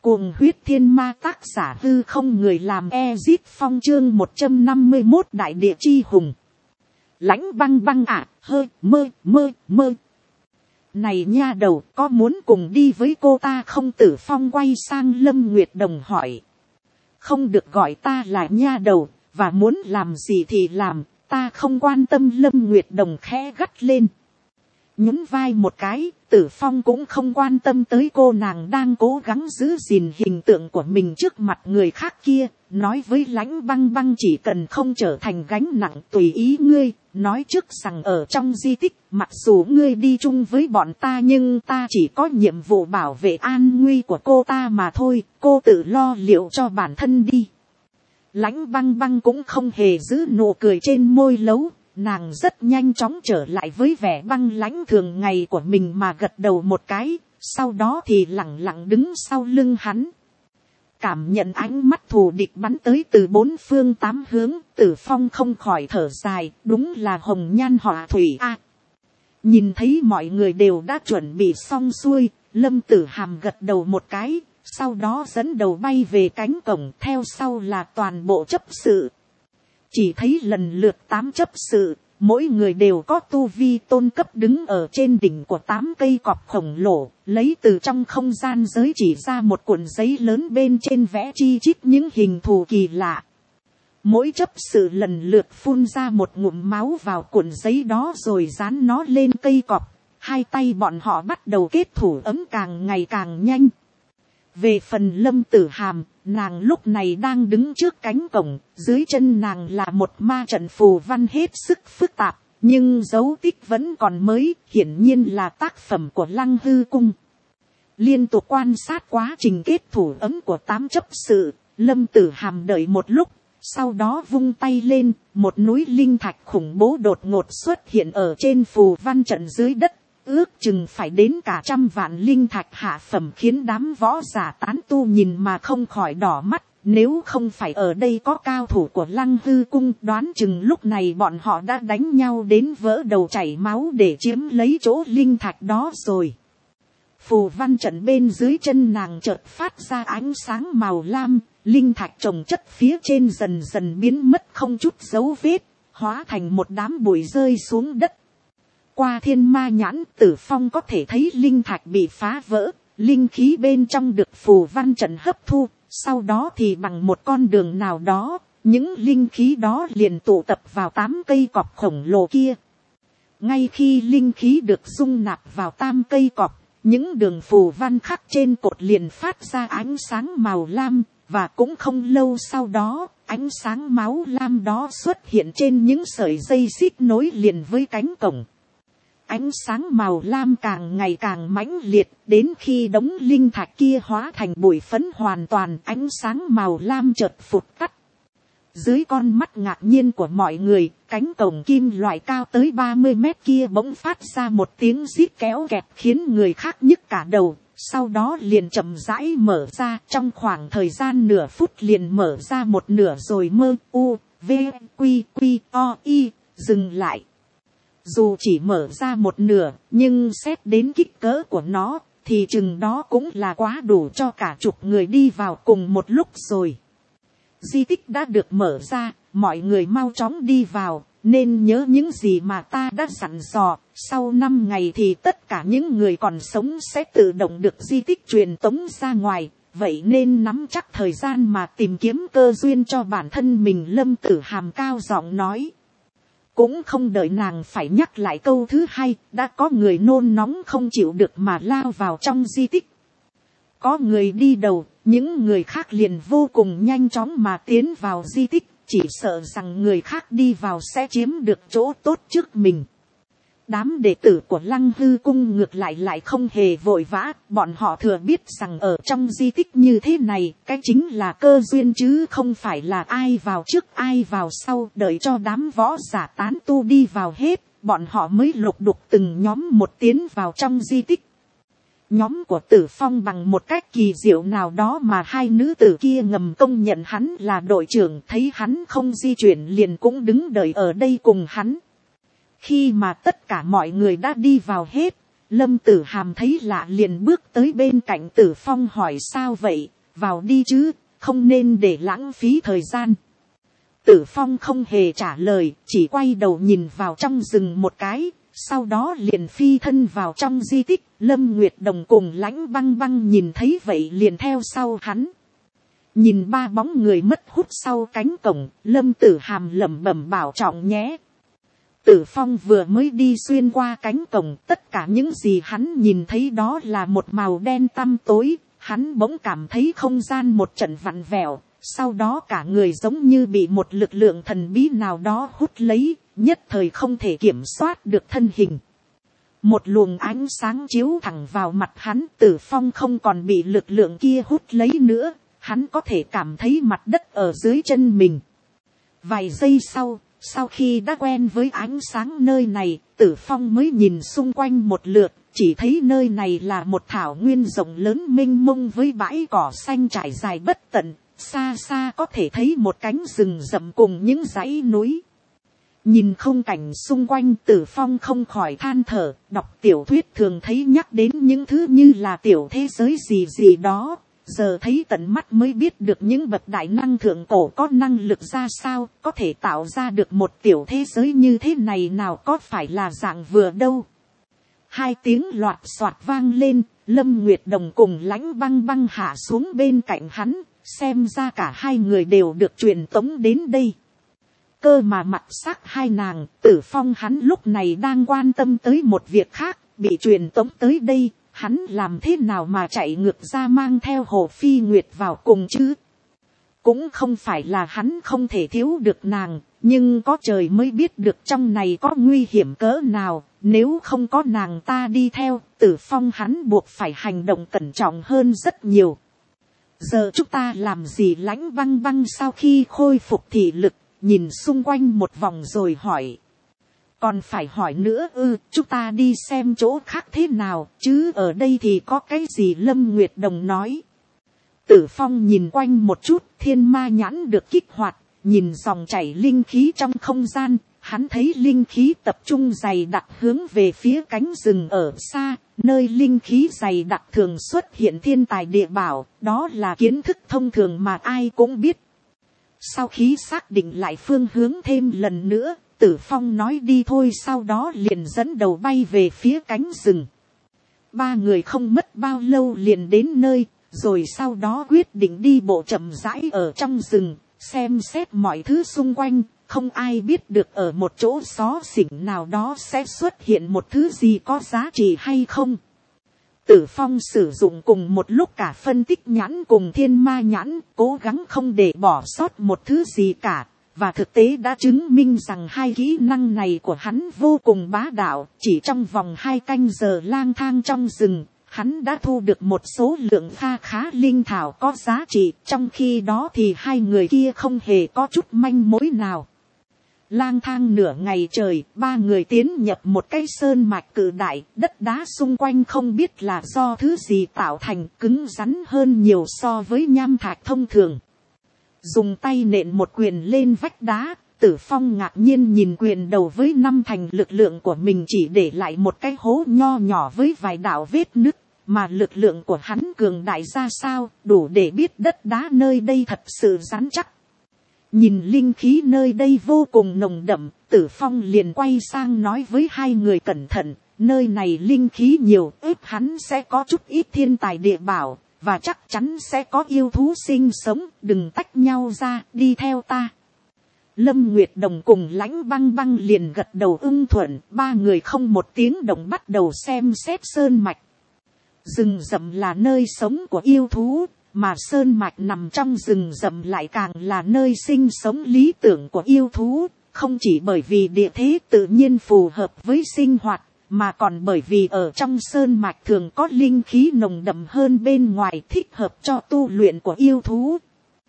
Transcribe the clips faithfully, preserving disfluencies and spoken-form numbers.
Cuồng huyết thiên ma, tác giả hư không người làm Ezip Phong, chương một trăm năm mươi một đại địa chi hùng. Lãnh băng băng ạ, à, hơi, mơ, mơ, mơ. Này nha đầu, có muốn cùng đi với cô ta không? Tử Phong quay sang Lâm Nguyệt Đồng hỏi. Không được gọi ta là nha đầu, và muốn làm gì thì làm, ta không quan tâm. Lâm Nguyệt Đồng khẽ gắt lên. Nhún vai một cái, Tử Phong cũng không quan tâm tới cô nàng đang cố gắng giữ gìn hình tượng của mình trước mặt người khác kia, nói với Lãnh băng băng chỉ cần không trở thành gánh nặng tùy ý ngươi, nói trước rằng ở trong di tích, mặc dù ngươi đi chung với bọn ta nhưng ta chỉ có nhiệm vụ bảo vệ an nguy của cô ta mà thôi, cô tự lo liệu cho bản thân đi. Lãnh băng băng cũng không hề giữ nụ cười trên môi lấu. Nàng rất nhanh chóng trở lại với vẻ băng lãnh thường ngày của mình mà gật đầu một cái, sau đó thì lẳng lặng đứng sau lưng hắn. Cảm nhận ánh mắt thù địch bắn tới từ bốn phương tám hướng, Tử Phong không khỏi thở dài, đúng là hồng nhan họa thủy a. À, nhìn thấy mọi người đều đã chuẩn bị xong xuôi, Lâm Tử Hàm gật đầu một cái, sau đó dẫn đầu bay về cánh cổng, theo sau là toàn bộ chấp sự. Chỉ thấy lần lượt tám chấp sự, mỗi người đều có tu vi tôn cấp đứng ở trên đỉnh của tám cây cọp khổng lồ, lấy từ trong không gian giới chỉ ra một cuộn giấy lớn bên trên vẽ chi chít những hình thù kỳ lạ. Mỗi chấp sự lần lượt phun ra một ngụm máu vào cuộn giấy đó rồi dán nó lên cây cọp, hai tay bọn họ bắt đầu kết thủ ấm càng ngày càng nhanh. Về phần Lâm Tử Hàm, nàng lúc này đang đứng trước cánh cổng, dưới chân nàng là một ma trận phù văn hết sức phức tạp, nhưng dấu tích vẫn còn mới, hiển nhiên là tác phẩm của Lăng Hư Cung. Liên tục quan sát quá trình kết thủ ấm của tám chấp sự, Lâm Tử Hàm đợi một lúc, sau đó vung tay lên, một núi linh thạch khủng bố đột ngột xuất hiện ở trên phù văn trận dưới đất. Ước chừng phải đến cả trăm vạn linh thạch hạ phẩm, khiến đám võ giả tán tu nhìn mà không khỏi đỏ mắt. Nếu không phải ở đây có cao thủ của Lăng Hư Cung, đoán chừng lúc này bọn họ đã đánh nhau đến vỡ đầu chảy máu để chiếm lấy chỗ linh thạch đó rồi. Phù văn trận bên dưới chân nàng chợt phát ra ánh sáng màu lam, linh thạch chồng chất phía trên dần dần biến mất không chút dấu vết, hóa thành một đám bụi rơi xuống đất. Qua thiên ma nhãn, Tử Phong có thể thấy linh thạch bị phá vỡ, linh khí bên trong được phù văn trận hấp thu, sau đó thì bằng một con đường nào đó, những linh khí đó liền tụ tập vào tám cây cọp khổng lồ kia. Ngay khi linh khí được dung nạp vào tam cây cọp, những đường phù văn khắc trên cột liền phát ra ánh sáng màu lam, và cũng không lâu sau đó, ánh sáng máu lam đó xuất hiện trên những sợi dây xích nối liền với cánh cổng. Ánh sáng màu lam càng ngày càng mãnh liệt, đến khi đống linh thạch kia hóa thành bụi phấn hoàn toàn, ánh sáng màu lam chợt phụt tắt. Dưới con mắt ngạc nhiên của mọi người, cánh cổng kim loại cao tới ba mươi mét kia bỗng phát ra một tiếng rít kéo kẹt khiến người khác nhức cả đầu, sau đó liền chậm rãi mở ra, trong khoảng thời gian nửa phút liền mở ra một nửa rồi mơ u, v, quy, quy, o, y, dừng lại. Dù chỉ mở ra một nửa, nhưng xét đến kích cỡ của nó, thì chừng đó cũng là quá đủ cho cả chục người đi vào cùng một lúc rồi. Di tích đã được mở ra, mọi người mau chóng đi vào, nên nhớ những gì mà ta đã dặn dò. Sau năm ngày thì tất cả những người còn sống sẽ tự động được di tích truyền tống ra ngoài, vậy nên nắm chắc thời gian mà tìm kiếm cơ duyên cho bản thân mình. Lâm Tử Hàm cao giọng nói. Cũng không đợi nàng phải nhắc lại câu thứ hai, đã có người nôn nóng không chịu được mà lao vào trong di tích. Có người đi đầu, những người khác liền vô cùng nhanh chóng mà tiến vào di tích, chỉ sợ rằng người khác đi vào sẽ chiếm được chỗ tốt trước mình. Đám đệ tử của Lăng Hư Cung ngược lại lại không hề vội vã, bọn họ thừa biết rằng ở trong di tích như thế này, cái chính là cơ duyên chứ không phải là ai vào trước ai vào sau. Đợi cho đám võ giả tán tu đi vào hết, bọn họ mới lục đục từng nhóm một tiến vào trong di tích. Nhóm của Tử Phong bằng một cách kỳ diệu nào đó mà hai nữ tử kia ngầm công nhận hắn là đội trưởng, thấy hắn không di chuyển liền cũng đứng đợi ở đây cùng hắn. Khi mà tất cả mọi người đã đi vào hết, Lâm Tử Hàm thấy lạ liền bước tới bên cạnh Tử Phong hỏi sao vậy, vào đi chứ, không nên để lãng phí thời gian. Tử Phong không hề trả lời, chỉ quay đầu nhìn vào trong rừng một cái, sau đó liền phi thân vào trong di tích. Lâm Nguyệt Đồng cùng Lãnh Băng Băng nhìn thấy vậy liền theo sau hắn. Nhìn ba bóng người mất hút sau cánh cổng, Lâm Tử Hàm lẩm bẩm bảo trọng nhé. Tử Phong vừa mới đi xuyên qua cánh cổng, tất cả những gì hắn nhìn thấy đó là một màu đen tăm tối. Hắn bỗng cảm thấy không gian một trận vặn vẹo, sau đó cả người giống như bị một lực lượng thần bí nào đó hút lấy, nhất thời không thể kiểm soát được thân hình. Một luồng ánh sáng chiếu thẳng vào mặt hắn. Tử Phong không còn bị lực lượng kia hút lấy nữa, hắn có thể cảm thấy mặt đất ở dưới chân mình. Vài giây sau, sau khi đã quen với ánh sáng nơi này, Tử Phong mới nhìn xung quanh một lượt, chỉ thấy nơi này là một thảo nguyên rộng lớn mênh mông với bãi cỏ xanh trải dài bất tận, xa xa có thể thấy một cánh rừng rậm cùng những dãy núi. Nhìn khung cảnh xung quanh, Tử Phong không khỏi than thở. Đọc tiểu thuyết thường thấy nhắc đến những thứ như là tiểu thế giới gì gì đó, giờ thấy tận mắt mới biết được những bậc đại năng thượng cổ có năng lực ra sao, có thể tạo ra được một tiểu thế giới như thế này, nào có phải là dạng vừa đâu. Hai tiếng loạt xoạt vang lên, Lâm Nguyệt Đồng cùng Lãnh Băng Băng hạ xuống bên cạnh hắn, xem ra cả hai người đều được truyền tống đến đây. Cơ mà mặt sắc hai nàng, Tử Phong hắn lúc này đang quan tâm tới một việc khác, bị truyền tống tới đây, hắn làm thế nào mà chạy ngược ra mang theo Hồ Phi Nguyệt vào cùng chứ? Cũng không phải là hắn không thể thiếu được nàng, nhưng có trời mới biết được trong này có nguy hiểm cỡ nào, nếu không có nàng ta đi theo, Tử Phong hắn buộc phải hành động cẩn trọng hơn rất nhiều. Giờ chúng ta làm gì? Lãnh Băng Băng sau khi khôi phục thị lực, nhìn xung quanh một vòng rồi hỏi. Còn phải hỏi nữa ư? Ừ, chúng ta đi xem chỗ khác thế nào, chứ ở đây thì có cái gì? Lâm Nguyệt Đồng nói. Tử Phong nhìn quanh một chút, thiên ma nhãn được kích hoạt, nhìn dòng chảy linh khí trong không gian, hắn thấy linh khí tập trung dày đặc hướng về phía cánh rừng ở xa, nơi linh khí dày đặc thường xuất hiện thiên tài địa bảo, đó là kiến thức thông thường mà ai cũng biết. Sau khi xác định lại phương hướng thêm lần nữa, Tử Phong nói đi thôi, sau đó liền dẫn đầu bay về phía cánh rừng. Ba người không mất bao lâu liền đến nơi, rồi sau đó quyết định đi bộ chậm rãi ở trong rừng, xem xét mọi thứ xung quanh, không ai biết được ở một chỗ xó xỉnh nào đó sẽ xuất hiện một thứ gì có giá trị hay không. Tử Phong sử dụng cùng một lúc cả phân tích nhãn cùng thiên ma nhãn, cố gắng không để bỏ sót một thứ gì cả, và thực tế đã chứng minh rằng hai kỹ năng này của hắn vô cùng bá đạo. Chỉ trong vòng hai canh giờ lang thang trong rừng, hắn đã thu được một số lượng kha khá linh thảo có giá trị, trong khi đó thì hai người kia không hề có chút manh mối nào. Lang thang nửa ngày trời, ba người tiến nhập một cái sơn mạch cự đại, đất đá xung quanh không biết là do thứ gì tạo thành, cứng rắn hơn nhiều so với nham thạch thông thường. Dùng tay nện một quyền lên vách đá, Tử Phong ngạc nhiên nhìn quyền đầu với năm thành lực lượng của mình chỉ để lại một cái hố nho nhỏ với vài đạo vết nứt, mà lực lượng của hắn cường đại ra sao, đủ để biết đất đá nơi đây thật sự rắn chắc. Nhìn linh khí nơi đây vô cùng nồng đậm, Tử Phong liền quay sang nói với hai người cẩn thận, nơi này linh khí nhiều, ếp hắn sẽ có chút ít thiên tài địa bảo, và chắc chắn sẽ có yêu thú sinh sống, đừng tách nhau ra, đi theo ta. Lâm Nguyệt Đồng cùng Lãnh Băng Băng liền gật đầu ưng thuận, ba người không một tiếng động bắt đầu xem xét sơn mạch. Rừng rậm là nơi sống của yêu thú, mà sơn mạch nằm trong rừng rậm lại càng là nơi sinh sống lý tưởng của yêu thú, không chỉ bởi vì địa thế tự nhiên phù hợp với sinh hoạt, mà còn bởi vì ở trong sơn mạch thường có linh khí nồng đậm hơn bên ngoài, thích hợp cho tu luyện của yêu thú.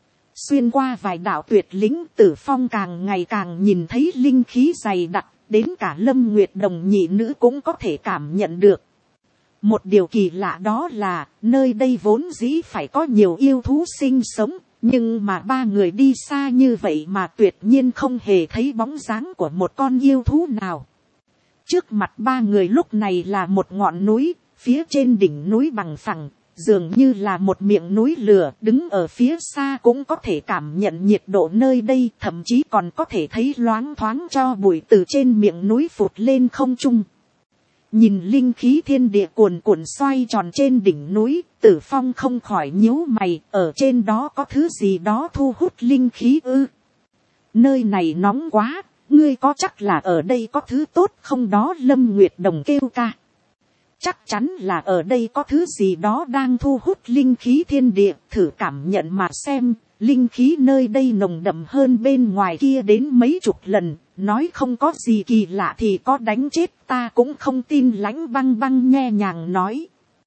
Xuyên qua vài đạo tuyệt lĩnh, Tử Phong càng ngày càng nhìn thấy linh khí dày đặc, đến cả Lâm Nguyệt Đồng nhị nữ cũng có thể cảm nhận được. Một điều kỳ lạ đó là, nơi đây vốn dĩ phải có nhiều yêu thú sinh sống, nhưng mà ba người đi xa như vậy mà tuyệt nhiên không hề thấy bóng dáng của một con yêu thú nào. Trước mặt ba người lúc này là một ngọn núi, phía trên đỉnh núi bằng phẳng, dường như là một miệng núi lửa, đứng ở phía xa cũng có thể cảm nhận nhiệt độ nơi đây, thậm chí còn có thể thấy loáng thoáng cho bụi từ trên miệng núi phụt lên không trung. Nhìn linh khí thiên địa cuồn cuộn xoay tròn trên đỉnh núi, Tử Phong không khỏi nhíu mày, ở trên đó có thứ gì đó thu hút linh khí ư? Nơi này nóng quá, ngươi có chắc là ở đây có thứ tốt không đó? Lâm Nguyệt Đồng kêu ca. Chắc chắn là ở đây có thứ gì đó đang thu hút linh khí thiên địa, thử cảm nhận mà xem, linh khí nơi đây nồng đậm hơn bên ngoài kia đến mấy chục lần, nói không có gì kỳ lạ thì có đánh chết ta cũng không tin. Lãnh Băng Băng nhẹ nhàng nói.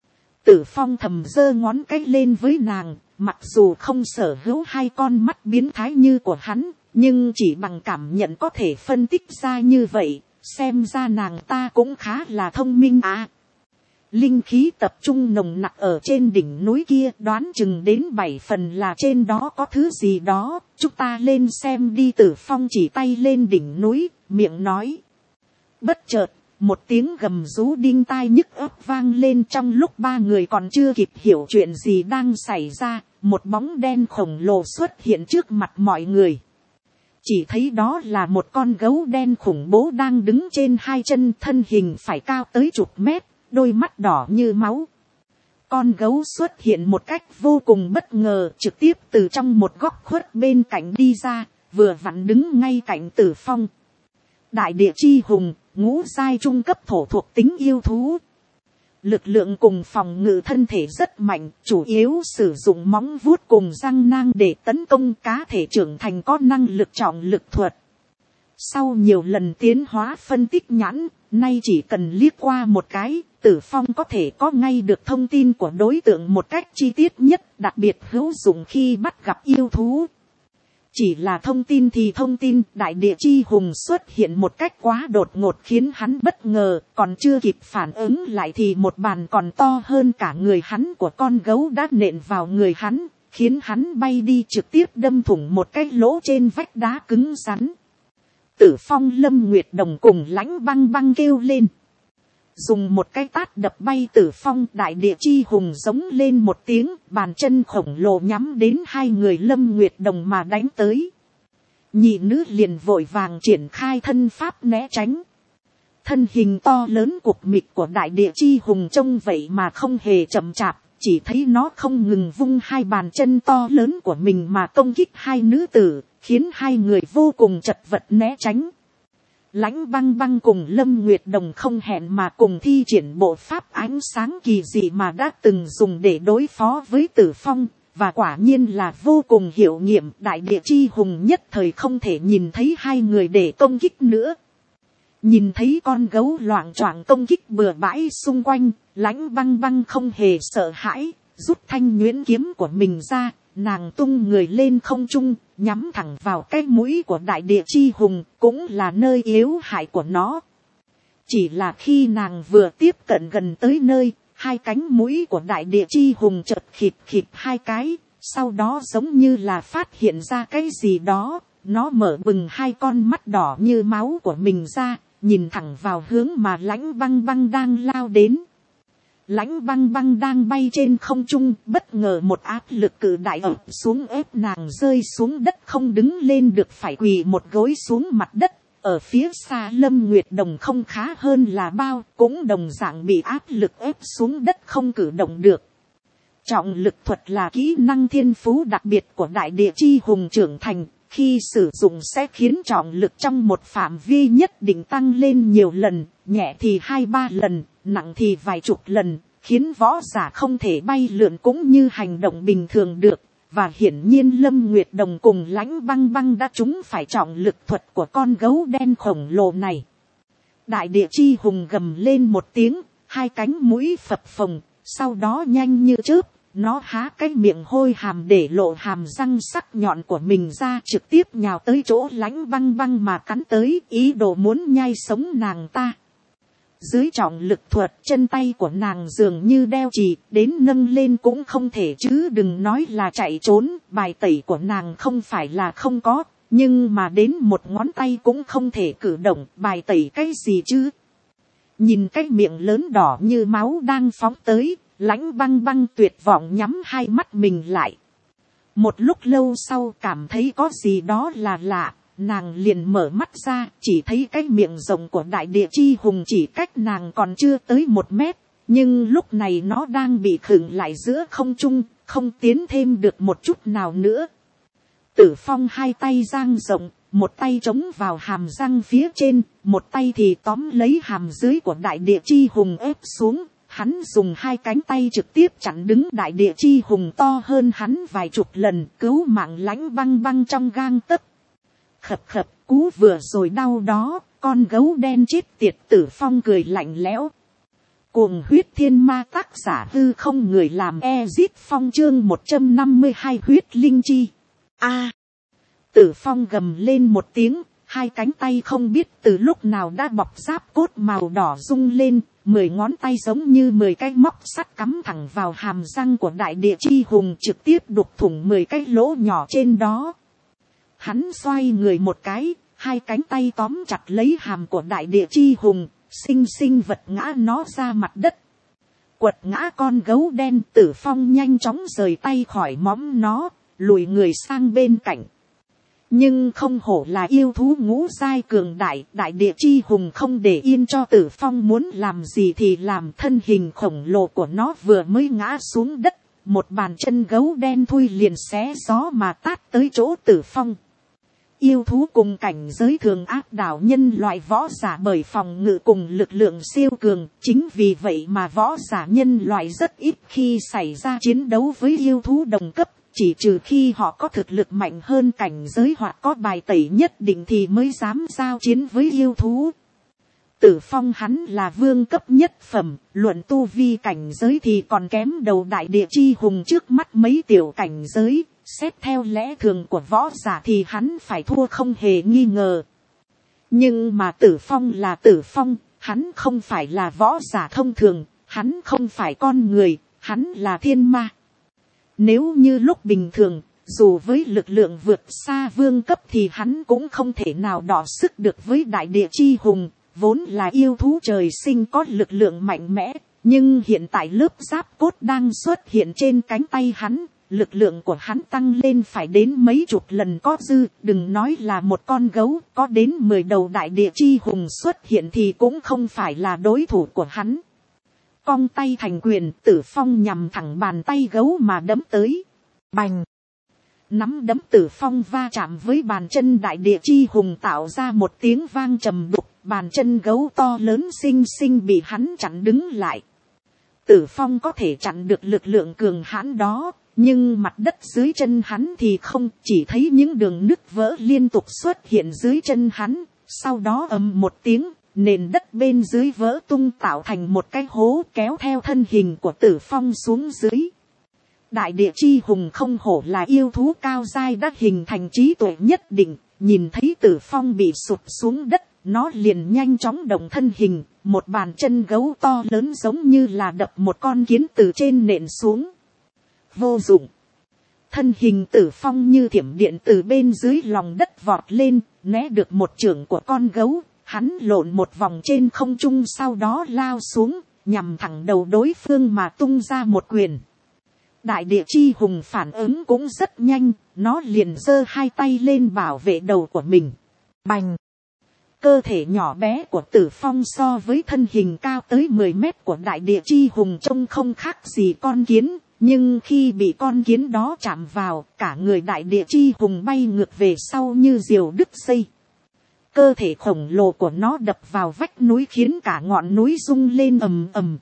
Tử Phong thầm giơ ngón cái lên với nàng, mặc dù không sở hữu hai con mắt biến thái như của hắn, nhưng chỉ bằng cảm nhận có thể phân tích ra như vậy, xem ra nàng ta cũng khá là thông minh à. Linh khí tập trung nồng nặc ở trên đỉnh núi kia, đoán chừng đến bảy phần là trên đó có thứ gì đó, chúng ta lên xem đi. Tử Phong chỉ tay lên đỉnh núi, miệng nói. Bất chợt, một tiếng gầm rú đinh tai nhức óc vang lên. Trong lúc ba người còn chưa kịp hiểu chuyện gì đang xảy ra, một bóng đen khổng lồ xuất hiện trước mặt mọi người. Chỉ thấy đó là một con gấu đen khủng bố đang đứng trên hai chân, thân hình phải cao tới chục mét, đôi mắt đỏ như máu. Con gấu xuất hiện một cách vô cùng bất ngờ, trực tiếp từ trong một góc khuất bên cạnh đi ra, vừa vặn đứng ngay cạnh Tử Phong. Đại địa chi hùng, ngũ giai trung cấp thổ thuộc tính yêu thú. Lực lượng cùng phòng ngự thân thể rất mạnh, chủ yếu sử dụng móng vuốt cùng răng nang để tấn công. Cá thể trưởng thành có năng lực trọng lực thuật. Sau nhiều lần tiến hóa phân tích nhãn, nay chỉ cần liếc qua một cái, Tử Phong có thể có ngay được thông tin của đối tượng một cách chi tiết nhất, đặc biệt hữu dụng khi bắt gặp yêu thú. Chỉ là thông tin thì thông tin, đại địa chi hùng xuất hiện một cách quá đột ngột khiến hắn bất ngờ, còn chưa kịp phản ứng lại thì một bàn còn to hơn cả người hắn của con gấu đã nện vào người hắn, khiến hắn bay đi, trực tiếp đâm thủng một cái lỗ trên vách đá cứng rắn. Tử Phong, Lâm Nguyệt Đồng cùng Lãnh Băng Băng kêu lên. Dùng một cái tát đập bay Tử Phong, đại địa chi hùng giống lên một tiếng, bàn chân khổng lồ nhắm đến hai người Lâm Nguyệt Đồng mà đánh tới. Nhị nữ liền vội vàng triển khai thân pháp né tránh. Thân hình to lớn cục mịch của đại địa chi hùng trông vậy mà không hề chậm chạp, chỉ thấy nó không ngừng vung hai bàn chân to lớn của mình mà công kích hai nữ tử, khiến hai người vô cùng chật vật né tránh. Lãnh Băng Băng cùng Lâm Nguyệt Đồng không hẹn mà cùng thi triển bộ pháp ánh sáng kỳ dị mà đã từng dùng để đối phó với Tử Phong, và quả nhiên là vô cùng hiệu nghiệm. Đại địa chi hùng nhất thời không thể nhìn thấy hai người để công kích nữa. Nhìn thấy con gấu loạng choạng công kích bừa bãi xung quanh, Lãnh Băng Băng không hề sợ hãi, rút thanh nhuyễn kiếm của mình ra, nàng tung người lên không trung, nhắm thẳng vào cái mũi của đại địa chi hùng, cũng là nơi yếu hại của nó. Chỉ là khi nàng vừa tiếp cận gần tới nơi, hai cánh mũi của đại địa chi hùng chợt khịt khịt hai cái, sau đó giống như là phát hiện ra cái gì đó, nó mở bừng hai con mắt đỏ như máu của mình ra, nhìn thẳng vào hướng mà Lãnh Băng Băng đang lao đến. Lãnh Băng Băng đang bay trên không trung, bất ngờ một áp lực cự đại ập xuống ép nàng rơi xuống đất, không đứng lên được, phải quỳ một gối xuống mặt đất. Ở phía xa Lâm Nguyệt Đồng không khá hơn là bao, cũng đồng dạng bị áp lực ép xuống đất không cử động được. Trọng lực thuật là kỹ năng thiên phú đặc biệt của đại địa chi hùng trưởng thành, khi sử dụng sẽ khiến trọng lực trong một phạm vi nhất định tăng lên nhiều lần, nhẹ thì hai ba lần, nặng thì vài chục lần, khiến võ giả không thể bay lượn cũng như hành động bình thường được. Và hiển nhiên Lâm Nguyệt Đồng cùng Lãnh Băng Băng đã trúng phải trọng lực thuật của con gấu đen khổng lồ này. Đại địa chi hùng gầm lên một tiếng, hai cánh mũi phập phồng, sau đó nhanh như chớp, nó há cái miệng hôi hàm để lộ hàm răng sắc nhọn của mình ra, trực tiếp nhào tới chỗ Lãnh Băng Băng mà cắn tới, ý đồ muốn nhai sống nàng ta. Dưới trọng lực thuật, chân tay của nàng dường như đeo chì, đến nâng lên cũng không thể, chứ đừng nói là chạy trốn. Bài tẩy của nàng không phải là không có, nhưng mà đến một ngón tay cũng không thể cử động, bài tẩy cái gì chứ. Nhìn cái miệng lớn đỏ như máu đang phóng tới, Lãnh băng băng tuyệt vọng nhắm hai mắt mình lại. Một lúc lâu sau cảm thấy có gì đó là lạ, nàng liền mở mắt ra, chỉ thấy cái miệng rộng của đại địa chi hùng chỉ cách nàng còn chưa tới một mét. Nhưng lúc này nó đang bị khựng lại giữa không trung, không tiến thêm được một chút nào nữa. Tử Phong hai tay dang rộng, một tay chống vào hàm răng phía trên, một tay thì tóm lấy hàm dưới của đại địa chi hùng ép xuống. Hắn dùng hai cánh tay trực tiếp chặn đứng đại địa chi hùng to hơn hắn vài chục lần, cứu mạng Lãnh băng băng trong gang tấc. Khập khập, cú vừa rồi đau đó, con gấu đen chết tiệt. Tử Phong cười lạnh lẽo. Cuồng huyết thiên ma, tác giả hư không người làm, Ezit Phong chương một trăm năm mươi hai huyết linh chi. A. Tử Phong gầm lên một tiếng, hai cánh tay không biết từ lúc nào đã bọc giáp cốt màu đỏ rung lên, mười ngón tay giống như mười cái móc sắt cắm thẳng vào hàm răng của đại địa chi hùng, trực tiếp đục thủng mười cái lỗ nhỏ trên đó. Hắn xoay người một cái, hai cánh tay tóm chặt lấy hàm của đại địa chi hùng, sinh sinh vật ngã nó ra mặt đất. Quật ngã con gấu đen. Tử Phong nhanh chóng rời tay khỏi móm nó, lùi người sang bên cạnh. Nhưng không hổ là yêu thú ngũ giai cường đại, đại địa chi hùng không để yên cho Tử Phong muốn làm gì thì làm. Thân hình khổng lồ của nó vừa mới ngã xuống đất, một bàn chân gấu đen thui liền xé gió mà tát tới chỗ Tử Phong. Yêu thú cùng cảnh giới thường áp đảo nhân loại võ giả bởi phòng ngự cùng lực lượng siêu cường. Chính vì vậy mà võ giả nhân loại rất ít khi xảy ra chiến đấu với yêu thú đồng cấp. Chỉ trừ khi họ có thực lực mạnh hơn cảnh giới hoặc có bài tẩy nhất định thì mới dám giao chiến với yêu thú. Tử Phong hắn là vương cấp nhất phẩm, luận tu vi cảnh giới thì còn kém đầu đại địa chi hùng trước mắt mấy tiểu cảnh giới. Xét theo lẽ thường của võ giả thì hắn phải thua không hề nghi ngờ. Nhưng mà Tử Phong là Tử Phong, hắn không phải là võ giả thông thường, hắn không phải con người, hắn là thiên ma. Nếu như lúc bình thường, dù với lực lượng vượt xa vương cấp thì hắn cũng không thể nào đọ sức được với đại địa chi hùng, vốn là yêu thú trời sinh có lực lượng mạnh mẽ. Nhưng hiện tại lớp giáp cốt đang xuất hiện trên cánh tay hắn. Lực lượng của hắn tăng lên phải đến mấy chục lần có dư, đừng nói là một con gấu, có đến mười đầu đại địa chi hùng xuất hiện thì cũng không phải là đối thủ của hắn. Cong tay thành quyền, Tử Phong nhằm thẳng bàn tay gấu mà đấm tới. Bành! Nắm đấm Tử Phong va chạm với bàn chân đại địa chi hùng tạo ra một tiếng vang trầm đục, bàn chân gấu to lớn xinh xinh bị hắn chặn đứng lại. Tử Phong có thể chặn được lực lượng cường hãn đó. Nhưng mặt đất dưới chân hắn thì không, chỉ thấy những đường nứt vỡ liên tục xuất hiện dưới chân hắn. Sau đó ầm một tiếng, nền đất bên dưới vỡ tung tạo thành một cái hố kéo theo thân hình của Tử Phong xuống dưới. Đại địa chi hùng không hổ là yêu thú cao giai đã hình thành trí tuệ nhất định. Nhìn thấy Tử Phong bị sụt xuống đất, nó liền nhanh chóng động thân hình. Một bàn chân gấu to lớn giống như là đập một con kiến từ trên nện xuống. Vô dụng. Thân hình Tử Phong như thiểm điện từ bên dưới lòng đất vọt lên, né được một chưởng của con gấu. Hắn lộn một vòng trên không trung, sau đó lao xuống, nhằm thẳng đầu đối phương mà tung ra một quyền. Đại địa chi hùng phản ứng cũng rất nhanh, nó liền giơ hai tay lên bảo vệ đầu của mình. Bành! Cơ thể nhỏ bé của Tử Phong so với thân hình cao tới mười mét của đại địa chi hùng trông không khác gì con kiến. Nhưng khi bị con kiến đó chạm vào, cả người đại địa chi hùng bay ngược về sau như diều đứt dây. Cơ thể khổng lồ của nó đập vào vách núi khiến cả ngọn núi rung lên ầm ầm.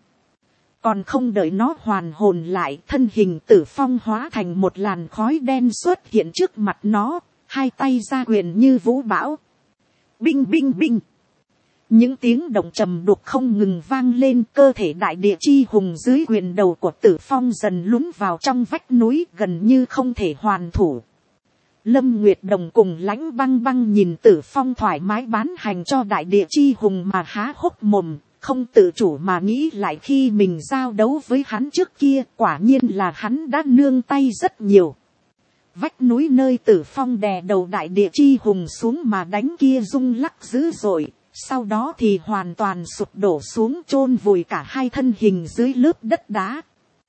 Còn không đợi nó hoàn hồn lại, thân hình Tử Phong hóa thành một làn khói đen xuất hiện trước mặt nó, hai tay ra quyền như vũ bão. Binh binh binh! Những tiếng động trầm đục không ngừng vang lên, cơ thể đại địa chi hùng dưới quyền đầu của Tử Phong dần lún vào trong vách núi, gần như không thể hoàn thủ. Lâm Nguyệt Đồng cùng Lãnh Băng Băng nhìn Tử Phong thoải mái bán hành cho đại địa chi hùng mà há hốc mồm, không tự chủ mà nghĩ lại khi mình giao đấu với hắn trước kia, quả nhiên là hắn đã nương tay rất nhiều. Vách núi nơi Tử Phong đè đầu đại địa chi hùng xuống mà đánh kia rung lắc dữ dội. Sau đó thì hoàn toàn sụp đổ xuống, chôn vùi cả hai thân hình dưới lớp đất đá.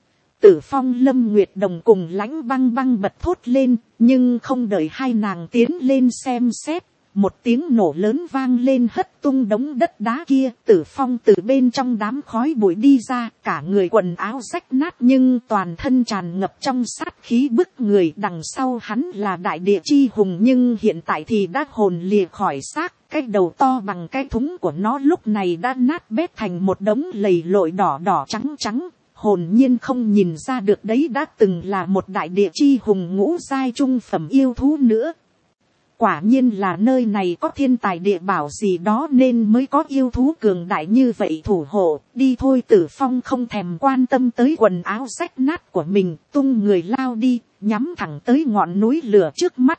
Tử Phong, Lâm Nguyệt Đồng cùng Lãnh Băng Băng bật thốt lên, nhưng không đợi hai nàng tiến lên xem xét, một tiếng nổ lớn vang lên hất tung đống đất đá kia. Tử Phong từ bên trong đám khói bụi đi ra, cả người quần áo rách nát nhưng toàn thân tràn ngập trong sát khí bức người. Đằng sau hắn là đại địa chi hùng, nhưng hiện tại thì đã hồn lìa khỏi xác. Cái đầu to bằng cái thúng của nó lúc này đã nát bét thành một đống lầy lội đỏ đỏ trắng trắng. Hồn nhiên không nhìn ra được đấy đã từng là một đại địa chi hùng ngũ giai trung phẩm yêu thú nữa. Quả nhiên là nơi này có thiên tài địa bảo gì đó nên mới có yêu thú cường đại như vậy thủ hộ. Đi thôi. Tử Phong không thèm quan tâm tới quần áo rách nát của mình, tung người lao đi, nhắm thẳng tới ngọn núi lửa trước mắt.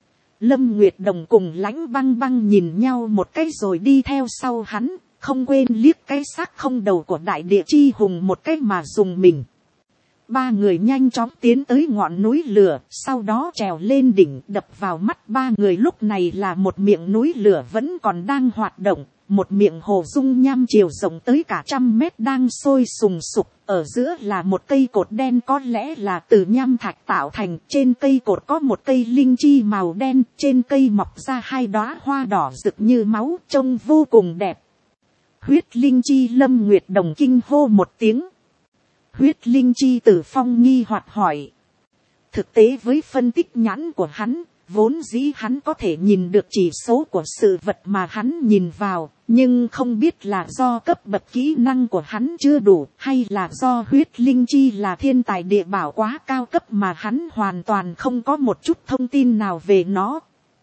Lâm Nguyệt Đồng cùng Lãnh Băng Băng nhìn nhau một cái rồi đi theo sau hắn, không quên liếc cái xác không đầu của đại địa chi hùng một cái mà dùng mình. Ba người nhanh chóng tiến tới ngọn núi lửa, sau đó trèo lên đỉnh. Đập vào mắt ba người lúc này là một miệng núi lửa vẫn còn đang hoạt động, một miệng hồ dung nham chiều rộng tới cả trăm mét đang sôi sùng sục. Ở giữa là một cây cột đen, có lẽ là từ nham thạch tạo thành. Trên cây cột có một cây linh chi màu đen, trên cây mọc ra hai đóa hoa đỏ rực như máu, trông vô cùng đẹp. Huyết linh chi. Lâm Nguyệt Đồng kinh hô một tiếng. Huyết linh chi. Tử Phong nghi hoặc hỏi. Thực tế với phân tích nhãn của hắn, vốn dĩ hắn có thể nhìn được chỉ số của sự vật mà hắn nhìn vào, nhưng không biết là do cấp bậc kỹ năng của hắn chưa đủ, hay là do huyết linh chi là thiên tài địa bảo quá cao cấp mà hắn hoàn toàn không có một chút thông tin nào về nó.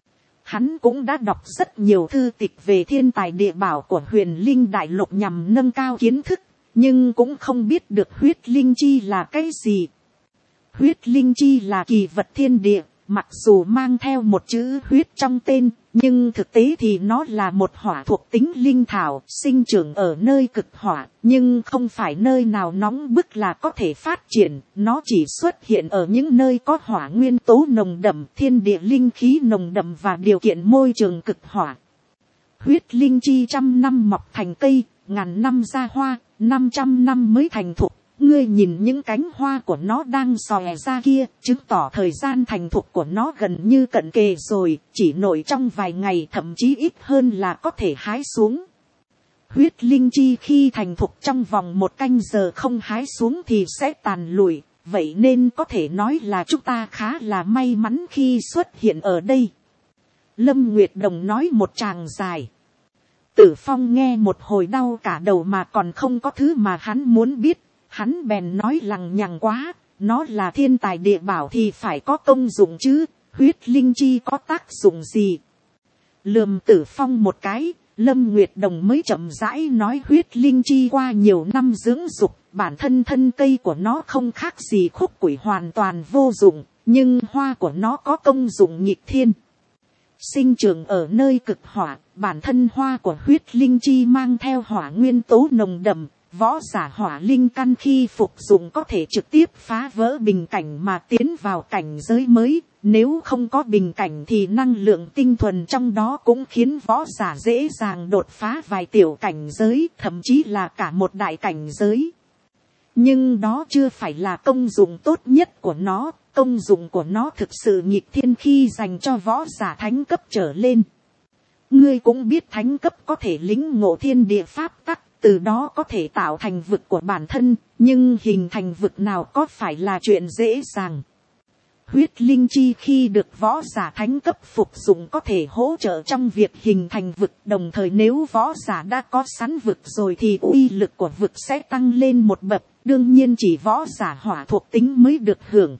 Hắn cũng đã đọc rất nhiều thư tịch về thiên tài địa bảo của Huyền Linh Đại Lục nhằm nâng cao kiến thức, nhưng cũng không biết được huyết linh chi là cái gì. Huyết linh chi là kỳ vật thiên địa, mặc dù mang theo một chữ huyết trong tên, nhưng thực tế thì nó là một hỏa thuộc tính linh thảo, sinh trưởng ở nơi cực hỏa, nhưng không phải nơi nào nóng bức là có thể phát triển, nó chỉ xuất hiện ở những nơi có hỏa nguyên tố nồng đậm, thiên địa linh khí nồng đậm và điều kiện môi trường cực hỏa. Huyết linh chi trăm năm mọc thành cây, ngàn năm ra hoa, năm trăm năm mới thành thục. Ngươi nhìn những cánh hoa của nó đang xòe ra kia, chứng tỏ thời gian thành thục của nó gần như cận kề rồi, chỉ nổi trong vài ngày, thậm chí ít hơn là có thể hái xuống. Huyết linh chi khi thành thục trong vòng một canh giờ không hái xuống thì sẽ tàn lụi, vậy nên có thể nói là chúng ta khá là may mắn khi xuất hiện ở đây. Lâm Nguyệt Đồng nói một tràng dài. Tử Phong nghe một hồi đau cả đầu mà còn không có thứ mà hắn muốn biết. Hắn bèn nói lằng nhằng quá, nó là thiên tài địa bảo thì phải có công dụng chứ, huyết linh chi có tác dụng gì? Lườm Tử Phong một cái, Lâm Nguyệt Đồng mới chậm rãi nói huyết linh chi qua nhiều năm dưỡng dục, bản thân thân cây của nó không khác gì khúc củi hoàn toàn vô dụng, nhưng hoa của nó có công dụng nghịch thiên. Sinh trưởng ở nơi cực hỏa, bản thân hoa của huyết linh chi mang theo hỏa nguyên tố nồng đậm. Võ giả hỏa linh căn khi phục dụng có thể trực tiếp phá vỡ bình cảnh mà tiến vào cảnh giới mới. Nếu không có bình cảnh thì năng lượng tinh thuần trong đó cũng khiến võ giả dễ dàng đột phá vài tiểu cảnh giới, thậm chí là cả một đại cảnh giới. Nhưng đó chưa phải là công dụng tốt nhất của nó. Công dụng của nó thực sự nghịch thiên khi dành cho võ giả thánh cấp trở lên. Ngươi cũng biết thánh cấp có thể lĩnh ngộ thiên địa pháp tắc. Từ đó có thể tạo thành vực của bản thân, nhưng hình thành vực nào có phải là chuyện dễ dàng. Huyết linh chi khi được võ giả thánh cấp phục dụng có thể hỗ trợ trong việc hình thành vực, đồng thời nếu võ giả đã có sẵn vực rồi thì uy lực của vực sẽ tăng lên một bậc, đương nhiên chỉ võ giả hỏa thuộc tính mới được hưởng.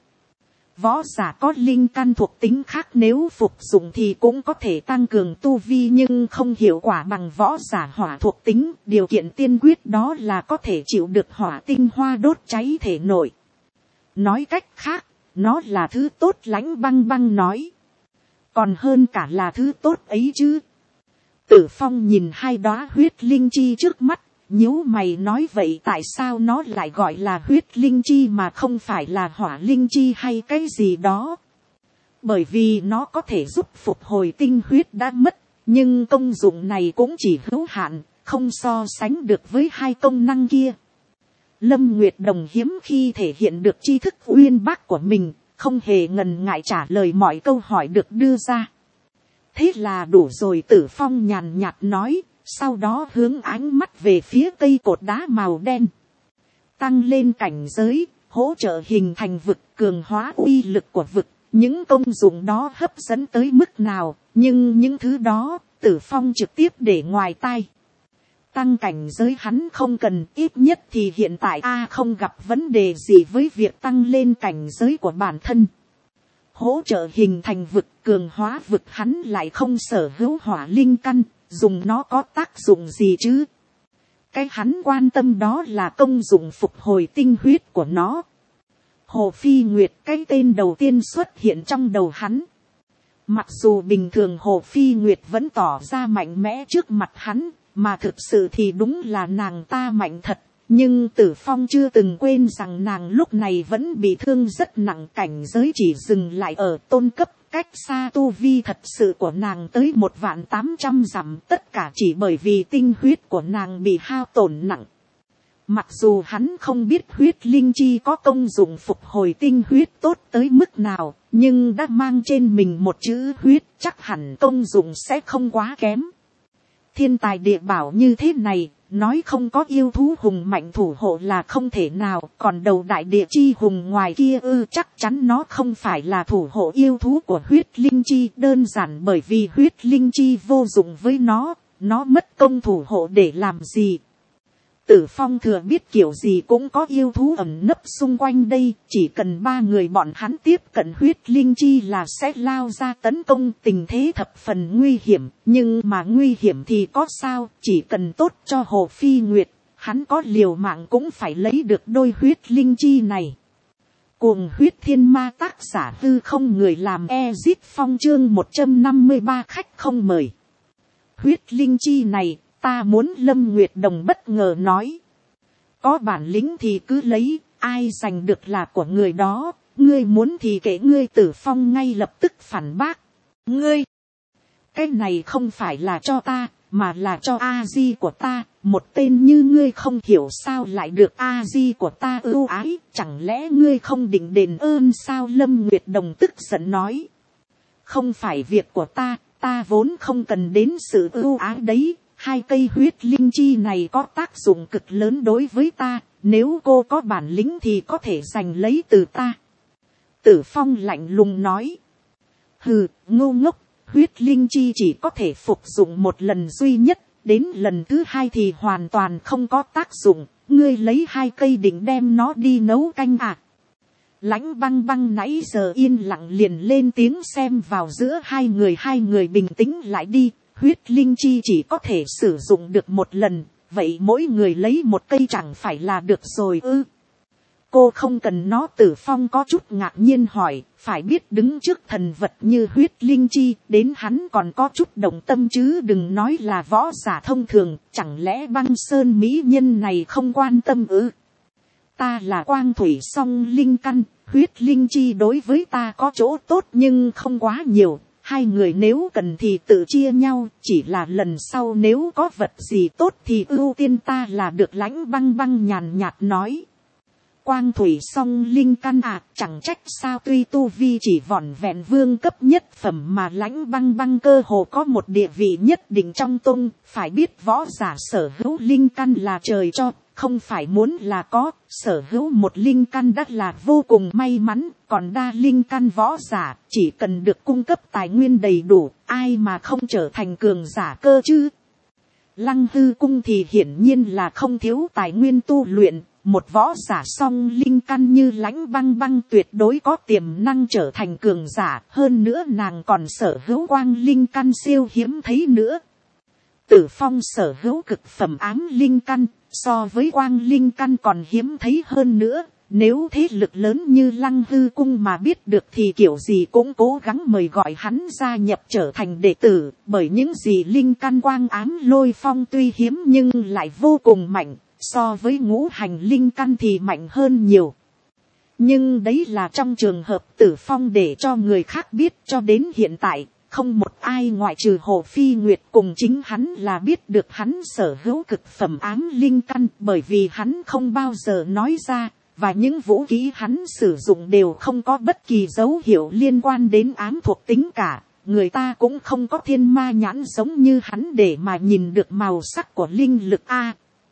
Võ giả có linh căn thuộc tính khác nếu phục dụng thì cũng có thể tăng cường tu vi nhưng không hiệu quả bằng võ giả hỏa thuộc tính. Điều kiện tiên quyết đó là có thể chịu được hỏa tinh hoa đốt cháy thể nội. Nói cách khác, nó là thứ tốt. Lãnh Băng Băng nói. Còn hơn cả là thứ tốt ấy chứ. Tử Phong nhìn hai đóa huyết linh chi trước mắt. Nhíu mày nói vậy tại sao nó lại gọi là huyết linh chi mà không phải là hỏa linh chi hay cái gì đó. Bởi vì nó có thể giúp phục hồi tinh huyết đã mất, nhưng công dụng này cũng chỉ hữu hạn, không so sánh được với hai công năng kia. Lâm Nguyệt Đồng hiếm khi thể hiện được tri thức uyên bác của mình, không hề ngần ngại trả lời mọi câu hỏi được đưa ra. Thế là đủ rồi, Tử Phong nhàn nhạt nói, sau đó hướng ánh mắt về phía cây cột đá màu đen. Tăng lên cảnh giới, hỗ trợ hình thành vực, cường hóa uy lực của vực. Những công dụng đó hấp dẫn tới mức nào, nhưng những thứ đó, Tử Phong trực tiếp để ngoài tai. Tăng cảnh giới hắn không cần, ít nhất thì hiện tại A không gặp vấn đề gì với việc tăng lên cảnh giới của bản thân. Hỗ trợ hình thành vực, cường hóa vực, hắn lại không sở hữu hỏa linh căn, dùng nó có tác dụng gì chứ? Cái hắn quan tâm đó là công dụng phục hồi tinh huyết của nó. Hồ Phi Nguyệt, cái tên đầu tiên xuất hiện trong đầu hắn. Mặc dù bình thường Hồ Phi Nguyệt vẫn tỏ ra mạnh mẽ trước mặt hắn, mà thực sự thì đúng là nàng ta mạnh thật. Nhưng Tử Phong chưa từng quên rằng nàng lúc này vẫn bị thương rất nặng, cảnh giới chỉ dừng lại ở tôn cấp, cách xa tu vi thật sự của nàng tới một vạn tám trăm dặm, tất cả chỉ bởi vì tinh huyết của nàng bị hao tổn nặng. Mặc dù hắn không biết huyết linh chi có công dụng phục hồi tinh huyết tốt tới mức nào, nhưng đã mang trên mình một chữ huyết, chắc hẳn công dụng sẽ không quá kém. Thiên tài địa bảo như thế này, nói không có yêu thú hùng mạnh thủ hộ là không thể nào, còn đầu đại địa chi hùng ngoài kia ư, chắc chắn nó không phải là thủ hộ yêu thú của huyết linh chi, đơn giản bởi vì huyết linh chi vô dụng với nó, nó mất công thủ hộ để làm gì. Tử Phong thừa biết kiểu gì cũng có yêu thú ẩn nấp xung quanh đây, chỉ cần ba người bọn hắn tiếp cận huyết linh chi là sẽ lao ra tấn công, tình thế thập phần nguy hiểm, nhưng mà nguy hiểm thì có sao, chỉ cần tốt cho Hồ Phi Nguyệt, hắn có liều mạng cũng phải lấy được đôi huyết linh chi này. Cuồng huyết thiên ma, tác giả hư không, người làm Ezit Phong, chương một trăm năm mươi ba, khách không mời. Huyết linh chi này, ta muốn, Lâm Nguyệt Đồng bất ngờ nói. Có bản lĩnh thì cứ lấy, ai giành được là của người đó, ngươi muốn thì kể ngươi. Tử Phong ngay lập tức phản bác. Ngươi, cái này không phải là cho ta, mà là cho A-di của ta, một tên như ngươi không hiểu sao lại được A-di của ta ưu ái, chẳng lẽ ngươi không định đền ơn sao? Lâm Nguyệt Đồng tức giận nói. Không phải việc của ta, ta vốn không cần đến sự ưu ái đấy. Hai cây huyết linh chi này có tác dụng cực lớn đối với ta, nếu cô có bản lĩnh thì có thể giành lấy từ ta. Tử Phong lạnh lùng nói. Hừ, ngu ngốc, huyết linh chi chỉ có thể phục dụng một lần duy nhất, đến lần thứ hai thì hoàn toàn không có tác dụng, ngươi lấy hai cây định đem nó đi nấu canh à. Lãnh Băng Băng nãy giờ yên lặng liền lên tiếng xem vào giữa hai người, hai người bình tĩnh lại đi. Huyết linh chi chỉ có thể sử dụng được một lần, vậy mỗi người lấy một cây chẳng phải là được rồi ư? Cô không cần nó. Tử Phong có chút ngạc nhiên hỏi, phải biết đứng trước thần vật như huyết linh chi, đến hắn còn có chút động tâm chứ đừng nói là võ giả thông thường, chẳng lẽ Băng Sơn mỹ nhân này không quan tâm ư? Ta là Quang Thủy Song linh căn, huyết linh chi đối với ta có chỗ tốt nhưng không quá nhiều. Hai người nếu cần thì tự chia nhau, chỉ là lần sau nếu có vật gì tốt thì ưu tiên ta là được. Lãnh Băng Băng nhàn nhạt nói. Quang Thủy Song linh căn à, chẳng trách sao tuy tu vi chỉ vỏn vẹn vương cấp nhất phẩm mà Lãnh Băng Băng cơ hồ có một địa vị nhất định trong tông. Phải biết võ giả sở hữu linh căn là trời cho, không phải muốn là có, sở hữu một linh căn đã là vô cùng may mắn, còn đa linh căn võ giả chỉ cần được cung cấp tài nguyên đầy đủ, ai mà không trở thành cường giả cơ chứ. Lăng Hư Cung thì hiển nhiên là không thiếu tài nguyên tu luyện, một võ giả song linh căn như Lãnh Băng Băng tuyệt đối có tiềm năng trở thành cường giả, hơn nữa nàng còn sở hữu quang linh căn siêu hiếm thấy nữa. Tử Phong sở hữu cực phẩm ám linh căn, so với quang linh căn còn hiếm thấy hơn nữa, nếu thế lực lớn như Lăng Hư Cung mà biết được thì kiểu gì cũng cố gắng mời gọi hắn gia nhập trở thành đệ tử, bởi những gì linh căn quang ám lôi phong tuy hiếm nhưng lại vô cùng mạnh, so với ngũ hành linh căn thì mạnh hơn nhiều. Nhưng đấy là trong trường hợp Tử Phong để cho người khác biết, cho đến hiện tại không một ai ngoại trừ Hồ Phi Nguyệt cùng chính hắn là biết được hắn sở hữu cực phẩm ám linh căn, bởi vì hắn không bao giờ nói ra, và những vũ khí hắn sử dụng đều không có bất kỳ dấu hiệu liên quan đến ám thuộc tính cả. Người ta cũng không có thiên ma nhãn giống như hắn để mà nhìn được màu sắc của linh lực a.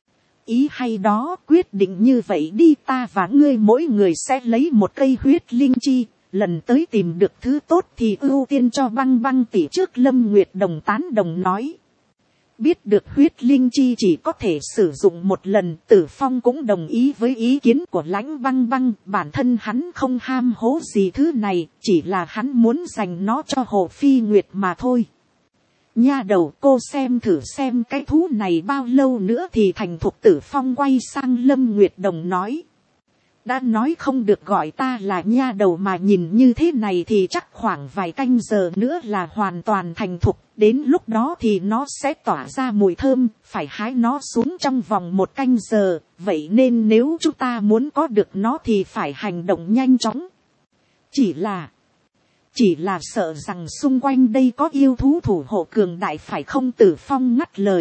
Ý hay đó, quyết định như vậy đi, ta và ngươi mỗi người sẽ lấy một cây huyết linh chi, lần tới tìm được thứ tốt thì ưu tiên cho Băng Băng tỷ trước. Lâm Nguyệt Đồng tán đồng nói. Biết được huyết linh chi chỉ có thể sử dụng một lần, Tử Phong cũng đồng ý với ý kiến của Lãnh Băng Băng. Bản thân hắn không ham hố gì thứ này, chỉ là hắn muốn dành nó cho Hồ Phi Nguyệt mà thôi. Nha đầu, cô xem thử xem cái thú này bao lâu nữa thì thành thục. Tử Phong quay sang Lâm Nguyệt Đồng nói. Đã nói không được gọi ta là nha đầu mà nhìn như thế này thì chắc khoảng vài canh giờ nữa là hoàn toàn thành thục. Đến lúc đó thì nó sẽ tỏa ra mùi thơm, phải hái nó xuống trong vòng một canh giờ. Vậy nên nếu chúng ta muốn có được nó thì phải hành động nhanh chóng. Chỉ là... Chỉ là sợ rằng xung quanh đây có yêu thú thủ hộ cường đại phải không? Tử Phong ngắt lời.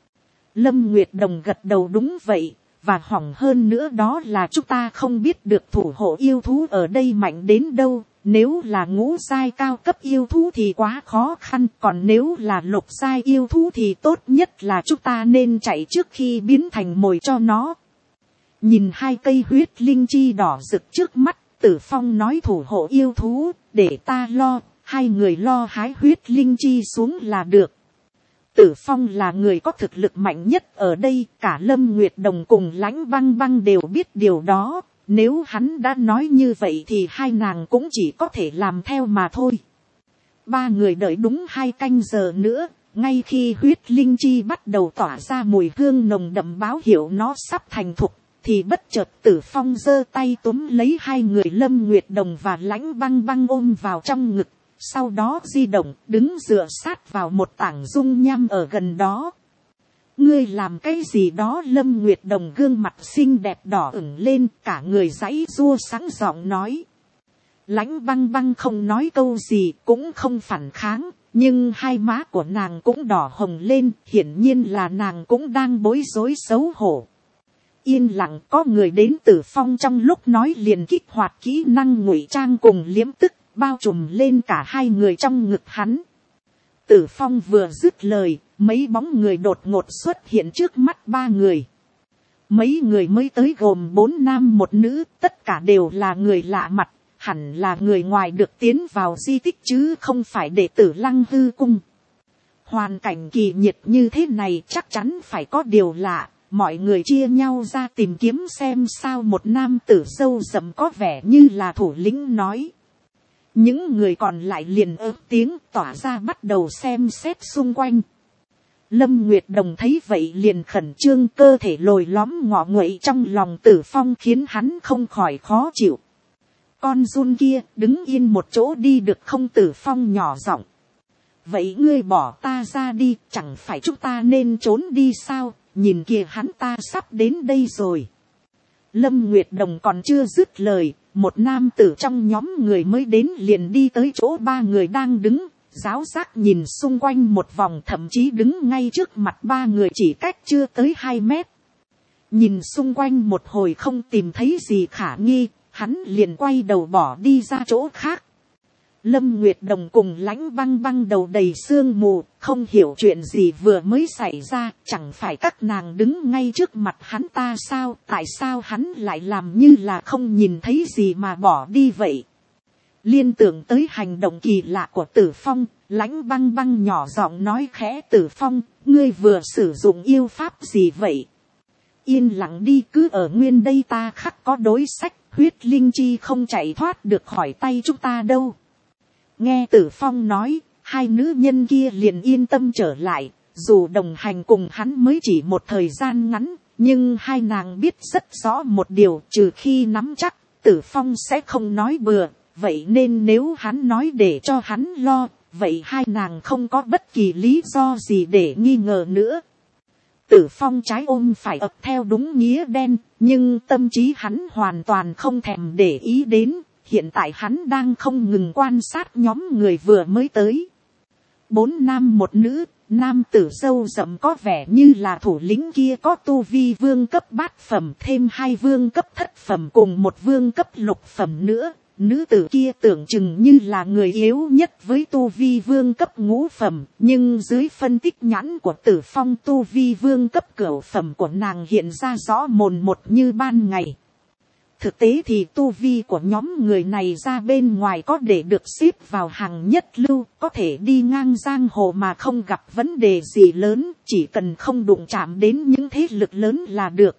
Lâm Nguyệt Đồng gật đầu đúng vậy. Và hỏng hơn nữa đó là chúng ta không biết được thủ hộ yêu thú ở đây mạnh đến đâu. Nếu là ngũ giai cao cấp yêu thú thì quá khó khăn. Còn nếu là lục giai yêu thú thì tốt nhất là chúng ta nên chạy trước khi biến thành mồi cho nó. Nhìn hai cây huyết linh chi đỏ rực trước mắt, Tử Phong nói thủ hộ yêu thú, để ta lo, hai người lo hái huyết linh chi xuống là được. Tử Phong là người có thực lực mạnh nhất ở đây, cả Lâm Nguyệt Đồng cùng Lãnh Băng Băng đều biết điều đó. Nếu hắn đã nói như vậy thì hai nàng cũng chỉ có thể làm theo mà thôi. Ba người đợi đúng hai canh giờ nữa, ngay khi huyết linh chi bắt đầu tỏa ra mùi hương nồng đậm báo hiệu nó sắp thành thục, thì bất chợt Tử Phong giơ tay túm lấy hai người Lâm Nguyệt Đồng và Lãnh Băng Băng ôm vào trong ngực. Sau đó di động, đứng dựa sát vào một tảng dung nham ở gần đó. Ngươi làm cái gì đó? Lâm Nguyệt Đồng gương mặt xinh đẹp đỏ ửng lên, cả người giãy giụa sáng giọng nói. Lãnh Băng Băng không nói câu gì, cũng không phản kháng, nhưng hai má của nàng cũng đỏ hồng lên, hiển nhiên là nàng cũng đang bối rối xấu hổ. Yên lặng, có người đến. Tử Phong trong lúc nói liền kích hoạt kỹ năng ngụy trang cùng liếm tức, bao trùm lên cả hai người trong ngực hắn. Tử Phong vừa dứt lời, mấy bóng người đột ngột xuất hiện trước mắt ba người. Mấy người mới tới gồm bốn nam một nữ, tất cả đều là người lạ mặt, hẳn là người ngoài được tiến vào di tích chứ không phải đệ tử Lăng Hư Cung. Hoàn cảnh kỳ nhiệt như thế này chắc chắn phải có điều lạ. Mọi người chia nhau ra tìm kiếm xem sao. Một nam tử râu rậm có vẻ như là thủ lĩnh nói. Những người còn lại liền ớt tiếng tỏa ra bắt đầu xem xét xung quanh. Lâm Nguyệt Đồng thấy vậy liền khẩn trương, cơ thể lồi lõm ngọ nguậy trong lòng Tử Phong khiến hắn không khỏi khó chịu. Con giun kia, đứng yên một chỗ đi được không? Tử Phong nhỏ giọng. Vậy ngươi bỏ ta ra đi, chẳng phải chúng ta nên trốn đi sao? Nhìn kìa, hắn ta sắp đến đây rồi. Lâm Nguyệt Đồng còn chưa dứt lời, một nam tử trong nhóm người mới đến liền đi tới chỗ ba người đang đứng, giáo giác nhìn xung quanh một vòng, thậm chí đứng ngay trước mặt ba người chỉ cách chưa tới hai mét. Nhìn xung quanh một hồi không tìm thấy gì khả nghi, hắn liền quay đầu bỏ đi ra chỗ khác. Lâm Nguyệt Đồng cùng Lãnh Băng Băng đầu đầy sương mù, không hiểu chuyện gì vừa mới xảy ra, chẳng phải các nàng đứng ngay trước mặt hắn ta sao? Tại sao hắn lại làm như là không nhìn thấy gì mà bỏ đi vậy? Liên tưởng tới hành động kỳ lạ của Tử Phong, Lãnh Băng Băng nhỏ giọng nói khẽ. Tử Phong, ngươi vừa sử dụng yêu pháp gì vậy? Yên lặng đi, cứ ở nguyên đây, ta khắc có đối sách, huyết linh chi không chạy thoát được khỏi tay chúng ta đâu. Nghe Tử Phong nói, hai nữ nhân kia liền yên tâm trở lại, dù đồng hành cùng hắn mới chỉ một thời gian ngắn, nhưng hai nàng biết rất rõ một điều, trừ khi nắm chắc, Tử Phong sẽ không nói bừa, vậy nên nếu hắn nói để cho hắn lo, vậy hai nàng không có bất kỳ lý do gì để nghi ngờ nữa. Tử Phong trái ôm phải ập theo đúng nghĩa đen, nhưng tâm trí hắn hoàn toàn không thèm để ý đến. Hiện tại hắn đang không ngừng quan sát nhóm người vừa mới tới. bốn nam một nữ, nam tử râu rậm có vẻ như là thủ lĩnh kia có tu vi vương cấp bát phẩm, thêm hai vương cấp thất phẩm cùng một vương cấp lục phẩm nữa. Nữ tử kia tưởng chừng như là người yếu nhất với tu vi vương cấp ngũ phẩm, nhưng dưới phân tích nhãn của Tử Phong, tu vi vương cấp cửu phẩm của nàng hiện ra rõ mồn một như ban ngày. Thực tế thì tu vi của nhóm người này ra bên ngoài có để được xếp vào hàng nhất lưu, có thể đi ngang giang hồ mà không gặp vấn đề gì lớn, chỉ cần không đụng chạm đến những thế lực lớn là được.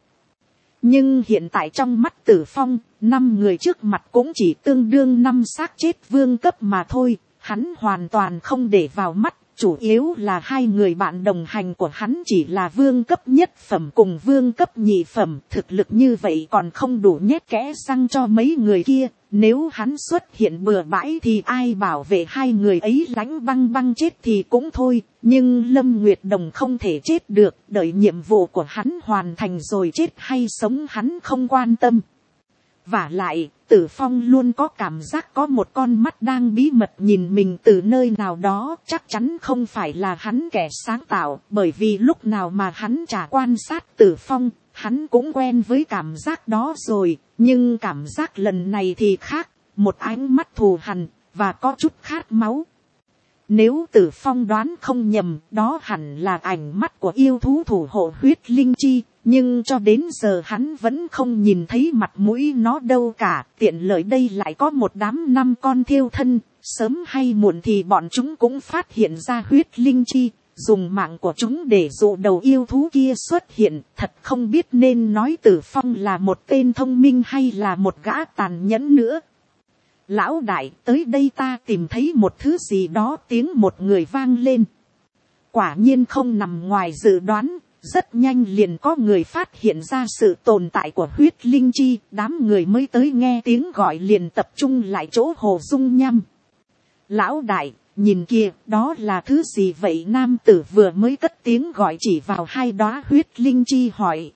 Nhưng hiện tại trong mắt Tử Phong, năm người trước mặt cũng chỉ tương đương năm xác chết vương cấp mà thôi, hắn hoàn toàn không để vào mắt. Chủ yếu là hai người bạn đồng hành của hắn chỉ là vương cấp nhất phẩm cùng vương cấp nhị phẩm, thực lực như vậy còn không đủ nhét kẽ răng cho mấy người kia. Nếu hắn xuất hiện bừa bãi thì ai bảo vệ hai người ấy lãnh băng băng chết thì cũng thôi. Nhưng Lâm Nguyệt Đồng không thể chết được, đợi nhiệm vụ của hắn hoàn thành rồi chết hay sống hắn không quan tâm. Vả lại, Tử Phong luôn có cảm giác có một con mắt đang bí mật nhìn mình từ nơi nào đó, chắc chắn không phải là hắn kẻ sáng tạo, bởi vì lúc nào mà hắn chả quan sát Tử Phong, hắn cũng quen với cảm giác đó rồi, nhưng cảm giác lần này thì khác, một ánh mắt thù hằn, và có chút khát máu. Nếu Tử Phong đoán không nhầm, đó hẳn là ảnh mắt của yêu thú thủ hộ huyết linh chi, nhưng cho đến giờ hắn vẫn không nhìn thấy mặt mũi nó đâu cả. Tiện lợi đây lại có một đám năm con thiêu thân, sớm hay muộn thì bọn chúng cũng phát hiện ra huyết linh chi, dùng mạng của chúng để dụ đầu yêu thú kia xuất hiện. Thật không biết nên nói Tử Phong là một tên thông minh hay là một gã tàn nhẫn nữa. Lão đại, tới đây ta tìm thấy một thứ gì đó, tiếng một người vang lên. Quả nhiên không nằm ngoài dự đoán, rất nhanh liền có người phát hiện ra sự tồn tại của huyết linh chi, đám người mới tới nghe tiếng gọi liền tập trung lại chỗ Hồ Dung Nham. Lão đại, nhìn kia, đó là thứ gì vậy? Nam tử vừa mới cất tiếng gọi chỉ vào hai đóa huyết linh chi hỏi.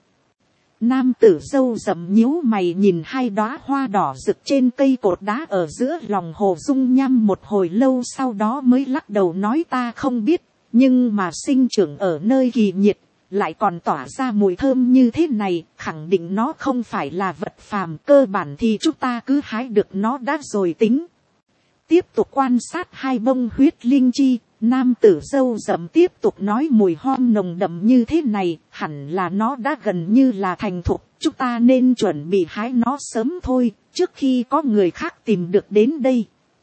Nam tử râu rậm nhíu mày nhìn hai đóa hoa đỏ rực trên cây cột đá ở giữa lòng Hồ Dung Nham một hồi lâu, sau đó mới lắc đầu nói ta không biết, nhưng mà sinh trưởng ở nơi kỳ nhiệt, lại còn tỏa ra mùi thơm như thế này, khẳng định nó không phải là vật phàm, cơ bản thì chúng ta cứ hái được nó đã rồi tính. Tiếp tục quan sát hai bông huyết linh chi, nam tử râu rậm tiếp tục nói mùi hom nồng đậm như thế này, hẳn là nó đã gần như là thành thục, chúng ta nên chuẩn bị hái nó sớm thôi, trước khi có người khác tìm được đến đây.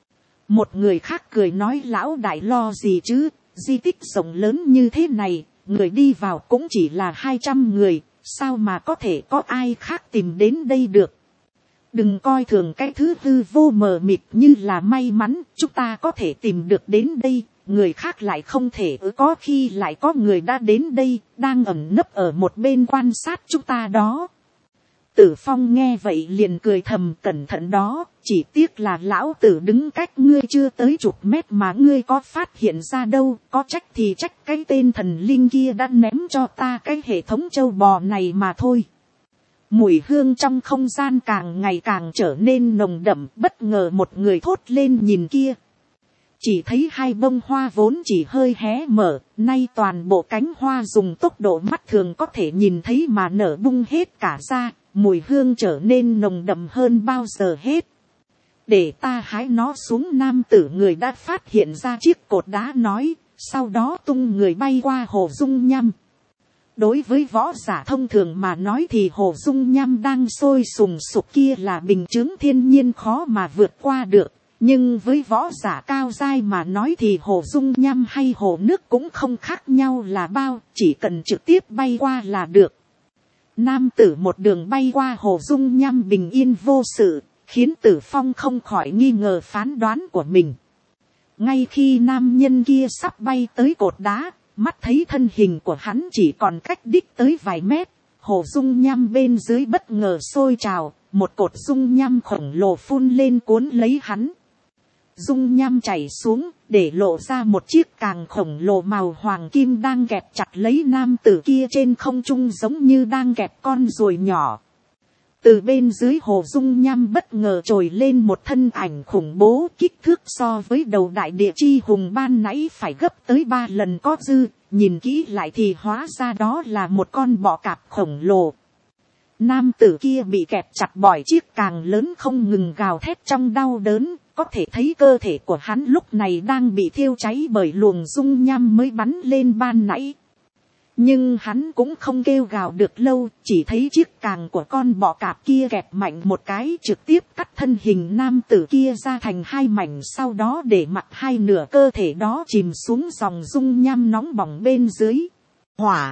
Một người khác cười nói lão đại lo gì chứ, di tích rộng lớn như thế này, người đi vào cũng chỉ là hai trăm người, sao mà có thể có ai khác tìm đến đây được. Đừng coi thường cái thứ hư vô mờ mịt như là may mắn, chúng ta có thể tìm được đến đây, người khác lại không thể, có khi lại có người đã đến đây, đang ẩn nấp ở một bên quan sát chúng ta đó. Tử Phong nghe vậy liền cười thầm, cẩn thận đó, chỉ tiếc là lão tử đứng cách ngươi chưa tới chục mét mà ngươi có phát hiện ra đâu, có trách thì trách cái tên thần linh kia đã ném cho ta cái hệ thống châu bò này mà thôi. Mùi hương trong không gian càng ngày càng trở nên nồng đậm, bất ngờ một người thốt lên nhìn kia. Chỉ thấy hai bông hoa vốn chỉ hơi hé mở, nay toàn bộ cánh hoa dùng tốc độ mắt thường có thể nhìn thấy mà nở bung hết cả ra, mùi hương trở nên nồng đậm hơn bao giờ hết. Để ta hái nó xuống, nam tử người đã phát hiện ra chiếc cột đá nói, sau đó tung người bay qua Hồ Dung Nham. Đối với võ giả thông thường mà nói thì Hồ Dung Nham đang sôi sùng sục kia là bình chướng thiên nhiên khó mà vượt qua được. Nhưng với võ giả cao giai mà nói thì Hồ Dung Nham hay hồ nước cũng không khác nhau là bao, chỉ cần trực tiếp bay qua là được. Nam tử một đường bay qua Hồ Dung Nham bình yên vô sự, khiến Tử Phong không khỏi nghi ngờ phán đoán của mình. Ngay khi nam nhân kia sắp bay tới cột đá, mắt thấy thân hình của hắn chỉ còn cách đích tới vài mét, Hồ Dung Nham bên dưới bất ngờ sôi trào, một cột dung nham khổng lồ phun lên cuốn lấy hắn. Dung nham chảy xuống, để lộ ra một chiếc càng khổng lồ màu hoàng kim đang kẹp chặt lấy nam tử kia trên không trung giống như đang kẹp con ruồi nhỏ. Từ bên dưới hồ dung nham bất ngờ trồi lên một thân ảnh khủng bố, kích thước so với đầu đại địa chi hùng ban nãy phải gấp tới ba lần có dư, nhìn kỹ lại thì hóa ra đó là một con bọ cạp khổng lồ. Nam tử kia bị kẹp chặt bỏi chiếc càng lớn không ngừng gào thét trong đau đớn, có thể thấy cơ thể của hắn lúc này đang bị thiêu cháy bởi luồng dung nham mới bắn lên ban nãy. Nhưng hắn cũng không kêu gào được lâu, chỉ thấy chiếc càng của con bọ cạp kia kẹp mạnh một cái trực tiếp cắt thân hình nam tử kia ra thành hai mảnh, sau đó để mặt hai nửa cơ thể đó chìm xuống dòng dung nham nóng bỏng bên dưới. Hỏa!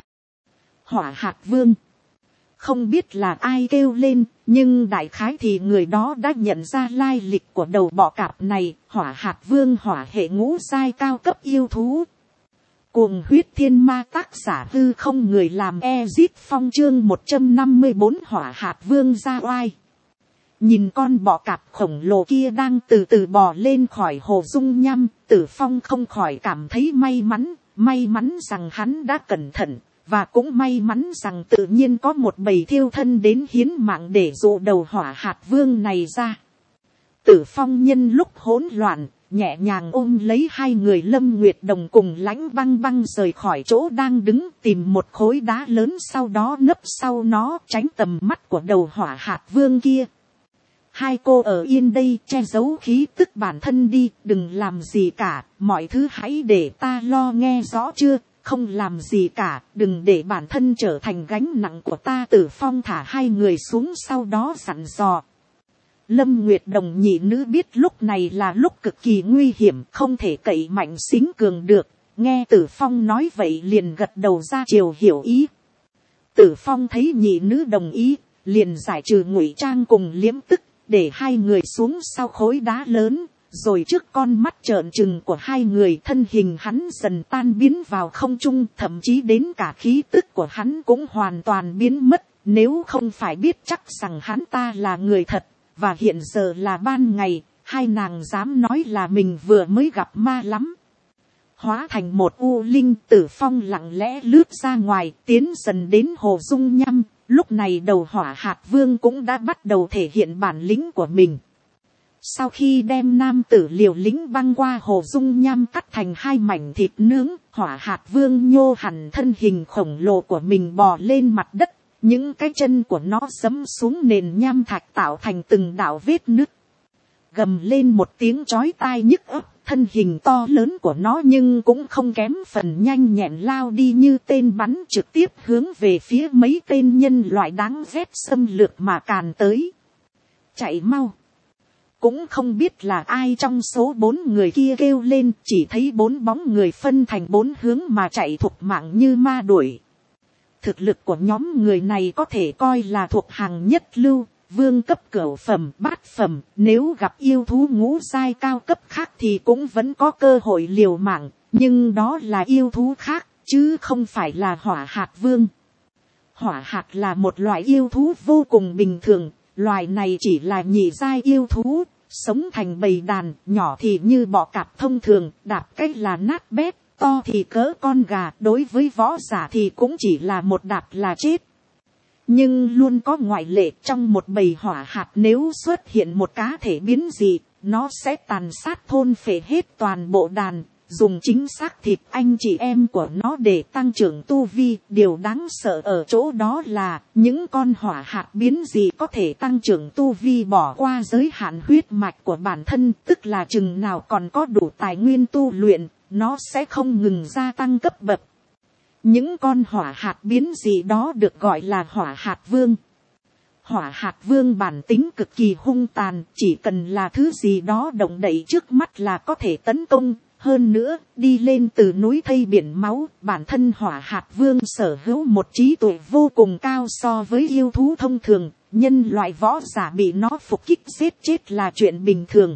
Hỏa hạt vương! Không biết là ai kêu lên, nhưng đại khái thì người đó đã nhận ra lai lịch của đầu bọ cạp này. Hỏa hạt vương, hỏa hệ ngũ giai cao cấp yêu thú. Cuồng huyết thiên ma, tác giả Hư Không Người làm, Ezit Phong chương một trăm năm mươi bốn hỏa hạt vương ra oai. Nhìn con bọ cạp khổng lồ kia đang từ từ bò lên khỏi hồ dung nham, Tử Phong không khỏi cảm thấy may mắn, may mắn rằng hắn đã cẩn thận, và cũng may mắn rằng tự nhiên có một bầy thiêu thân đến hiến mạng để dụ đầu hỏa hạt vương này ra. Tử Phong nhân lúc hỗn loạn, nhẹ nhàng ôm lấy hai người Lâm Nguyệt Đồng cùng Lãnh Băng Băng rời khỏi chỗ đang đứng, tìm một khối đá lớn sau đó nấp sau nó, tránh tầm mắt của đầu hỏa hạt vương kia. Hai cô ở yên đây, che giấu khí tức bản thân đi, đừng làm gì cả, mọi thứ hãy để ta lo, nghe rõ chưa? Không làm gì cả, đừng để bản thân trở thành gánh nặng của ta. Tử Phong thả hai người xuống sau đó dặn dò. Lâm Nguyệt Đồng nhị nữ biết lúc này là lúc cực kỳ nguy hiểm, không thể cậy mạnh xính cường được, nghe Tử Phong nói vậy liền gật đầu ra chiều hiểu ý. Tử Phong thấy nhị nữ đồng ý, liền giải trừ ngụy trang cùng liếm tức, để hai người xuống sau khối đá lớn, rồi trước con mắt trợn trừng của hai người, thân hình hắn dần tan biến vào không trung, thậm chí đến cả khí tức của hắn cũng hoàn toàn biến mất. Nếu không phải biết chắc rằng hắn ta là người thật, và hiện giờ là ban ngày, hai nàng dám nói là mình vừa mới gặp ma lắm. Hóa thành một u linh, Tử Phong lặng lẽ lướt ra ngoài, tiến dần đến hồ dung nham. Lúc này đầu hỏa hạt vương cũng đã bắt đầu thể hiện bản lĩnh của mình. Sau khi đem nam tử liều lĩnh băng qua hồ dung nham cắt thành hai mảnh thịt nướng, hỏa hạt vương nhô hẳn thân hình khổng lồ của mình bò lên mặt đất. Những cái chân của nó giẫm xuống nền nham thạch tạo thành từng đạo vết nứt. Gầm lên một tiếng chói tai nhức óc, thân hình to lớn của nó nhưng cũng không kém phần nhanh nhẹn lao đi như tên bắn trực tiếp hướng về phía mấy tên nhân loại đáng ghét xâm lược mà càn tới. Chạy mau! Cũng không biết là ai trong số bốn người kia kêu lên, chỉ thấy bốn bóng người phân thành bốn hướng mà chạy thục mạng như ma đuổi. Thực lực của nhóm người này có thể coi là thuộc hàng nhất lưu, vương cấp cửu phẩm, bát phẩm, nếu gặp yêu thú ngũ giai cao cấp khác thì cũng vẫn có cơ hội liều mạng, nhưng đó là yêu thú khác, chứ không phải là hỏa hạt vương. Hỏa hạt là một loại yêu thú vô cùng bình thường, loài này chỉ là nhị giai yêu thú, sống thành bầy đàn, nhỏ thì như bọ cạp thông thường, đạp cách là nát bét, to thì cỡ con gà, đối với võ giả thì cũng chỉ là một đạp là chết. Nhưng luôn có ngoại lệ, trong một bầy hỏa hạt nếu xuất hiện một cá thể biến dị, nó sẽ tàn sát thôn phệ hết toàn bộ đàn, dùng chính xác thịt anh chị em của nó để tăng trưởng tu vi. Điều đáng sợ ở chỗ đó là, những con hỏa hạt biến dị có thể tăng trưởng tu vi bỏ qua giới hạn huyết mạch của bản thân, tức là chừng nào còn có đủ tài nguyên tu luyện, nó sẽ không ngừng gia tăng cấp bậc. Những con hỏa hạt biến dị đó được gọi là hỏa hạt vương. Hỏa hạt vương bản tính cực kỳ hung tàn, chỉ cần là thứ gì đó động đậy trước mắt là có thể tấn công. Hơn nữa, đi lên từ núi thây biển máu, bản thân hỏa hạt vương sở hữu một trí tuệ vô cùng cao so với yêu thú thông thường. Nhân loại võ giả bị nó phục kích giết chết là chuyện bình thường.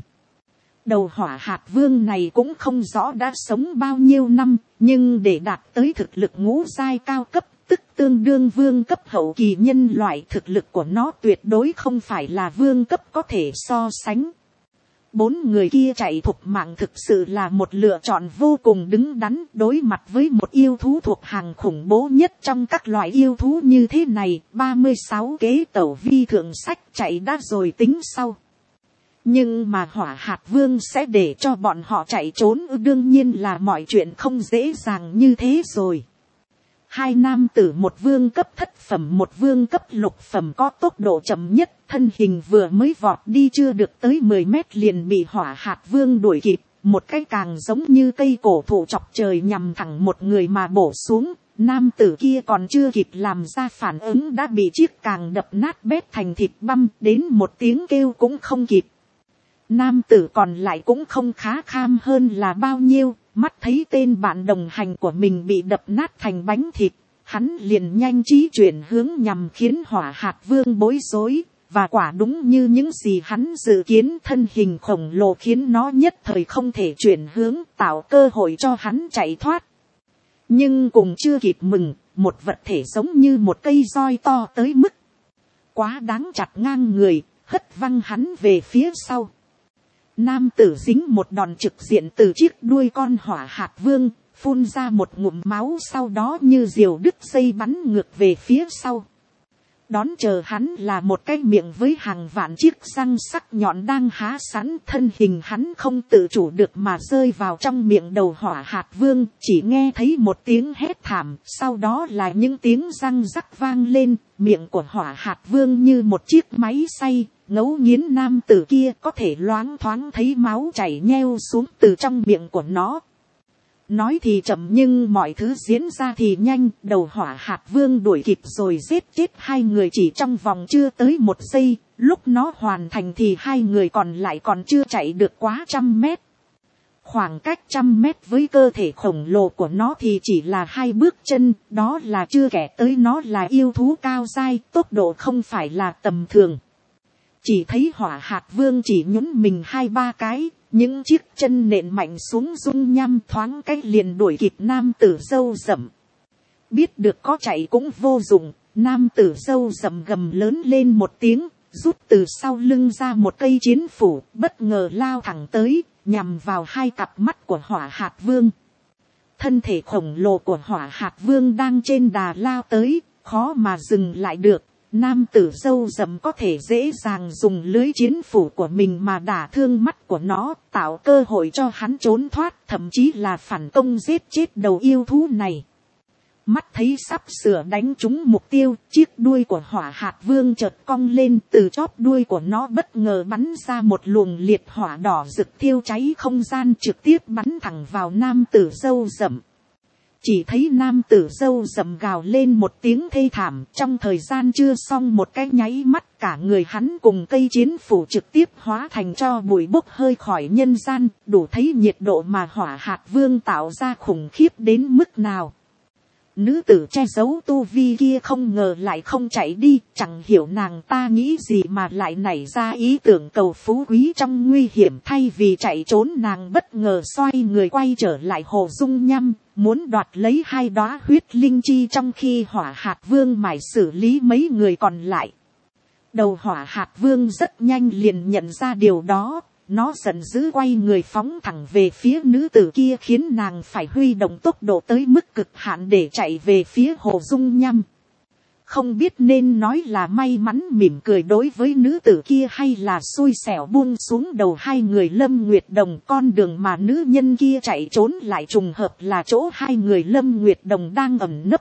Đầu hỏa hạt vương này cũng không rõ đã sống bao nhiêu năm, nhưng để đạt tới thực lực ngũ giai cao cấp, tức tương đương vương cấp hậu kỳ nhân loại, thực lực của nó tuyệt đối không phải là vương cấp có thể so sánh. bốn người kia chạy thục mạng thực sự là một lựa chọn vô cùng đứng đắn, đối mặt với một yêu thú thuộc hàng khủng bố nhất trong các loại yêu thú như thế này. Ba mươi sáu kế tẩu vi thượng sách chạy đã rồi tính sau. Nhưng mà Hỏa Hạt Vương sẽ để cho bọn họ chạy trốn, đương nhiên là mọi chuyện không dễ dàng như thế rồi. Hai nam tử, một vương cấp thất phẩm, một vương cấp lục phẩm, có tốc độ chậm nhất, thân hình vừa mới vọt đi chưa được tới mười mét liền bị Hỏa Hạt Vương đuổi kịp, một cái càng giống như cây cổ thụ chọc trời nhằm thẳng một người mà bổ xuống. Nam tử kia còn chưa kịp làm ra phản ứng đã bị chiếc càng đập nát bét thành thịt băm, đến một tiếng kêu cũng không kịp. Nam tử còn lại cũng không khá kham hơn là bao nhiêu, mắt thấy tên bạn đồng hành của mình bị đập nát thành bánh thịt, hắn liền nhanh trí chuyển hướng nhằm khiến Hỏa Hạt Vương bối rối, và quả đúng như những gì hắn dự kiến, thân hình khổng lồ khiến nó nhất thời không thể chuyển hướng, tạo cơ hội cho hắn chạy thoát. Nhưng cùng chưa kịp mừng, một vật thể giống như một cây roi to tới mức quá đáng chặt ngang người, hất văng hắn về phía sau. Nam tử dính một đòn trực diện từ chiếc đuôi con Hỏa Hạt Vương, phun ra một ngụm máu, sau đó như diều đứt dây bắn ngược về phía sau. Đón chờ hắn là một cái miệng với hàng vạn chiếc răng sắc nhọn đang há sẵn, thân hình hắn không tự chủ được mà rơi vào trong miệng đầu Hỏa Hạt Vương, chỉ nghe thấy một tiếng hét thảm, sau đó là những tiếng răng rắc vang lên, miệng của Hỏa Hạt Vương như một chiếc máy xay, ngấu nghiến nam tử kia, có thể loáng thoáng thấy máu chảy nheo xuống từ trong miệng của nó. Nói thì chậm nhưng mọi thứ diễn ra thì nhanh, đầu Hỏa Hạt Vương đuổi kịp rồi giết chết hai người chỉ trong vòng chưa tới một giây, lúc nó hoàn thành thì hai người còn lại còn chưa chạy được quá trăm mét. Khoảng cách trăm mét với cơ thể khổng lồ của nó thì chỉ là hai bước chân, đó là chưa kể tới nó là yêu thú cao dai, tốc độ không phải là tầm thường. Chỉ thấy Hỏa Hạt Vương chỉ nhún mình hai ba cái, những chiếc chân nện mạnh xuống dung nham, thoáng cách liền đuổi kịp nam tử râu rậm. Biết được có chạy cũng vô dụng, nam tử râu rậm gầm lớn lên một tiếng, rút từ sau lưng ra một cây chiến phủ, bất ngờ lao thẳng tới, nhằm vào hai cặp mắt của Hỏa Hạt Vương. Thân thể khổng lồ của Hỏa Hạt Vương đang trên đà lao tới, khó mà dừng lại được. Nam tử râu rậm có thể dễ dàng dùng lưới chiến phủ của mình mà đả thương mắt của nó, tạo cơ hội cho hắn trốn thoát, thậm chí là phản công giết chết đầu yêu thú này. Mắt thấy sắp sửa đánh trúng mục tiêu, chiếc đuôi của Hỏa Hạt Vương chợt cong lên, từ chóp đuôi của nó bất ngờ bắn ra một luồng liệt hỏa đỏ rực thiêu cháy không gian, trực tiếp bắn thẳng vào nam tử râu rậm. Chỉ thấy nam tử râu rậm gào lên một tiếng thê thảm, trong thời gian chưa xong một cái nháy mắt, cả người hắn cùng cây chiến phủ trực tiếp hóa thành tro bụi bốc hơi khỏi nhân gian, đủ thấy nhiệt độ mà Hỏa Hạt Vương tạo ra khủng khiếp đến mức nào. Nữ tử che giấu tu vi kia không ngờ lại không chạy đi, chẳng hiểu nàng ta nghĩ gì mà lại nảy ra ý tưởng cầu phú quý trong nguy hiểm, thay vì chạy trốn nàng bất ngờ xoay người quay trở lại hồ dung nham, muốn đoạt lấy hai đóa huyết linh chi trong khi Hỏa Hạt Vương mải xử lý mấy người còn lại. Đầu Hỏa Hạt Vương rất nhanh liền nhận ra điều đó. Nó giận dữ quay người phóng thẳng về phía nữ tử kia, khiến nàng phải huy động tốc độ tới mức cực hạn để chạy về phía hồ dung nham. Không biết nên nói là may mắn mỉm cười đối với nữ tử kia hay là xui xẻo buông xuống đầu hai người Lâm Nguyệt Đồng. Con đường mà nữ nhân kia chạy trốn lại trùng hợp là chỗ hai người Lâm Nguyệt Đồng đang ẩn nấp.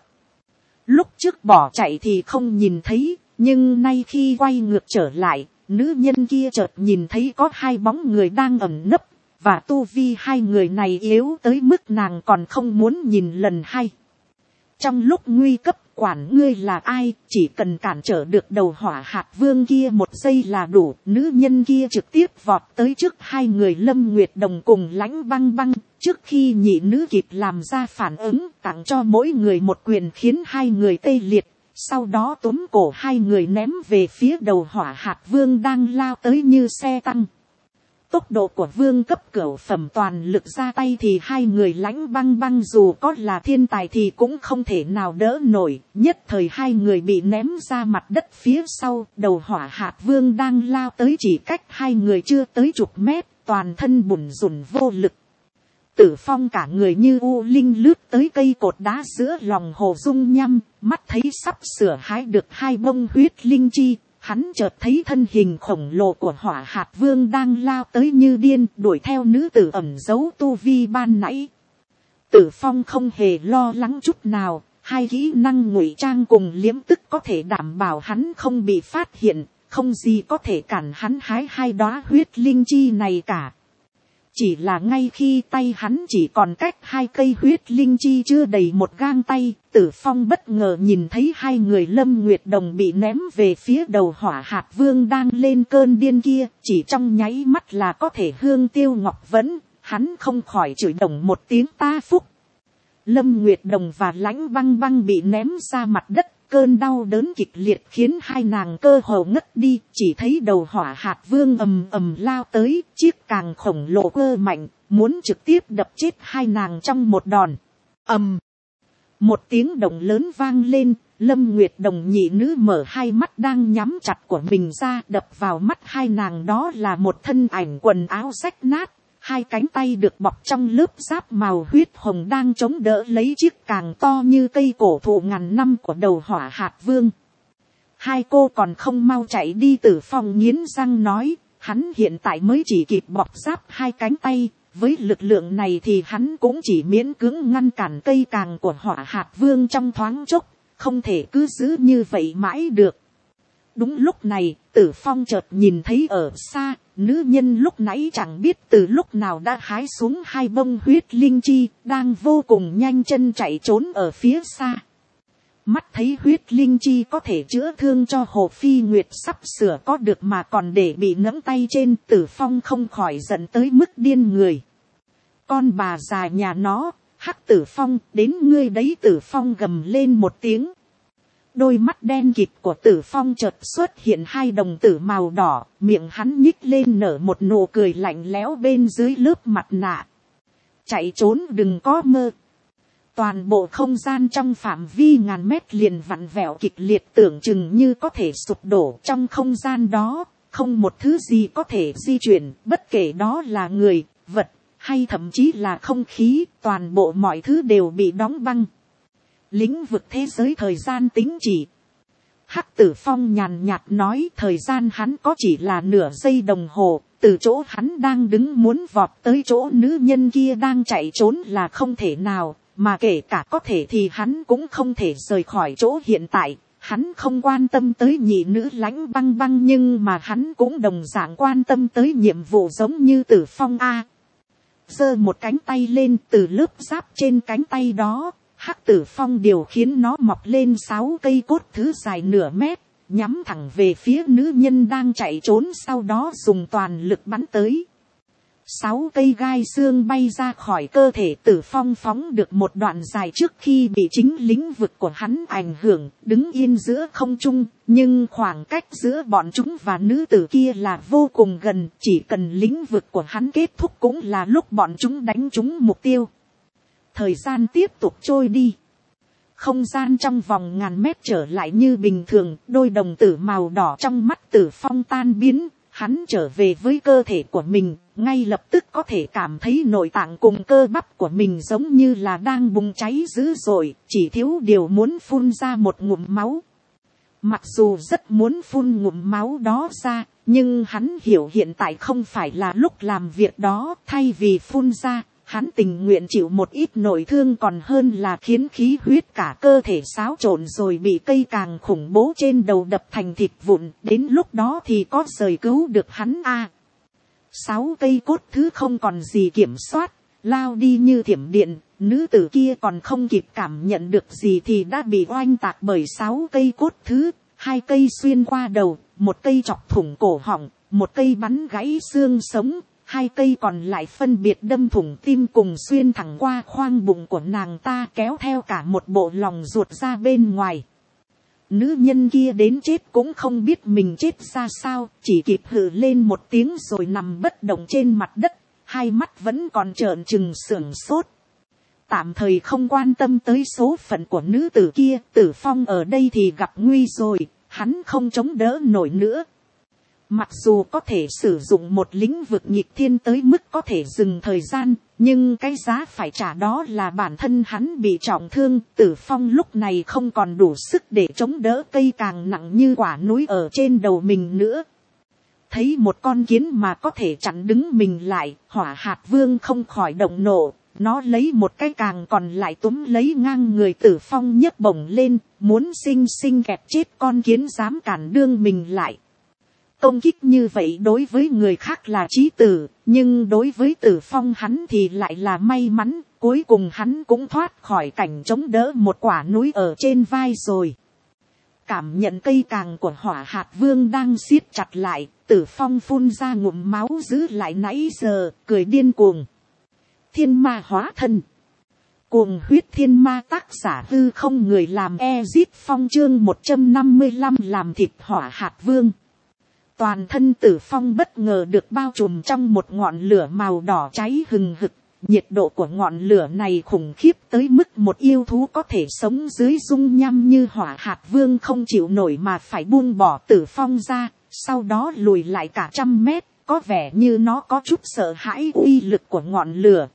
Lúc trước bỏ chạy thì không nhìn thấy, nhưng nay khi quay ngược trở lại, nữ nhân kia chợt nhìn thấy có hai bóng người đang ẩn nấp, và tu vi hai người này yếu tới mức nàng còn không muốn nhìn lần hai. Trong lúc nguy cấp, quản ngươi là ai, chỉ cần cản trở được đầu Hỏa Hạt Vương kia một giây là đủ. Nữ nhân kia trực tiếp vọt tới trước hai người Lâm Nguyệt Đồng cùng Lãnh Băng Băng, trước khi nhị nữ kịp làm ra phản ứng, tặng cho mỗi người một quyền khiến hai người tê liệt. Sau đó túm cổ hai người ném về phía đầu Hỏa Hạt Vương đang lao tới như xe tăng. Tốc độ của vương cấp cửu phẩm toàn lực ra tay thì hai người Lãnh Băng Băng dù có là thiên tài thì cũng không thể nào đỡ nổi. Nhất thời hai người bị ném ra mặt đất phía sau, đầu Hỏa Hạt Vương đang lao tới chỉ cách hai người chưa tới chục mét. toàn thân bủn rủn vô lực. Tử Phong cả người như u linh lướt tới cây cột đá giữa lòng hồ dung nhăm, mắt thấy sắp sửa hái được hai bông huyết linh chi, hắn chợt thấy thân hình khổng lồ của Hỏa Hạt Vương đang lao tới như điên, đuổi theo nữ tử ẩn giấu tu vi ban nãy. Tử Phong không hề lo lắng chút nào, hai kỹ năng ngụy trang cùng liếm tức có thể đảm bảo hắn không bị phát hiện, không gì có thể cản hắn hái hai đóa huyết linh chi này cả. Chỉ là ngay khi tay hắn chỉ còn cách hai cây huyết linh chi chưa đầy một gang tay, Tử Phong bất ngờ nhìn thấy hai người Lâm Nguyệt Đồng bị ném về phía đầu Hỏa Hạt Vương đang lên cơn điên kia, chỉ trong nháy mắt là có thể hương tiêu ngọc vẫn, hắn không khỏi chửi đồng một tiếng ta phúc. Lâm Nguyệt Đồng và Lãnh Băng Băng bị ném ra mặt đất, cơn đau đớn kịch liệt khiến hai nàng cơ hồ ngất đi, chỉ thấy đầu Hỏa Hạt Vương ầm ầm lao tới, chiếc càng khổng lồ cơ mạnh, muốn trực tiếp đập chết hai nàng trong một đòn. Ầm, một tiếng động lớn vang lên, Lâm Nguyệt Đồng nhị nữ mở hai mắt đang nhắm chặt của mình ra, đập vào mắt hai nàng đó là một thân ảnh quần áo rách nát, hai cánh tay được bọc trong lớp giáp màu huyết hồng đang chống đỡ lấy chiếc càng to như cây cổ thụ ngàn năm của đầu Hỏa Hạt Vương. Hai cô còn không mau chạy đi, Tử Phong nghiến răng nói, hắn hiện tại mới chỉ kịp bọc giáp hai cánh tay, với lực lượng này thì hắn cũng chỉ miễn cưỡng ngăn cản cây càng của Hỏa Hạt Vương trong thoáng chốc, không thể cứ giữ như vậy mãi được. Đúng lúc này, Tử Phong chợt nhìn thấy ở xa, nữ nhân lúc nãy chẳng biết từ lúc nào đã hái xuống hai bông huyết linh chi, đang vô cùng nhanh chân chạy trốn ở phía xa. Mắt thấy huyết linh chi có thể chữa thương cho Hồ Phi Nguyệt sắp sửa có được mà còn để bị nẫng tay trên, Tử Phong không khỏi giận tới mức điên người. Con bà già nhà nó, hắc Tử Phong, đến ngươi đấy. Tử Phong gầm lên một tiếng. Đôi mắt đen kịt của Tử Phong chợt xuất hiện hai đồng tử màu đỏ, miệng hắn nhích lên nở một nụ cười lạnh lẽo bên dưới lớp mặt nạ. Chạy trốn đừng có mơ. Toàn bộ không gian trong phạm vi ngàn mét liền vặn vẹo kịch liệt, tưởng chừng như có thể sụp đổ. Trong không gian đó, không một thứ gì có thể di chuyển, bất kể đó là người, vật, hay thậm chí là không khí, toàn bộ mọi thứ đều bị đóng băng. Lĩnh vực thế giới thời gian tính chỉ. Hắc Tử Phong nhàn nhạt nói, thời gian hắn có chỉ là nửa giây đồng hồ, từ chỗ hắn đang đứng muốn vọt tới chỗ nữ nhân kia đang chạy trốn là không thể nào, mà kể cả có thể thì hắn cũng không thể rời khỏi chỗ hiện tại. Hắn không quan tâm tới nhị nữ Lãnh Băng Băng, nhưng mà hắn cũng đồng dạng quan tâm tới nhiệm vụ giống như Tử Phong a. Giơ một cánh tay lên, từ lớp giáp trên cánh tay đó, Hắc Tử Phong điều khiến nó mọc lên sáu cây cốt thứ dài nửa mét, nhắm thẳng về phía nữ nhân đang chạy trốn, sau đó dùng toàn lực bắn tới. Sáu cây gai xương bay ra khỏi cơ thể Tử Phong, phóng được một đoạn dài trước khi bị chính lĩnh vực của hắn ảnh hưởng, đứng yên giữa không trung, nhưng khoảng cách giữa bọn chúng và nữ tử kia là vô cùng gần, chỉ cần lĩnh vực của hắn kết thúc cũng là lúc bọn chúng đánh trúng mục tiêu. Thời gian tiếp tục trôi đi. Không gian trong vòng ngàn mét trở lại như bình thường, đôi đồng tử màu đỏ trong mắt Tử Phong tan biến, hắn trở về với cơ thể của mình, ngay lập tức có thể cảm thấy nội tạng cùng cơ bắp của mình giống như là đang bùng cháy dữ dội, chỉ thiếu điều muốn phun ra một ngụm máu. Mặc dù rất muốn phun ngụm máu đó ra, nhưng hắn hiểu hiện tại không phải là lúc làm việc đó, thay vì phun ra, hắn tình nguyện chịu một ít nội thương còn hơn là khiến khí huyết cả cơ thể xáo trộn rồi bị cây càng khủng bố trên đầu đập thành thịt vụn, đến lúc đó thì có rời cứu được hắn a. À, sáu cây cốt thứ không còn gì kiểm soát, lao đi như thiểm điện, nữ tử kia còn không kịp cảm nhận được gì thì đã bị oanh tạc bởi sáu cây cốt thứ, hai cây xuyên qua đầu, một cây chọc thủng cổ họng, một cây bắn gãy xương sống. Hai cây còn lại phân biệt đâm thủng tim cùng xuyên thẳng qua khoang bụng của nàng ta, kéo theo cả một bộ lòng ruột ra bên ngoài. Nữ nhân kia đến chết cũng không biết mình chết ra sao, chỉ kịp hừ lên một tiếng rồi nằm bất động trên mặt đất, hai mắt vẫn còn trợn trừng sửng sốt. Tạm thời không quan tâm tới số phận của nữ tử kia, Tử Phong ở đây thì gặp nguy rồi, hắn không chống đỡ nổi nữa. Mặc dù có thể sử dụng một lĩnh vực nhịp thiên tới mức có thể dừng thời gian, nhưng cái giá phải trả đó là bản thân hắn bị trọng thương. Tử Phong lúc này không còn đủ sức để chống đỡ cây càng nặng như quả núi ở trên đầu mình nữa. Thấy một con kiến mà có thể chặn đứng mình lại, Hỏa Hạt Vương không khỏi động nộ. Nó lấy một cái càng còn lại túm lấy ngang người Tử Phong nhấc bổng lên, muốn xinh xinh kẹp chết con kiến dám cản đương mình lại. Công kích như vậy đối với người khác là chí tử, nhưng đối với Tử Phong hắn thì lại là may mắn, cuối cùng hắn cũng thoát khỏi cảnh chống đỡ một quả núi ở trên vai rồi. Cảm nhận cây càng của Hỏa Hạt Vương đang siết chặt lại, Tử Phong phun ra ngụm máu giữ lại nãy giờ, cười điên cuồng. Thiên ma hóa thân. Cuồng huyết thiên ma, tác giả hư không, người làm Ezit Phong, chương một trăm năm mươi lăm làm thịt Hỏa Hạt Vương. Toàn thân Tử Phong bất ngờ được bao trùm trong một ngọn lửa màu đỏ cháy hừng hực. Nhiệt độ của ngọn lửa này khủng khiếp tới mức một yêu thú có thể sống dưới dung nham như Hỏa Hạt Vương không chịu nổi mà phải buông bỏ Tử Phong ra, sau đó lùi lại cả trăm mét, có vẻ như nó có chút sợ hãi uy lực của ngọn lửa.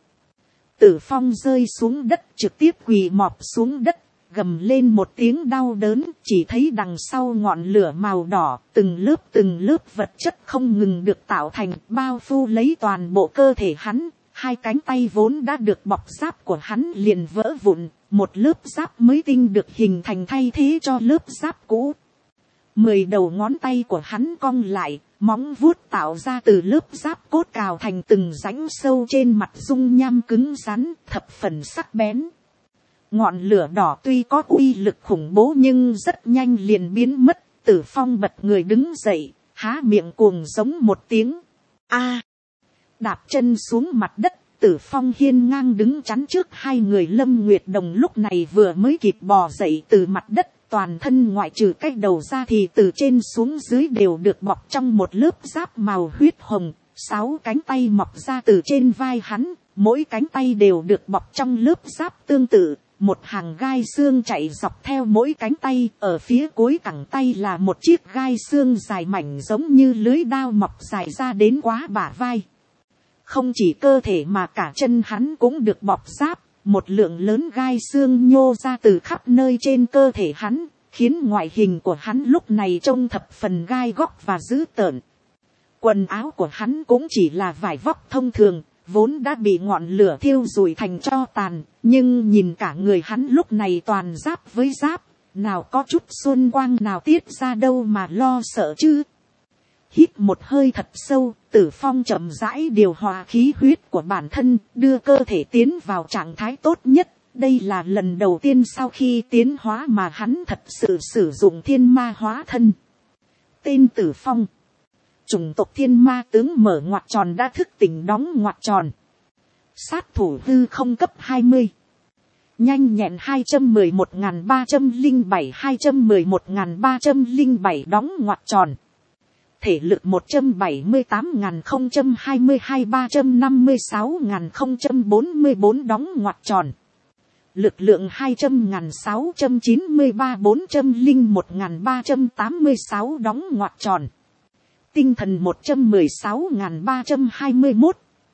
Tử Phong rơi xuống đất, trực tiếp quỳ mọp xuống đất, gầm lên một tiếng đau đớn, chỉ thấy đằng sau ngọn lửa màu đỏ, từng lớp từng lớp vật chất không ngừng được tạo thành, bao phủ lấy toàn bộ cơ thể hắn. Hai cánh tay vốn đã được bọc giáp của hắn liền vỡ vụn, một lớp giáp mới tinh được hình thành thay thế cho lớp giáp cũ. Mười đầu ngón tay của hắn cong lại, móng vuốt tạo ra từ lớp giáp cốt cào thành từng rãnh sâu trên mặt dung nham cứng rắn, thập phần sắc bén. Ngọn lửa đỏ tuy có uy lực khủng bố nhưng rất nhanh liền biến mất. Tử Phong bật người đứng dậy, há miệng cuồng giống một tiếng. A! Đạp chân xuống mặt đất, Tử Phong hiên ngang đứng chắn trước hai người. Lâm Nguyệt Đồng lúc này vừa mới kịp bò dậy từ mặt đất, toàn thân ngoại trừ cái đầu ra thì từ trên xuống dưới đều được bọc trong một lớp giáp màu huyết hồng. Sáu cánh tay mọc ra từ trên vai hắn, mỗi cánh tay đều được bọc trong lớp giáp tương tự. Một hàng gai xương chạy dọc theo mỗi cánh tay, ở phía cuối cẳng tay là một chiếc gai xương dài mảnh giống như lưới đao mọc dài ra đến quá bả vai. Không chỉ cơ thể mà cả chân hắn cũng được bọc giáp, một lượng lớn gai xương nhô ra từ khắp nơi trên cơ thể hắn, khiến ngoại hình của hắn lúc này trông thập phần gai góc và dữ tợn. Quần áo của hắn cũng chỉ là vải vóc thông thường, vốn đã bị ngọn lửa thiêu rụi thành tro tàn, nhưng nhìn cả người hắn lúc này toàn giáp với giáp, nào có chút xuân quang nào tiết ra đâu mà lo sợ chứ. Hít một hơi thật sâu, Tử Phong chậm rãi điều hòa khí huyết của bản thân, đưa cơ thể tiến vào trạng thái tốt nhất. Đây là lần đầu tiên sau khi tiến hóa mà hắn thật sự sử dụng thiên ma hóa thân. Tên Tử Phong. Chủng tộc thiên ma tướng mở ngoặc tròn đã thức tỉnh đóng ngoặc tròn. Sát thủ hư không cấp hai mươi. Nhanh nhẹn hai trăm mười một nghìn ba trăm lẻ bảy hai trăm mười một nghìn ba trăm lẻ bảy đóng ngoặc tròn. Thể lực một trăm bảy mươi tám nghìn không trăm hai mươi hai ba trăm năm mươi sáu nghìn không trăm bốn mươi bốn đóng ngoặc tròn. Lực lượng hai trăm nghìn sáu trăm chín mươi ba bốn trăm lẻ một nghìn ba trăm tám mươi sáu đóng ngoặc tròn. Tinh thần một trăm mười sáu nghìn ba trăm hai mươi mốt.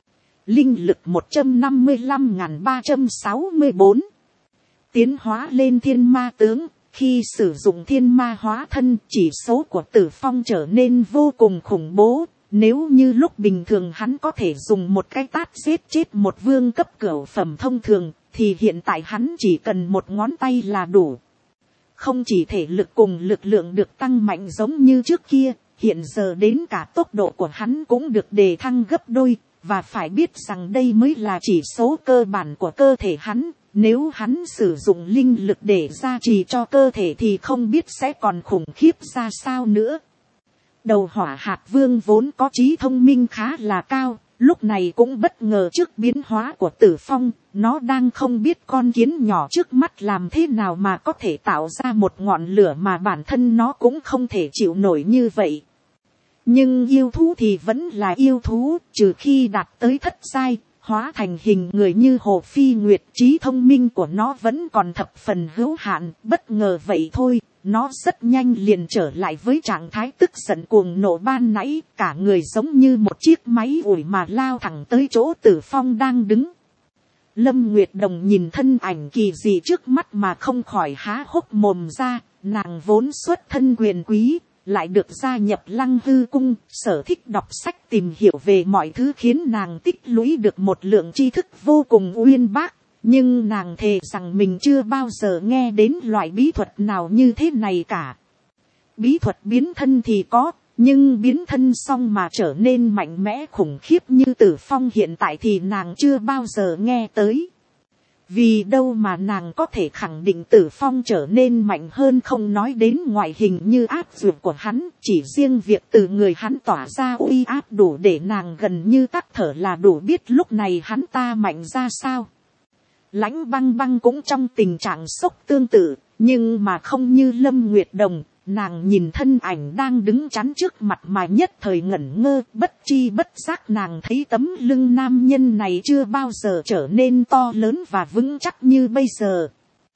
Linh lực một trăm năm mươi lăm nghìn ba trăm sáu mươi bốn. Tiến hóa lên thiên ma tướng. Khi sử dụng thiên ma hóa thân, chỉ số của Tử Phong trở nên vô cùng khủng bố. Nếu như lúc bình thường hắn có thể dùng một cái tát giết chết một vương cấp cửu phẩm thông thường, thì hiện tại hắn chỉ cần một ngón tay là đủ. Không chỉ thể lực cùng lực lượng được tăng mạnh giống như trước kia, hiện giờ đến cả tốc độ của hắn cũng được đề thăng gấp đôi, và phải biết rằng đây mới là chỉ số cơ bản của cơ thể hắn. Nếu hắn sử dụng linh lực để gia trì cho cơ thể thì không biết sẽ còn khủng khiếp ra sao nữa. Đầu Hỏa Hạt Vương vốn có trí thông minh khá là cao, lúc này cũng bất ngờ trước biến hóa của Tử Phong. Nó đang không biết con kiến nhỏ trước mắt làm thế nào mà có thể tạo ra một ngọn lửa mà bản thân nó cũng không thể chịu nổi như vậy. Nhưng yêu thú thì vẫn là yêu thú, trừ khi đạt tới thất giai, hóa thành hình người như Hồ Phi Nguyệt, trí thông minh của nó vẫn còn thập phần hữu hạn, bất ngờ vậy thôi. nó rất nhanh liền trở lại với trạng thái tức giận cuồng nộ ban nãy, cả người giống như một chiếc máy ủi mà lao thẳng tới chỗ Tử Phong đang đứng. Lâm Nguyệt Đồng nhìn thân ảnh kỳ dị trước mắt mà không khỏi há hốc mồm ra, nàng vốn xuất thân quyền quý, lại được gia nhập Lăng Hư cung, sở thích đọc sách tìm hiểu về mọi thứ khiến nàng tích lũy được một lượng tri thức vô cùng uyên bác. Nhưng nàng thề rằng mình chưa bao giờ nghe đến loại bí thuật nào như thế này cả. Bí thuật biến thân thì có, nhưng biến thân xong mà trở nên mạnh mẽ khủng khiếp như Tử Phong hiện tại thì nàng chưa bao giờ nghe tới. Vì đâu mà nàng có thể khẳng định Tử Phong trở nên mạnh hơn, không nói đến ngoại hình như áp dược của hắn, chỉ riêng việc từ người hắn tỏa ra uy áp đủ để nàng gần như tắc thở là đủ biết lúc này hắn ta mạnh ra sao. Lãnh Băng Băng cũng trong tình trạng sốc tương tự, nhưng mà không như Lâm Nguyệt Đồng, nàng nhìn thân ảnh đang đứng chắn trước mặt mà nhất thời ngẩn ngơ, bất chi bất giác nàng thấy tấm lưng nam nhân này chưa bao giờ trở nên to lớn và vững chắc như bây giờ.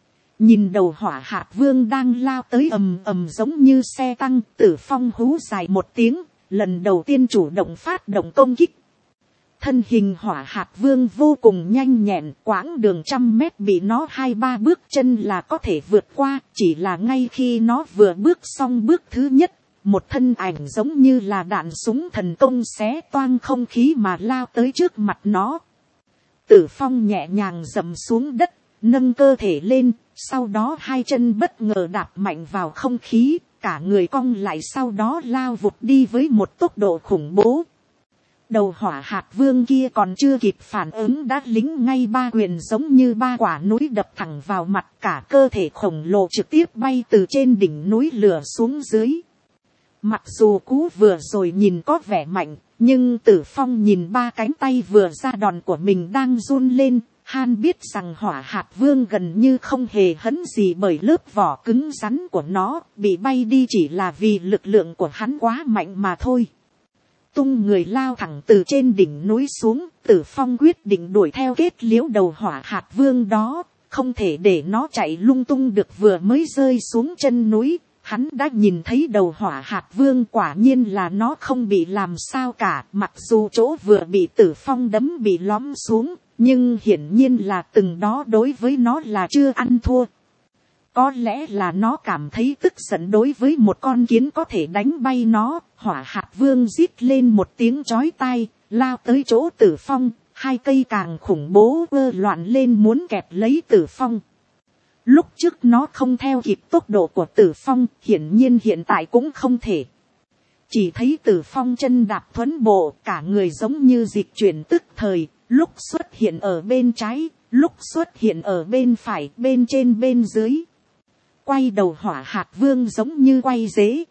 Nhìn đầu Hỏa Hạt Vương đang lao tới ầm ầm giống như xe tăng, Tử Phong hú dài một tiếng, lần đầu tiên chủ động phát động công kích. Thân hình Hỏa Hạt Vương vô cùng nhanh nhẹn, quãng đường trăm mét bị nó hai ba bước chân là có thể vượt qua, chỉ là ngay khi nó vừa bước xong bước thứ nhất, một thân ảnh giống như là đạn súng thần công xé toang không khí mà lao tới trước mặt nó. Tử Phong nhẹ nhàng dậm xuống đất, nâng cơ thể lên, sau đó hai chân bất ngờ đạp mạnh vào không khí, cả người cong lại sau đó lao vụt đi với một tốc độ khủng bố. Đầu Hỏa Hạt Vương kia còn chưa kịp phản ứng đã lính ngay ba quyền giống như ba quả núi đập thẳng vào mặt, cả cơ thể khổng lồ trực tiếp bay từ trên đỉnh núi lửa xuống dưới. Mặc dù cú vừa rồi nhìn có vẻ mạnh, nhưng Tử Phong nhìn ba cánh tay vừa ra đòn của mình đang run lên, han biết rằng Hỏa Hạt Vương gần như không hề hấn gì bởi lớp vỏ cứng rắn của nó, bị bay đi chỉ là vì lực lượng của hắn quá mạnh mà thôi. Tung người lao thẳng từ trên đỉnh núi xuống, Tử Phong quyết định đuổi theo kết liễu đầu Hỏa Hạt Vương đó, không thể để nó chạy lung tung được. Vừa mới rơi xuống chân núi, hắn đã nhìn thấy đầu Hỏa Hạt Vương, quả nhiên là nó không bị làm sao cả, mặc dù chỗ vừa bị Tử Phong đấm bị lõm xuống, nhưng hiển nhiên là từng đó đối với nó là chưa ăn thua. Có lẽ là nó cảm thấy tức giận đối với một con kiến có thể đánh bay nó. Hỏa Hạt Vương rít lên một tiếng chói tai, lao tới chỗ Tử Phong, hai cây càng khủng bố ơ loạn lên muốn kẹp lấy Tử Phong. Lúc trước nó không theo kịp tốc độ của Tử Phong, hiển nhiên hiện tại cũng không thể. Chỉ thấy Tử Phong chân đạp thuấn bộ, cả người giống như dịch chuyển tức thời, lúc xuất hiện ở bên trái, lúc xuất hiện ở bên phải, bên trên bên dưới. Quay đầu Hỏa Hạt Vương giống như quay dế.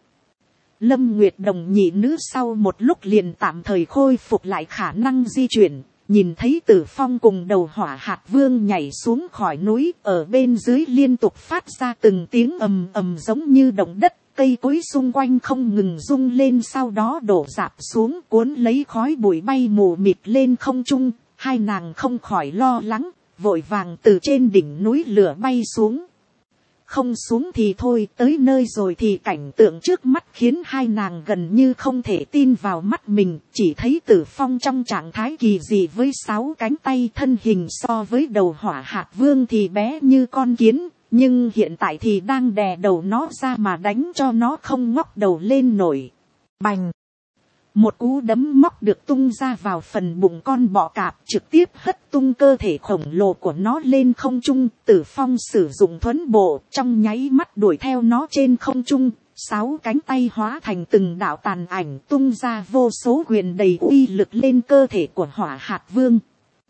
Lâm Nguyệt Đồng nhị nữ sau một lúc liền tạm thời khôi phục lại khả năng di chuyển, nhìn thấy Tử Phong cùng đầu Hỏa Hạt Vương nhảy xuống khỏi núi, ở bên dưới liên tục phát ra từng tiếng ầm ầm giống như động đất, cây cối xung quanh không ngừng rung lên sau đó đổ rạp xuống cuốn lấy khói bụi bay mù mịt lên không trung. Hai nàng không khỏi lo lắng, vội vàng từ trên đỉnh núi lửa bay xuống. Không xuống thì thôi, tới nơi rồi thì cảnh tượng trước mắt khiến hai nàng gần như không thể tin vào mắt mình, chỉ thấy Tử Phong trong trạng thái kỳ dị với sáu cánh tay, thân hình so với đầu Hỏa Hạt Vương thì bé như con kiến, nhưng hiện tại thì đang đè đầu nó ra mà đánh cho nó không ngóc đầu lên nổi. Bành! Một cú đấm móc được tung ra vào phần bụng con bọ cạp, trực tiếp hất tung cơ thể khổng lồ của nó lên không trung. Tử Phong sử dụng thuấn bộ, trong nháy mắt đuổi theo nó trên không trung, sáu cánh tay hóa thành từng đạo tàn ảnh tung ra vô số quyền đầy uy lực lên cơ thể của Hỏa Hạt Vương.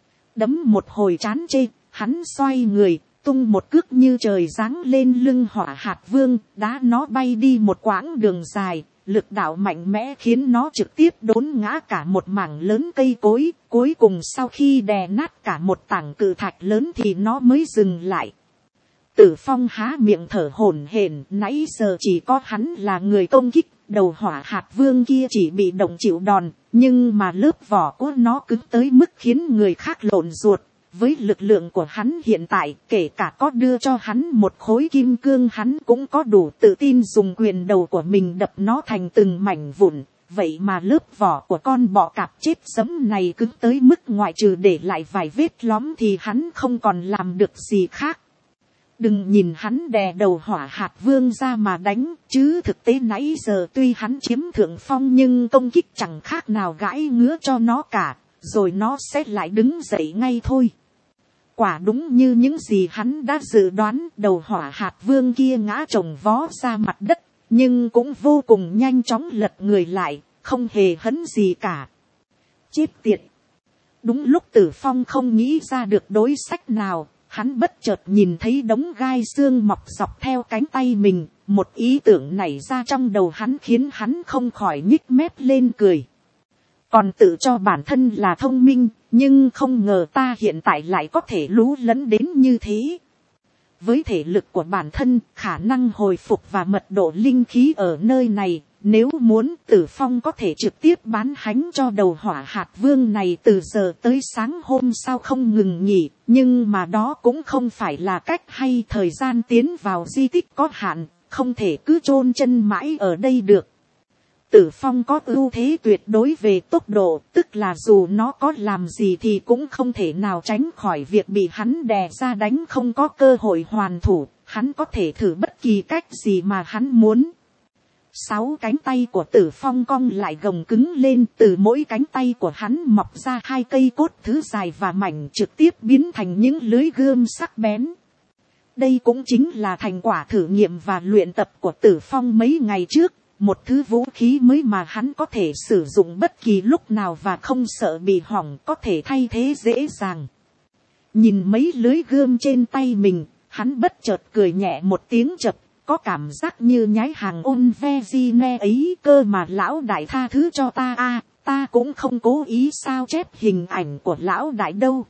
Đấm một hồi chán chê, hắn xoay người, tung một cước như trời giáng lên lưng Hỏa Hạt Vương, đá nó bay đi một quãng đường dài. Lực đạo mạnh mẽ khiến nó trực tiếp đốn ngã cả một mảng lớn cây cối, cuối cùng sau khi đè nát cả một tảng cự thạch lớn thì nó mới dừng lại. Tử Phong há miệng thở hổn hển, nãy giờ chỉ có hắn là người công kích, đầu Hỏa Hạt Vương kia chỉ bị động chịu đòn, nhưng mà lớp vỏ của nó cứng tới mức khiến người khác lộn ruột, với lực lượng của hắn hiện tại, kể cả có đưa cho hắn một khối kim cương, hắn cũng có đủ tự tin dùng quyền đầu của mình đập nó thành từng mảnh vụn. Vậy mà lớp vỏ của con bọ cạp chết sẫm này cứng tới mức ngoại trừ để lại vài vết lõm thì hắn không còn làm được gì khác. Đừng nhìn hắn đè đầu hỏa hạt vương ra mà đánh, chứ thực tế nãy giờ tuy hắn chiếm thượng phong nhưng công kích chẳng khác nào gãi ngứa cho nó cả, rồi nó sẽ lại đứng dậy ngay thôi. Quả đúng như những gì hắn đã dự đoán, đầu hỏa hạt vương kia ngã chồng vó ra mặt đất, nhưng cũng vô cùng nhanh chóng lật người lại, không hề hấn gì cả. Chết tiệt! Đúng lúc Tử Phong không nghĩ ra được đối sách nào, hắn bất chợt nhìn thấy đống gai xương mọc dọc theo cánh tay mình, một ý tưởng nảy ra trong đầu hắn khiến hắn không khỏi nhích mép lên cười. Còn tự cho bản thân là thông minh, nhưng không ngờ ta hiện tại lại có thể lú lẫn đến như thế. Với thể lực của bản thân, khả năng hồi phục và mật độ linh khí ở nơi này, nếu muốn Tử Phong có thể trực tiếp bán hánh cho đầu hỏa hạt vương này từ giờ tới sáng hôm sau không ngừng nghỉ, nhưng mà đó cũng không phải là cách hay. Thời gian tiến vào di tích có hạn, không thể cứ chôn chân mãi ở đây được. Tử Phong có ưu thế tuyệt đối về tốc độ, tức là dù nó có làm gì thì cũng không thể nào tránh khỏi việc bị hắn đè ra đánh, không có cơ hội hoàn thủ, hắn có thể thử bất kỳ cách gì mà hắn muốn. Sáu cánh tay của Tử Phong cong lại gồng cứng lên, từ mỗi cánh tay của hắn mọc ra hai cây cốt thứ dài và mảnh trực tiếp biến thành những lưới gươm sắc bén. Đây cũng chính là thành quả thử nghiệm và luyện tập của Tử Phong mấy ngày trước. Một thứ vũ khí mới mà hắn có thể sử dụng bất kỳ lúc nào và không sợ bị hỏng, có thể thay thế dễ dàng. Nhìn mấy lưới gươm trên tay mình, hắn bất chợt cười nhẹ một tiếng chập, có cảm giác như nhái hàng ôn ve di ne ấy cơ mà. Lão đại tha thứ cho ta a, ta cũng không cố ý sao chép hình ảnh của lão đại đâu.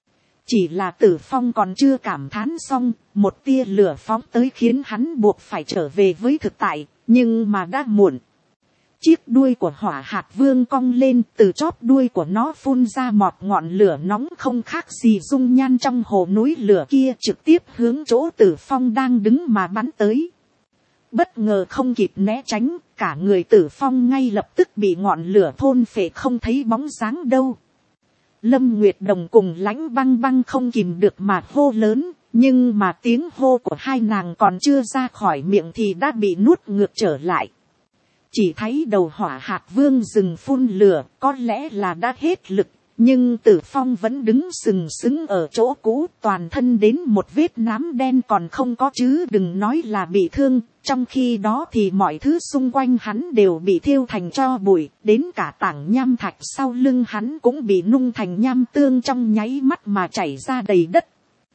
Chỉ là Tử Phong còn chưa cảm thán xong, một tia lửa phóng tới khiến hắn buộc phải trở về với thực tại, nhưng mà đã muộn. Chiếc đuôi của hỏa hạt vương cong lên, từ chóp đuôi của nó phun ra một ngọn lửa nóng không khác gì dung nhan trong hồ núi lửa kia, trực tiếp hướng chỗ Tử Phong đang đứng mà bắn tới. Bất ngờ không kịp né tránh, cả người Tử Phong ngay lập tức bị ngọn lửa thôn phệ không thấy bóng dáng đâu. Lâm Nguyệt Đồng cùng Lãnh Băng Băng không kìm được mà hô lớn, nhưng mà tiếng hô của hai nàng còn chưa ra khỏi miệng thì đã bị nuốt ngược trở lại. Chỉ thấy đầu hỏa hạt vương dừng phun lửa, có lẽ là đã hết lực, nhưng Tử Phong vẫn đứng sừng sững ở chỗ cũ, toàn thân đến một vết nám đen còn không có chứ đừng nói là bị thương. Trong khi đó thì mọi thứ xung quanh hắn đều bị thiêu thành tro bụi, đến cả tảng nham thạch sau lưng hắn cũng bị nung thành nham tương trong nháy mắt mà chảy ra đầy đất.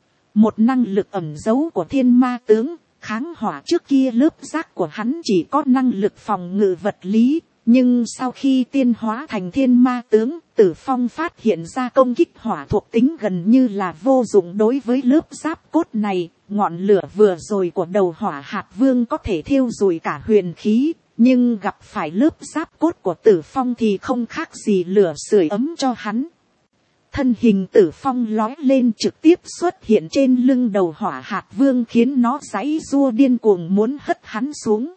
Một năng lực ẩn giấu của thiên ma tướng, kháng hỏa trước kia lớp giáp của hắn chỉ có năng lực phòng ngự vật lý, nhưng sau khi tiên hóa thành thiên ma tướng, Tử Phong phát hiện ra công kích hỏa thuộc tính gần như là vô dụng đối với lớp giáp cốt này. Ngọn lửa vừa rồi của đầu hỏa hạt vương có thể thiêu rụi cả huyền khí, nhưng gặp phải lớp giáp cốt của Tử Phong thì không khác gì lửa sưởi ấm cho hắn. Thân hình Tử Phong lói lên trực tiếp xuất hiện trên lưng đầu hỏa hạt vương khiến nó giãy giụa điên cuồng muốn hất hắn xuống.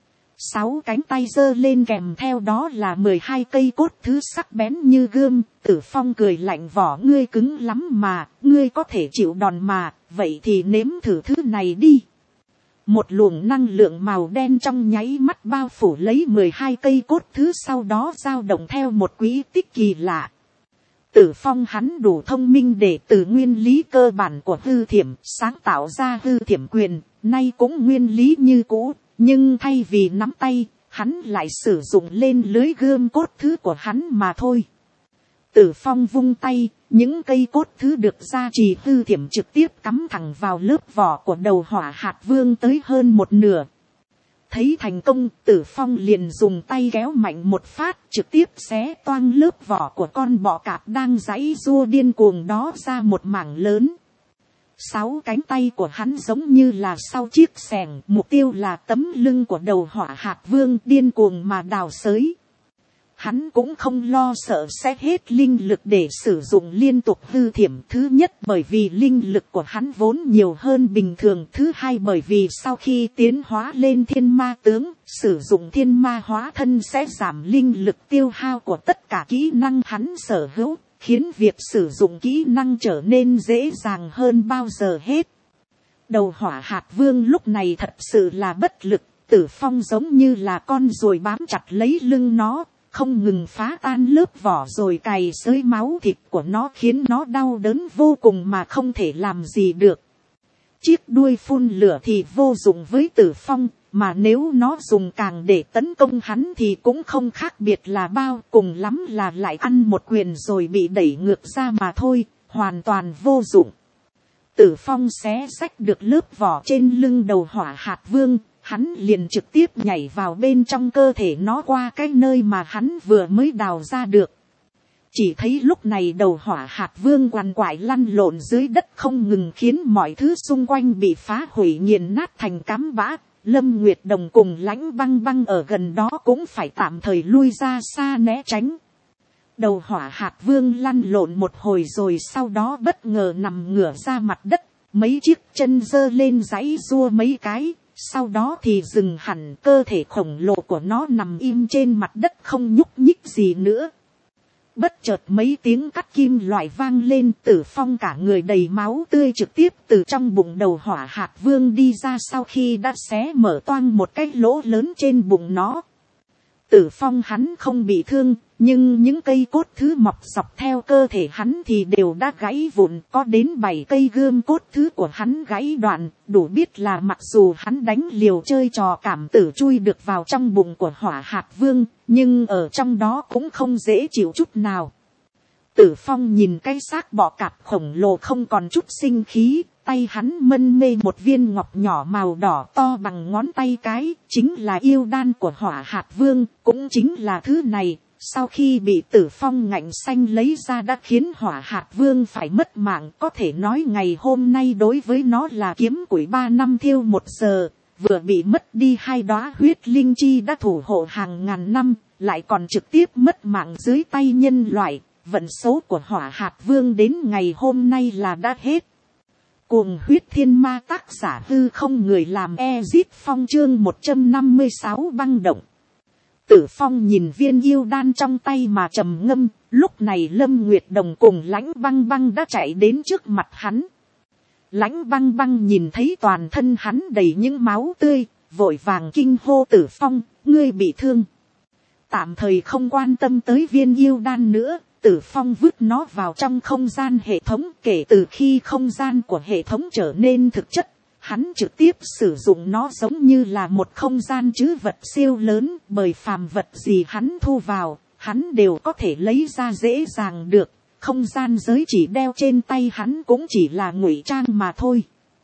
Sáu cánh tay giơ lên kèm theo đó là mười hai cây cốt thứ sắc bén như gươm. Tử Phong cười lạnh, vỏ ngươi cứng lắm mà, ngươi có thể chịu đòn mà, vậy thì nếm thử thứ này đi. Một luồng năng lượng màu đen trong nháy mắt bao phủ lấy mười hai cây cốt thứ, sau đó dao động theo một quỹ tích kỳ lạ. Tử Phong hắn đủ thông minh để từ nguyên lý cơ bản của hư thiểm sáng tạo ra hư thiểm quyền, nay cũng nguyên lý như cũ, nhưng thay vì nắm tay, hắn lại sử dụng lên lưới gươm cốt thứ của hắn mà thôi. Tử Phong vung tay, những cây cốt thứ được gia trì hư thiểm trực tiếp cắm thẳng vào lớp vỏ của đầu hỏa hạt vương tới hơn một nửa. Thấy thành công, Tử Phong liền dùng tay kéo mạnh một phát, trực tiếp xé toang lớp vỏ của con bọ cạp đang giãy giụa điên cuồng đó ra một mảng lớn. Sáu cánh tay của hắn giống như là sau chiếc xẻng, mục tiêu là tấm lưng của đầu hỏa hạt vương, điên cuồng mà đào xới. hắn cũng không lo sợ sẽ hết linh lực để sử dụng liên tục hư thiểm. Thứ nhất bởi vì linh lực của hắn vốn nhiều hơn bình thường. Thứ hai bởi vì sau khi tiến hóa lên thiên ma tướng, sử dụng thiên ma hóa thân sẽ giảm linh lực tiêu hao của tất cả kỹ năng hắn sở hữu, khiến việc sử dụng kỹ năng trở nên dễ dàng hơn bao giờ hết. Đầu hỏa hạt vương lúc này thật sự là bất lực. Tử Phong giống như là con ruồi bám chặt lấy lưng nó, không ngừng phá tan lớp vỏ rồi cày xới máu thịt của nó, khiến nó đau đớn vô cùng mà không thể làm gì được. Chiếc đuôi phun lửa thì vô dụng với Tử Phong, mà nếu nó dùng càng để tấn công hắn thì cũng không khác biệt là bao, cùng lắm là lại ăn một quyền rồi bị đẩy ngược ra mà thôi, hoàn toàn vô dụng. Tử Phong xé xách được lớp vỏ trên lưng đầu hỏa hạt vương, hắn liền trực tiếp nhảy vào bên trong cơ thể nó qua cái nơi mà hắn vừa mới đào ra được. Chỉ thấy lúc này đầu hỏa hạt vương quằn quại lăn lộn dưới đất không ngừng, khiến mọi thứ xung quanh bị phá hủy nghiền nát thành cám bã. Lâm Nguyệt Đồng cùng Lãnh Băng Băng ở gần đó cũng phải tạm thời lui ra xa né tránh. Đầu hỏa hạt vương lăn lộn một hồi rồi sau đó bất ngờ nằm ngửa ra mặt đất, mấy chiếc chân giơ lên giãy giụa mấy cái, sau đó thì dừng hẳn. Cơ thể khổng lồ của nó nằm im trên mặt đất không nhúc nhích gì nữa. Bất chợt mấy tiếng cắt kim loại vang lên, Tử Phong cả người đầy máu tươi trực tiếp từ trong bụng đầu hỏa hạt vương đi ra, sau khi đã xé mở toang một cái lỗ lớn trên bụng nó. Tử Phong hắn không bị thương, nhưng những cây cốt thứ mọc dọc theo cơ thể hắn thì đều đã gãy vụn, có đến bảy cây gươm cốt thứ của hắn gãy đoạn, đủ biết là mặc dù hắn đánh liều chơi trò cảm tử chui được vào trong bụng của hỏa hạt vương, nhưng ở trong đó cũng không dễ chịu chút nào. Tử Phong nhìn cái xác bọ cạp khổng lồ không còn chút sinh khí, tay hắn mân mê một viên ngọc nhỏ màu đỏ to bằng ngón tay cái, chính là yêu đan của hỏa hạt vương, cũng chính là thứ này. Sau khi bị Tử Phong ngạnh xanh lấy ra đã khiến hỏa hạt vương phải mất mạng, có thể nói ngày hôm nay đối với nó là kiếm củi ba năm thiêu một giờ, vừa bị mất đi hai đóa huyết linh chi đã thủ hộ hàng ngàn năm, lại còn trực tiếp mất mạng dưới tay nhân loại. Vận số của hỏa hạt vương đến ngày hôm nay là đã hết. Cuồng huyết thiên ma, tác giả hư không, người làm Ezit Phong, chương một trăm năm mươi sáu băng động. Tử Phong nhìn viên yêu đan trong tay mà trầm ngâm, lúc này Lâm Nguyệt Đồng cùng Lãnh Băng Băng đã chạy đến trước mặt hắn. Lãnh Băng Băng nhìn thấy toàn thân hắn đầy những máu tươi, vội vàng kinh hô: Tử Phong, ngươi bị thương. Tạm thời không quan tâm tới viên yêu đan nữa, Tử Phong vứt nó vào trong không gian hệ thống. Kể từ khi không gian của hệ thống trở nên thực chất, hắn trực tiếp sử dụng nó giống như là một không gian trữ vật siêu lớn, bởi phàm vật gì hắn thu vào, hắn đều có thể lấy ra dễ dàng được. Không gian giới chỉ đeo trên tay hắn cũng chỉ là ngụy trang mà thôi.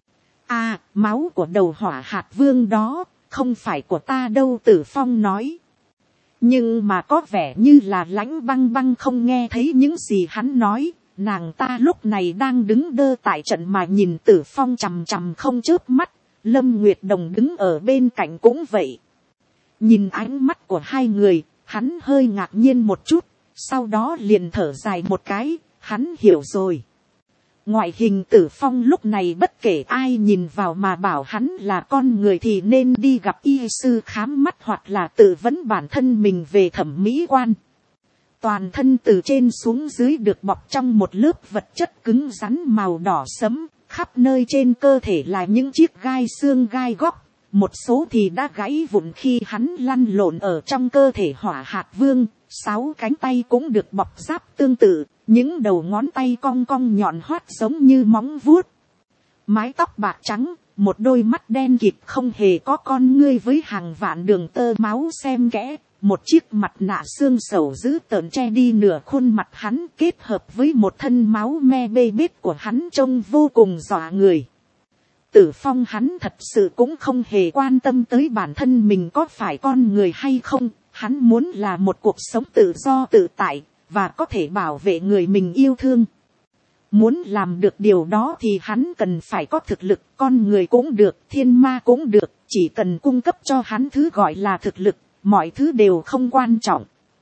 À, máu của đầu hỏa hạt vương đó, không phải của ta đâu, Tử Phong nói. Nhưng mà có vẻ như là Lãnh Băng Băng không nghe thấy những gì hắn nói. Nàng ta lúc này đang đứng đơ tại trận mà nhìn Tử Phong chằm chằm không chớp mắt. Lâm Nguyệt Đồng đứng ở bên cạnh cũng vậy. Nhìn ánh mắt của hai người, hắn hơi ngạc nhiên một chút, sau đó liền thở dài một cái, hắn hiểu rồi. Ngoại hình Tử Phong lúc này bất kể ai nhìn vào mà bảo hắn là con người thì nên đi gặp y sư khám mắt hoặc là tự vấn bản thân mình về thẩm mỹ quan. Toàn thân từ trên xuống dưới được bọc trong một lớp vật chất cứng rắn màu đỏ sẫm, khắp nơi trên cơ thể là những chiếc gai xương gai góc, một số thì đã gãy vụn khi hắn lăn lộn ở trong cơ thể hỏa hạt vương. Sáu cánh tay cũng được bọc giáp tương tự, những đầu ngón tay cong cong nhọn hoắt giống như móng vuốt. Mái tóc bạc trắng, một đôi mắt đen kịt không hề có con ngươi với hàng vạn đường tơ máu xen kẽ, một chiếc mặt nạ xương sầu dữ tợn che đi nửa khuôn mặt hắn, kết hợp với một thân máu me bê bết của hắn trông vô cùng dọa người. Tử Phong hắn thật sự cũng không hề quan tâm tới bản thân mình có phải con người hay không. Hắn muốn là một cuộc sống tự do tự tại, và có thể bảo vệ người mình yêu thương. Muốn làm được điều đó thì hắn cần phải có thực lực, con người cũng được, thiên ma cũng được, chỉ cần cung cấp cho hắn thứ gọi là thực lực, mọi thứ đều không quan trọng.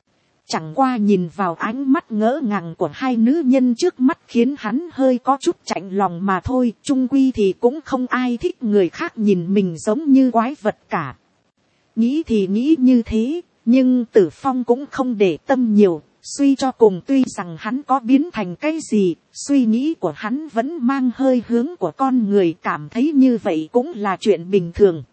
Chẳng qua nhìn vào ánh mắt ngỡ ngàng của hai nữ nhân trước mắt khiến hắn hơi có chút chạnh lòng mà thôi. Chung quy thì cũng không ai thích người khác nhìn mình giống như quái vật cả. Nghĩ thì nghĩ như thế, nhưng Tử Phong cũng không để tâm nhiều. Suy cho cùng tuy rằng hắn có biến thành cái gì, suy nghĩ của hắn vẫn mang hơi hướng của con người, cảm thấy như vậy cũng là chuyện bình thường.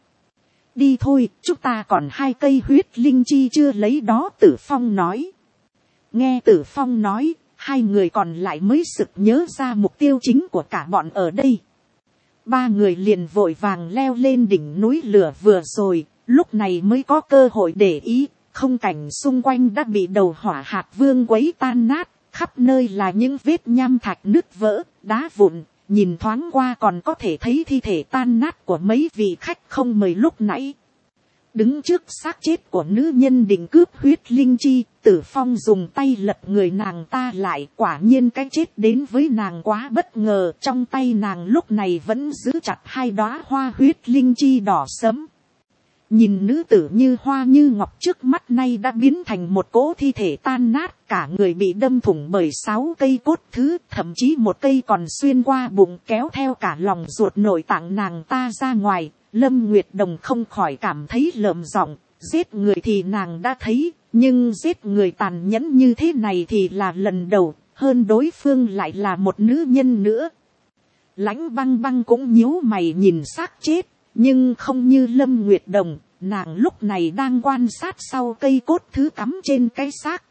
Đi thôi, chúng ta còn hai cây huyết linh chi chưa lấy đó, Tử Phong nói. Nghe Tử Phong nói, hai người còn lại mới sực nhớ ra mục tiêu chính của cả bọn ở đây. Ba người liền vội vàng leo lên đỉnh núi lửa vừa rồi, lúc này mới có cơ hội để ý. Không cảnh xung quanh đã bị đầu hỏa hạt vương quấy tan nát, khắp nơi là những vết nham thạch nứt vỡ, đá vụn, nhìn thoáng qua còn có thể thấy thi thể tan nát của mấy vị khách không mời lúc nãy. Đứng trước xác chết của nữ nhân định cướp huyết linh chi, Tử Phong dùng tay lật người nàng ta lại, quả nhiên cái chết đến với nàng quá bất ngờ, trong tay nàng lúc này vẫn giữ chặt hai đóa hoa huyết linh chi đỏ sẫm. Nhìn nữ tử như hoa như ngọc trước mắt nay đã biến thành một cỗ thi thể tan nát, cả người bị đâm thủng bởi sáu cây cốt thứ, thậm chí một cây còn xuyên qua bụng kéo theo cả lòng ruột nội tạng nàng ta ra ngoài. Lâm Nguyệt Đồng không khỏi cảm thấy lợm giọng, giết người thì nàng đã thấy, nhưng giết người tàn nhẫn như thế này thì là lần đầu, hơn đối phương lại là một nữ nhân nữa. Lãnh Băng Băng cũng nhíu mày nhìn xác chết. Nhưng không như Lâm Nguyệt Đồng, nàng lúc này đang quan sát sau cây cốt thứ cắm trên cái xác.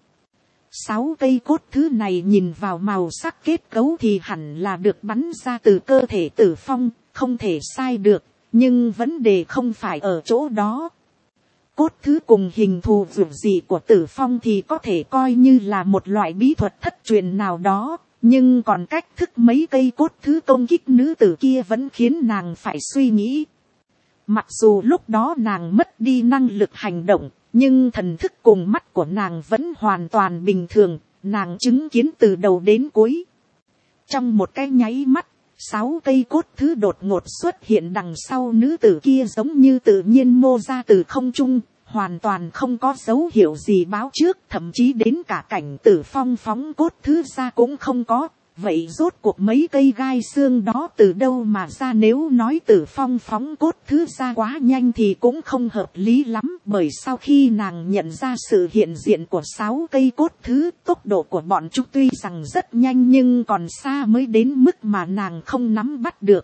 Sáu cây cốt thứ này nhìn vào màu sắc kết cấu thì hẳn là được bắn ra từ cơ thể Tử Phong, không thể sai được, nhưng vấn đề không phải ở chỗ đó. Cốt thứ cùng hình thù vượt dị của Tử Phong thì có thể coi như là một loại bí thuật thất truyền nào đó. Nhưng còn cách thức mấy cây cốt thứ công kích nữ tử kia vẫn khiến nàng phải suy nghĩ. Mặc dù lúc đó nàng mất đi năng lực hành động, nhưng thần thức cùng mắt của nàng vẫn hoàn toàn bình thường, nàng chứng kiến từ đầu đến cuối. Trong một cái nháy mắt, sáu cây cốt thứ đột ngột xuất hiện đằng sau nữ tử kia giống như tự nhiên mô ra từ không trung, hoàn toàn không có dấu hiệu gì báo trước, thậm chí đến cả cảnh Tử Phong phóng cốt thứ ra cũng không có. Vậy rốt cuộc mấy cây gai xương đó từ đâu mà ra, nếu nói Tử Phong phóng cốt thứ ra quá nhanh thì cũng không hợp lý lắm, bởi sau khi nàng nhận ra sự hiện diện của sáu cây cốt thứ, tốc độ của bọn chúng tuy rằng rất nhanh nhưng còn xa mới đến mức mà nàng không nắm bắt được.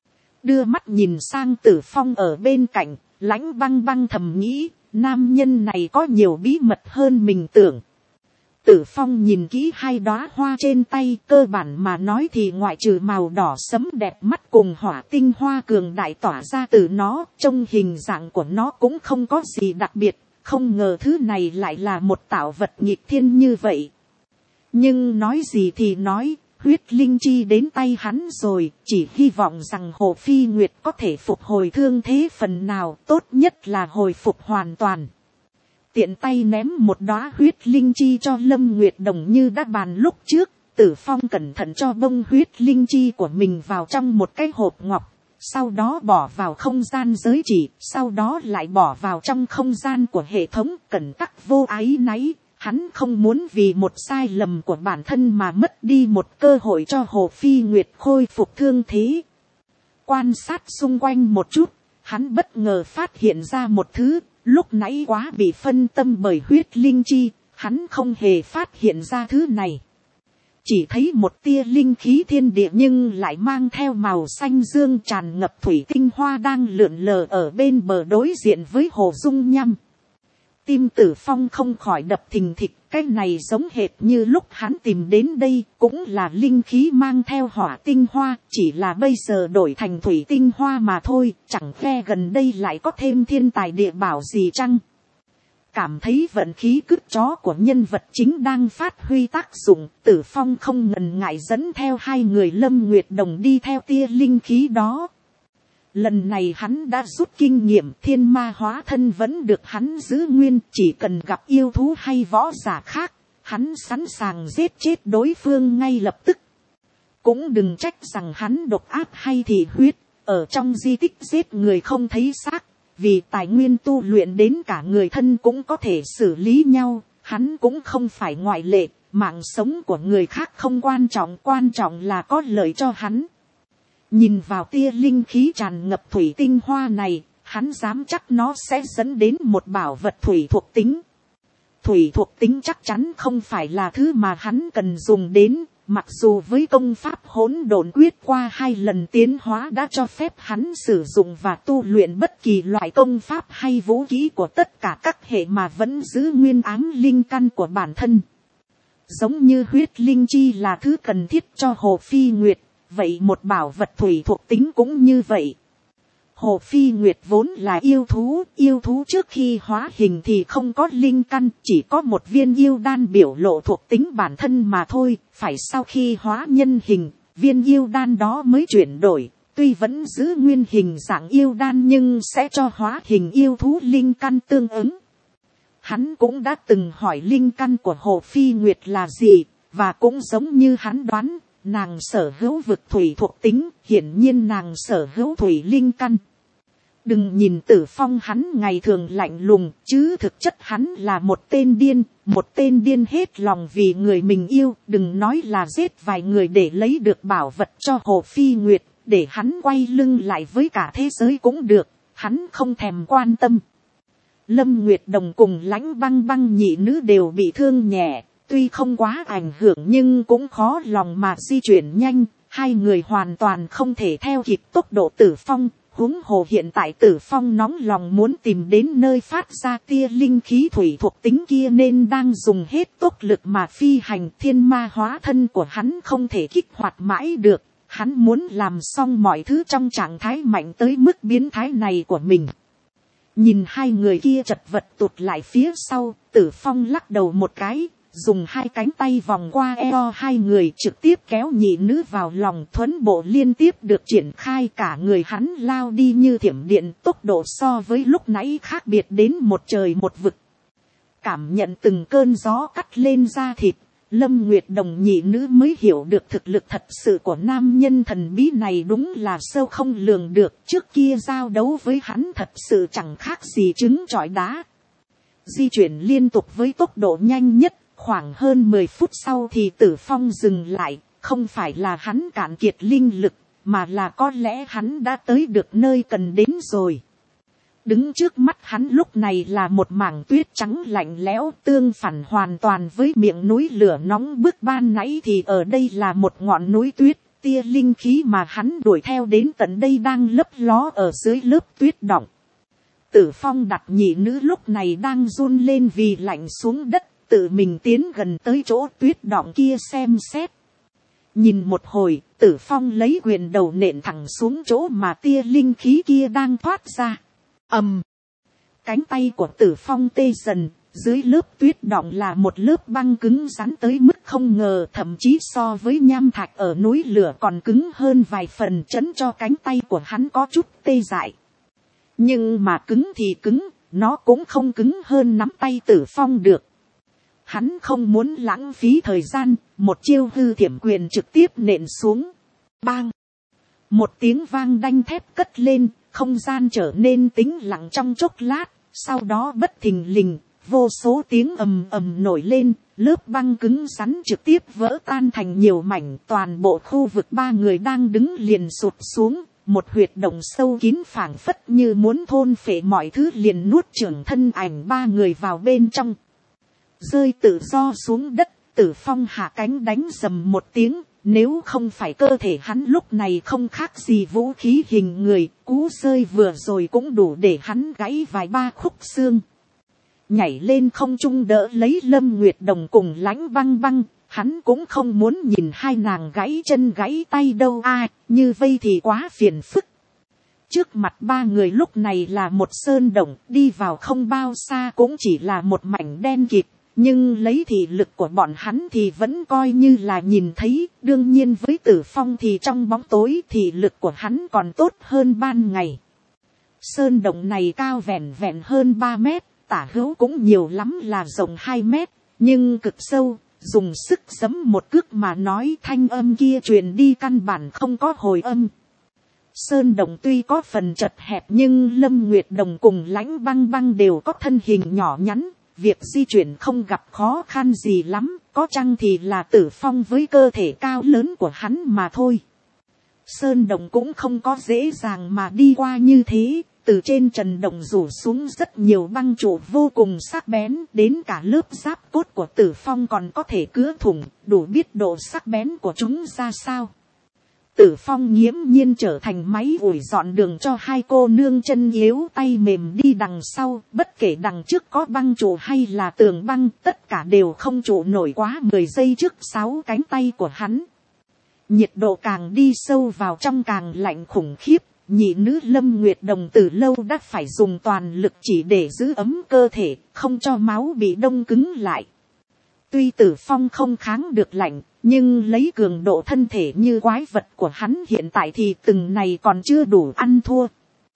Đưa mắt nhìn sang Tử Phong ở bên cạnh, Lãnh Băng Băng thầm nghĩ, nam nhân này có nhiều bí mật hơn mình tưởng. Tử Phong nhìn kỹ hai đóa hoa trên tay, cơ bản mà nói thì ngoại trừ màu đỏ sẫm đẹp mắt cùng hỏa tinh hoa cường đại tỏa ra từ nó, trong hình dạng của nó cũng không có gì đặc biệt, không ngờ thứ này lại là một tạo vật nghịch thiên như vậy. Nhưng nói gì thì nói, huyết linh chi đến tay hắn rồi, chỉ hy vọng rằng Hồ Phi Nguyệt có thể phục hồi thương thế phần nào, tốt nhất là hồi phục hoàn toàn. Tiện tay ném một đóa huyết linh chi cho Lâm Nguyệt Đồng như đã bàn lúc trước, Tử Phong cẩn thận cho bông huyết linh chi của mình vào trong một cái hộp ngọc, sau đó bỏ vào không gian giới chỉ, sau đó lại bỏ vào trong không gian của hệ thống, cẩn tắc vô áy náy. Hắn không muốn vì một sai lầm của bản thân mà mất đi một cơ hội cho Hồ Phi Nguyệt khôi phục thương thế. Quan sát xung quanh một chút, hắn bất ngờ phát hiện ra một thứ. Lúc nãy quá bị phân tâm bởi huyết linh chi, hắn không hề phát hiện ra thứ này. Chỉ thấy một tia linh khí thiên địa nhưng lại mang theo màu xanh dương tràn ngập thủy tinh hoa đang lượn lờ ở bên bờ đối diện với hồ dung nham. Tim Tử Phong không khỏi đập thình thịch, cái này giống hệt như lúc hắn tìm đến đây, cũng là linh khí mang theo hỏa tinh hoa, chỉ là bây giờ đổi thành thủy tinh hoa mà thôi, chẳng phe gần đây lại có thêm thiên tài địa bảo gì chăng? Cảm thấy vận khí cứt chó của nhân vật chính đang phát huy tác dụng, Tử Phong không ngần ngại dẫn theo hai người Lâm Nguyệt Đồng đi theo tia linh khí đó. Lần này hắn đã rút kinh nghiệm, thiên ma hóa thân vẫn được hắn giữ nguyên, chỉ cần gặp yêu thú hay võ giả khác, hắn sẵn sàng giết chết đối phương ngay lập tức. Cũng đừng trách rằng hắn độc ác hay thị huyết, ở trong di tích giết người không thấy xác, vì tài nguyên tu luyện đến cả người thân cũng có thể xử lý nhau, hắn cũng không phải ngoại lệ, mạng sống của người khác không quan trọng, quan trọng là có lợi cho hắn. Nhìn vào tia linh khí tràn ngập thủy tinh hoa này, hắn dám chắc nó sẽ dẫn đến một bảo vật thủy thuộc tính. Thủy thuộc tính chắc chắn không phải là thứ mà hắn cần dùng đến, mặc dù với công pháp hỗn độn quyết qua hai lần tiến hóa đã cho phép hắn sử dụng và tu luyện bất kỳ loại công pháp hay vũ khí của tất cả các hệ mà vẫn giữ nguyên ám linh căn của bản thân. Giống như huyết linh chi là thứ cần thiết cho Hồ Phi Nguyệt, vậy một bảo vật thủy thuộc tính cũng như vậy. Hồ Phi Nguyệt vốn là yêu thú, yêu thú trước khi hóa hình thì không có linh căn, chỉ có một viên yêu đan biểu lộ thuộc tính bản thân mà thôi, phải sau khi hóa nhân hình, viên yêu đan đó mới chuyển đổi, tuy vẫn giữ nguyên hình dạng yêu đan nhưng sẽ cho hóa hình yêu thú linh căn tương ứng. Hắn cũng đã từng hỏi linh căn của Hồ Phi Nguyệt là gì, và cũng giống như hắn đoán, nàng sở hữu vực thủy thuộc tính, hiển nhiên nàng sở hữu thủy linh căn. Đừng nhìn Tử Phong hắn ngày thường lạnh lùng, chứ thực chất hắn là một tên điên, một tên điên hết lòng vì người mình yêu, đừng nói là giết vài người để lấy được bảo vật cho Hồ Phi Nguyệt, để hắn quay lưng lại với cả thế giới cũng được, hắn không thèm quan tâm. Lâm Nguyệt Đồng cùng Lãnh Băng Băng nhị nữ đều bị thương nhẹ, tuy không quá ảnh hưởng nhưng cũng khó lòng mà di chuyển nhanh, hai người hoàn toàn không thể theo kịp tốc độ Tử Phong, huống hồ hiện tại Tử Phong nóng lòng muốn tìm đến nơi phát ra tia linh khí thủy thuộc tính kia nên đang dùng hết tốc lực mà phi hành. Thiên ma hóa thân của hắn không thể kích hoạt mãi được, hắn muốn làm xong mọi thứ trong trạng thái mạnh tới mức biến thái này của mình. Nhìn hai người kia chật vật tụt lại phía sau, Tử Phong lắc đầu một cái, dùng hai cánh tay vòng qua eo hai người trực tiếp kéo nhị nữ vào lòng, thuấn bộ liên tiếp được triển khai, cả người hắn lao đi như thiểm điện, tốc độ so với lúc nãy khác biệt đến một trời một vực. Cảm nhận từng cơn gió cắt lên da thịt, Lâm Nguyệt Đồng nhị nữ mới hiểu được thực lực thật sự của nam nhân thần bí này đúng là sâu không lường được. Trước kia giao đấu với hắn thật sự chẳng khác gì trứng trọi đá. Di chuyển liên tục với tốc độ nhanh nhất, khoảng hơn mười phút sau thì Tử Phong dừng lại, không phải là hắn cạn kiệt linh lực, mà là có lẽ hắn đã tới được nơi cần đến rồi. Đứng trước mắt hắn lúc này là một mảng tuyết trắng lạnh lẽo, tương phản hoàn toàn với miệng núi lửa nóng bức ban nãy thì ở đây là một ngọn núi tuyết, tia linh khí mà hắn đuổi theo đến tận đây đang lấp ló ở dưới lớp tuyết đọng. Tử Phong đặt nhị nữ lúc này đang run lên vì lạnh xuống đất, tự mình tiến gần tới chỗ tuyết đọng kia xem xét. Nhìn một hồi, Tử Phong lấy quyền đầu nện thẳng xuống chỗ mà tia linh khí kia đang thoát ra. Ầm, cánh tay của Tử Phong tê dần, dưới lớp tuyết đọng là một lớp băng cứng rắn tới mức không ngờ, thậm chí so với nham thạch ở núi lửa còn cứng hơn vài phần, chấn cho cánh tay của hắn có chút tê dại. Nhưng mà cứng thì cứng, nó cũng không cứng hơn nắm tay Tử Phong được. Hắn không muốn lãng phí thời gian, một chiêu hư thiểm quyền trực tiếp nện xuống. Bang! Một tiếng vang đanh thép cất lên, không gian trở nên tĩnh lặng trong chốc lát, sau đó bất thình lình, vô số tiếng ầm ầm nổi lên, lớp băng cứng rắn trực tiếp vỡ tan thành nhiều mảnh, toàn bộ khu vực ba người đang đứng liền sụt xuống, một huyệt động sâu kín phảng phất như muốn thôn phệ mọi thứ liền nuốt chửng thân ảnh ba người vào bên trong. Rơi tự do xuống đất, Tử Phong hạ cánh đánh rầm một tiếng, nếu không phải cơ thể hắn lúc này không khác gì vũ khí hình người, cú rơi vừa rồi cũng đủ để hắn gãy vài ba khúc xương. Nhảy lên không trung đỡ lấy Lâm Nguyệt Đồng cùng Lãnh Băng Băng, hắn cũng không muốn nhìn hai nàng gãy chân gãy tay đâu a, như vây thì quá phiền phức. Trước mặt ba người lúc này là một sơn động, đi vào không bao xa cũng chỉ là một mảnh đen kịt. Nhưng lấy thị lực của bọn hắn thì vẫn coi như là nhìn thấy, đương nhiên với Tử Phong thì trong bóng tối thị lực của hắn còn tốt hơn ban ngày. Sơn động này cao vẹn vẹn hơn ba mét, tả hữu cũng nhiều lắm là rộng hai mét, nhưng cực sâu, dùng sức giẫm một cước mà nói thanh âm kia truyền đi căn bản không có hồi âm. Sơn động tuy có phần chật hẹp nhưng Lâm Nguyệt Đồng cùng Lãnh Băng Băng đều có thân hình nhỏ nhắn. việc di chuyển không gặp khó khăn gì lắm, có chăng thì là Tử Phong với cơ thể cao lớn của hắn mà thôi. Sơn động cũng không có dễ dàng mà đi qua như thế, từ trên trần động rủ xuống rất nhiều băng trụ vô cùng sắc bén, đến cả lớp giáp cốt của Tử Phong còn có thể cứa thủng, đủ biết độ sắc bén của chúng ra sao. Tử Phong nghiễm nhiên trở thành máy ủi dọn đường cho hai cô nương chân yếu tay mềm đi đằng sau, bất kể đằng trước có băng trụ hay là tường băng, tất cả đều không trụ nổi quá mười giây trước sáu cánh tay của hắn. Nhiệt độ càng đi sâu vào trong càng lạnh khủng khiếp, nhị nữ Lâm Nguyệt Đồng từ lâu đã phải dùng toàn lực chỉ để giữ ấm cơ thể, không cho máu bị đông cứng lại. Tuy Tử Phong không kháng được lạnh, nhưng lấy cường độ thân thể như quái vật của hắn hiện tại thì từng này còn chưa đủ ăn thua.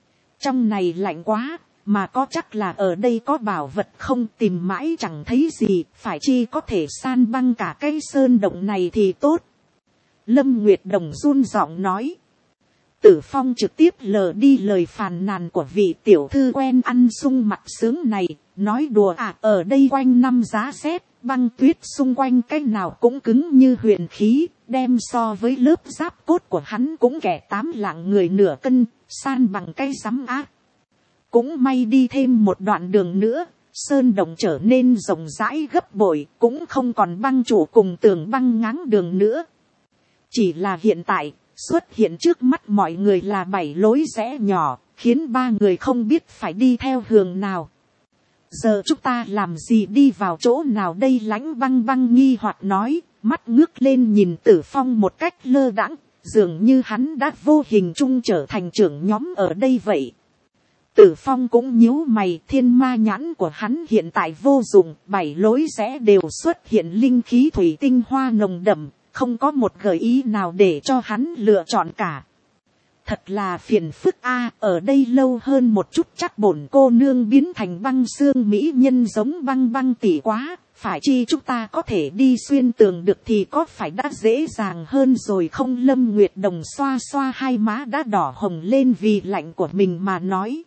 Trong này lạnh quá, mà có chắc là ở đây có bảo vật không, tìm mãi chẳng thấy gì, phải chi có thể san băng cả cái sơn động này thì tốt. Lâm Nguyệt Đồng run giọng nói. Tử Phong trực tiếp lờ đi lời phàn nàn của vị tiểu thư quen ăn sung mặt sướng này, nói đùa à, ở đây quanh năm giá rét, băng tuyết xung quanh cái nào cũng cứng như huyền khí, đem so với lớp giáp cốt của hắn cũng kẻ tám lạng người nửa cân, san bằng cái rắm ác. Cũng may đi thêm một đoạn đường nữa, sơn động trở nên rộng rãi gấp bội, cũng không còn băng trụ cùng tường băng ngáng đường nữa. Chỉ là hiện tại, xuất hiện trước mắt mọi người là bảy lối rẽ nhỏ, khiến ba người không biết phải đi theo hướng nào. Giờ chúng ta làm gì đi vào chỗ nào đây? Lãnh Băng Băng nghi hoặc nói, mắt ngước lên nhìn Tử Phong một cách lơ đãng, dường như hắn đã vô hình chung trở thành trưởng nhóm ở đây vậy. Tử Phong cũng nhíu mày, thiên ma nhãn của hắn hiện tại vô dụng, bảy lối rẽ đều xuất hiện linh khí thủy tinh hoa nồng đậm, không có một gợi ý nào để cho hắn lựa chọn cả. Thật là phiền phức a, ở đây lâu hơn một chút chắc bổn cô nương biến thành băng xương mỹ nhân giống Băng Băng tỷ quá, phải chi chúng ta có thể đi xuyên tường được thì có phải đã dễ dàng hơn rồi không? Lâm Nguyệt Đồng xoa xoa hai má đã đỏ hồng lên vì lạnh của mình mà nói.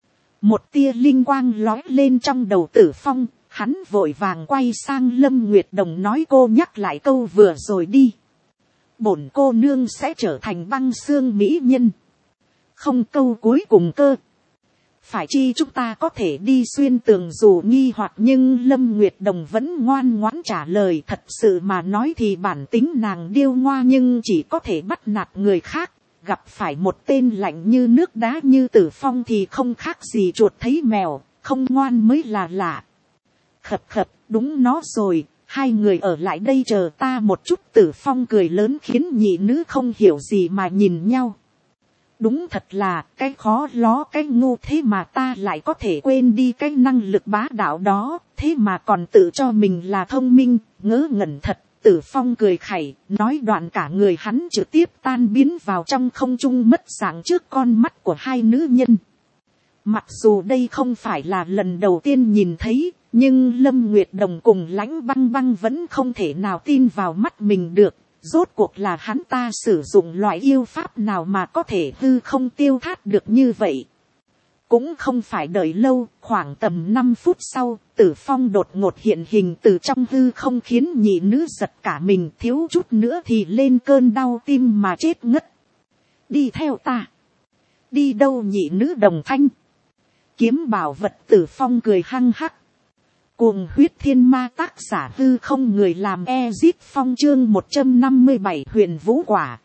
Một tia linh quang lói lên trong đầu Tử Phong, hắn vội vàng quay sang Lâm Nguyệt Đồng nói, cô nhắc lại câu vừa rồi đi. Bổn cô nương sẽ trở thành băng xương mỹ nhân. Không, câu cuối cùng cơ. Phải chi chúng ta có thể đi xuyên tường dù nghi hoặc, nhưng Lâm Nguyệt Đồng vẫn ngoan ngoãn trả lời. Thật sự mà nói thì bản tính nàng điêu ngoa nhưng chỉ có thể bắt nạt người khác. Gặp phải một tên lạnh như nước đá như Tử Phong thì không khác gì chuột thấy mèo, không ngoan mới là lạ. Khập khập, đúng nó rồi, hai người ở lại đây chờ ta một chút. Tử Phong cười lớn khiến nhị nữ không hiểu gì mà nhìn nhau. Đúng thật là, cái khó ló cái ngu, thế mà ta lại có thể quên đi cái năng lực bá đạo đó, thế mà còn tự cho mình là thông minh, ngớ ngẩn thật. Tử Phong cười khẩy, nói đoạn cả người hắn trực tiếp tan biến vào trong không trung mất dạng trước con mắt của hai nữ nhân. Mặc dù đây không phải là lần đầu tiên nhìn thấy, nhưng Lâm Nguyệt Đồng cùng Lãnh Băng Băng vẫn không thể nào tin vào mắt mình được. Rốt cuộc là hắn ta sử dụng loại yêu pháp nào mà có thể hư không tiêu thát được như vậy. Cũng không phải đợi lâu, khoảng tầm năm phút sau, Tử Phong đột ngột hiện hình từ trong hư không khiến nhị nữ giật cả mình, thiếu chút nữa thì lên cơn đau tim mà chết ngất. Đi theo ta. Đi đâu? Nhị nữ đồng thanh. Kiếm bảo vật. Tử Phong cười hăng hắc. Cuồng huyết thiên ma, tác giả hư không người làm Ezip Phong, chương một trăm năm mươi bảy huyền vũ quả.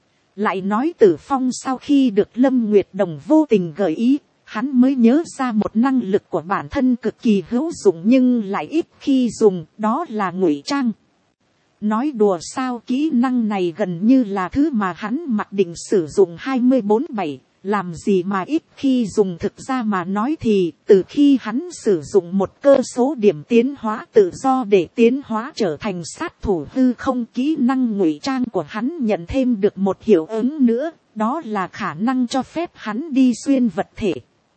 Lại nói Tử Phong sau khi được Lâm Nguyệt Đồng vô tình gợi ý, hắn mới nhớ ra một năng lực của bản thân cực kỳ hữu dụng nhưng lại ít khi dùng, đó là ngụy trang. Nói đùa sao, kỹ năng này gần như là thứ mà hắn mặc định sử dụng hai mươi bốn bảy, làm gì mà ít khi dùng. Thực ra mà nói thì, từ khi hắn sử dụng một cơ số điểm tiến hóa tự do để tiến hóa trở thành sát thủ hư không, kỹ năng ngụy trang của hắn nhận thêm được một hiệu ứng nữa, đó là khả năng cho phép hắn đi xuyên vật thể.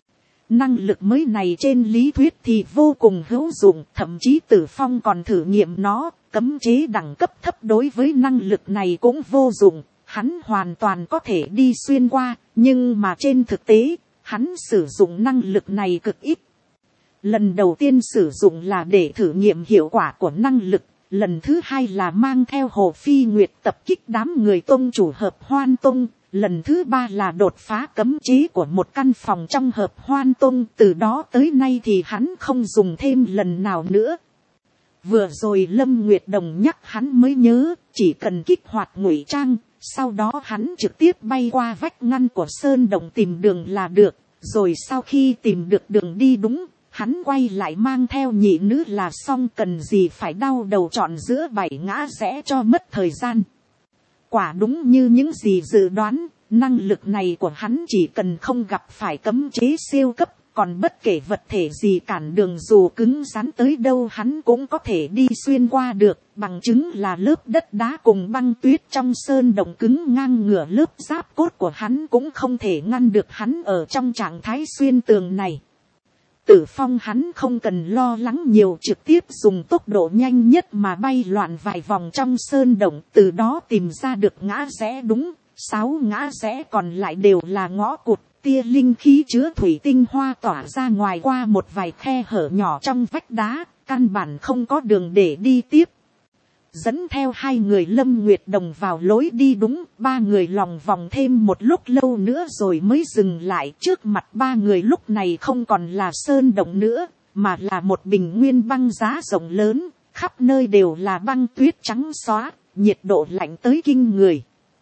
Năng lực mới này trên lý thuyết thì vô cùng hữu dụng, thậm chí Tử Phong còn thử nghiệm nó, cấm chế đẳng cấp thấp đối với năng lực này cũng vô dụng, hắn hoàn toàn có thể đi xuyên qua, nhưng mà trên thực tế, hắn sử dụng năng lực này cực ít. Lần đầu tiên sử dụng là để thử nghiệm hiệu quả của năng lực, lần thứ hai là mang theo Hồ Phi Nguyệt tập kích đám người tông chủ Hợp Hoan Tông, lần thứ ba là đột phá cấm chế của một căn phòng trong Hợp Hoan Tông, từ đó tới nay thì hắn không dùng thêm lần nào nữa. Vừa rồi Lâm Nguyệt Đồng nhắc hắn mới nhớ, chỉ cần kích hoạt ngụy trang, sau đó hắn trực tiếp bay qua vách ngăn của sơn động tìm đường là được, rồi sau khi tìm được đường đi đúng, hắn quay lại mang theo nhị nữ là xong, cần gì phải đau đầu chọn giữa bảy ngã rẽ cho mất thời gian. Quả đúng như những gì dự đoán, năng lực này của hắn chỉ cần không gặp phải cấm chế siêu cấp, còn bất kể vật thể gì cản đường dù cứng rắn tới đâu hắn cũng có thể đi xuyên qua được, bằng chứng là lớp đất đá cùng băng tuyết trong sơn động cứng ngang ngửa lớp giáp cốt của hắn cũng không thể ngăn được hắn ở trong trạng thái xuyên tường này. Tử Phong hắn không cần lo lắng nhiều, trực tiếp dùng tốc độ nhanh nhất mà bay loạn vài vòng trong sơn động, từ đó tìm ra được ngã rẽ đúng, sáu ngã rẽ còn lại đều là ngõ cụt, tia linh khí chứa thủy tinh hoa tỏa ra ngoài qua một vài khe hở nhỏ trong vách đá, căn bản không có đường để đi tiếp. Dẫn theo hai người Lâm Nguyệt Đồng vào lối đi đúng, ba người lòng vòng thêm một lúc lâu nữa rồi mới dừng lại. Trước mặt ba người lúc này không còn là sơn động nữa, mà là một bình nguyên băng giá rộng lớn, khắp nơi đều là băng tuyết trắng xóa, nhiệt độ lạnh tới kinh người.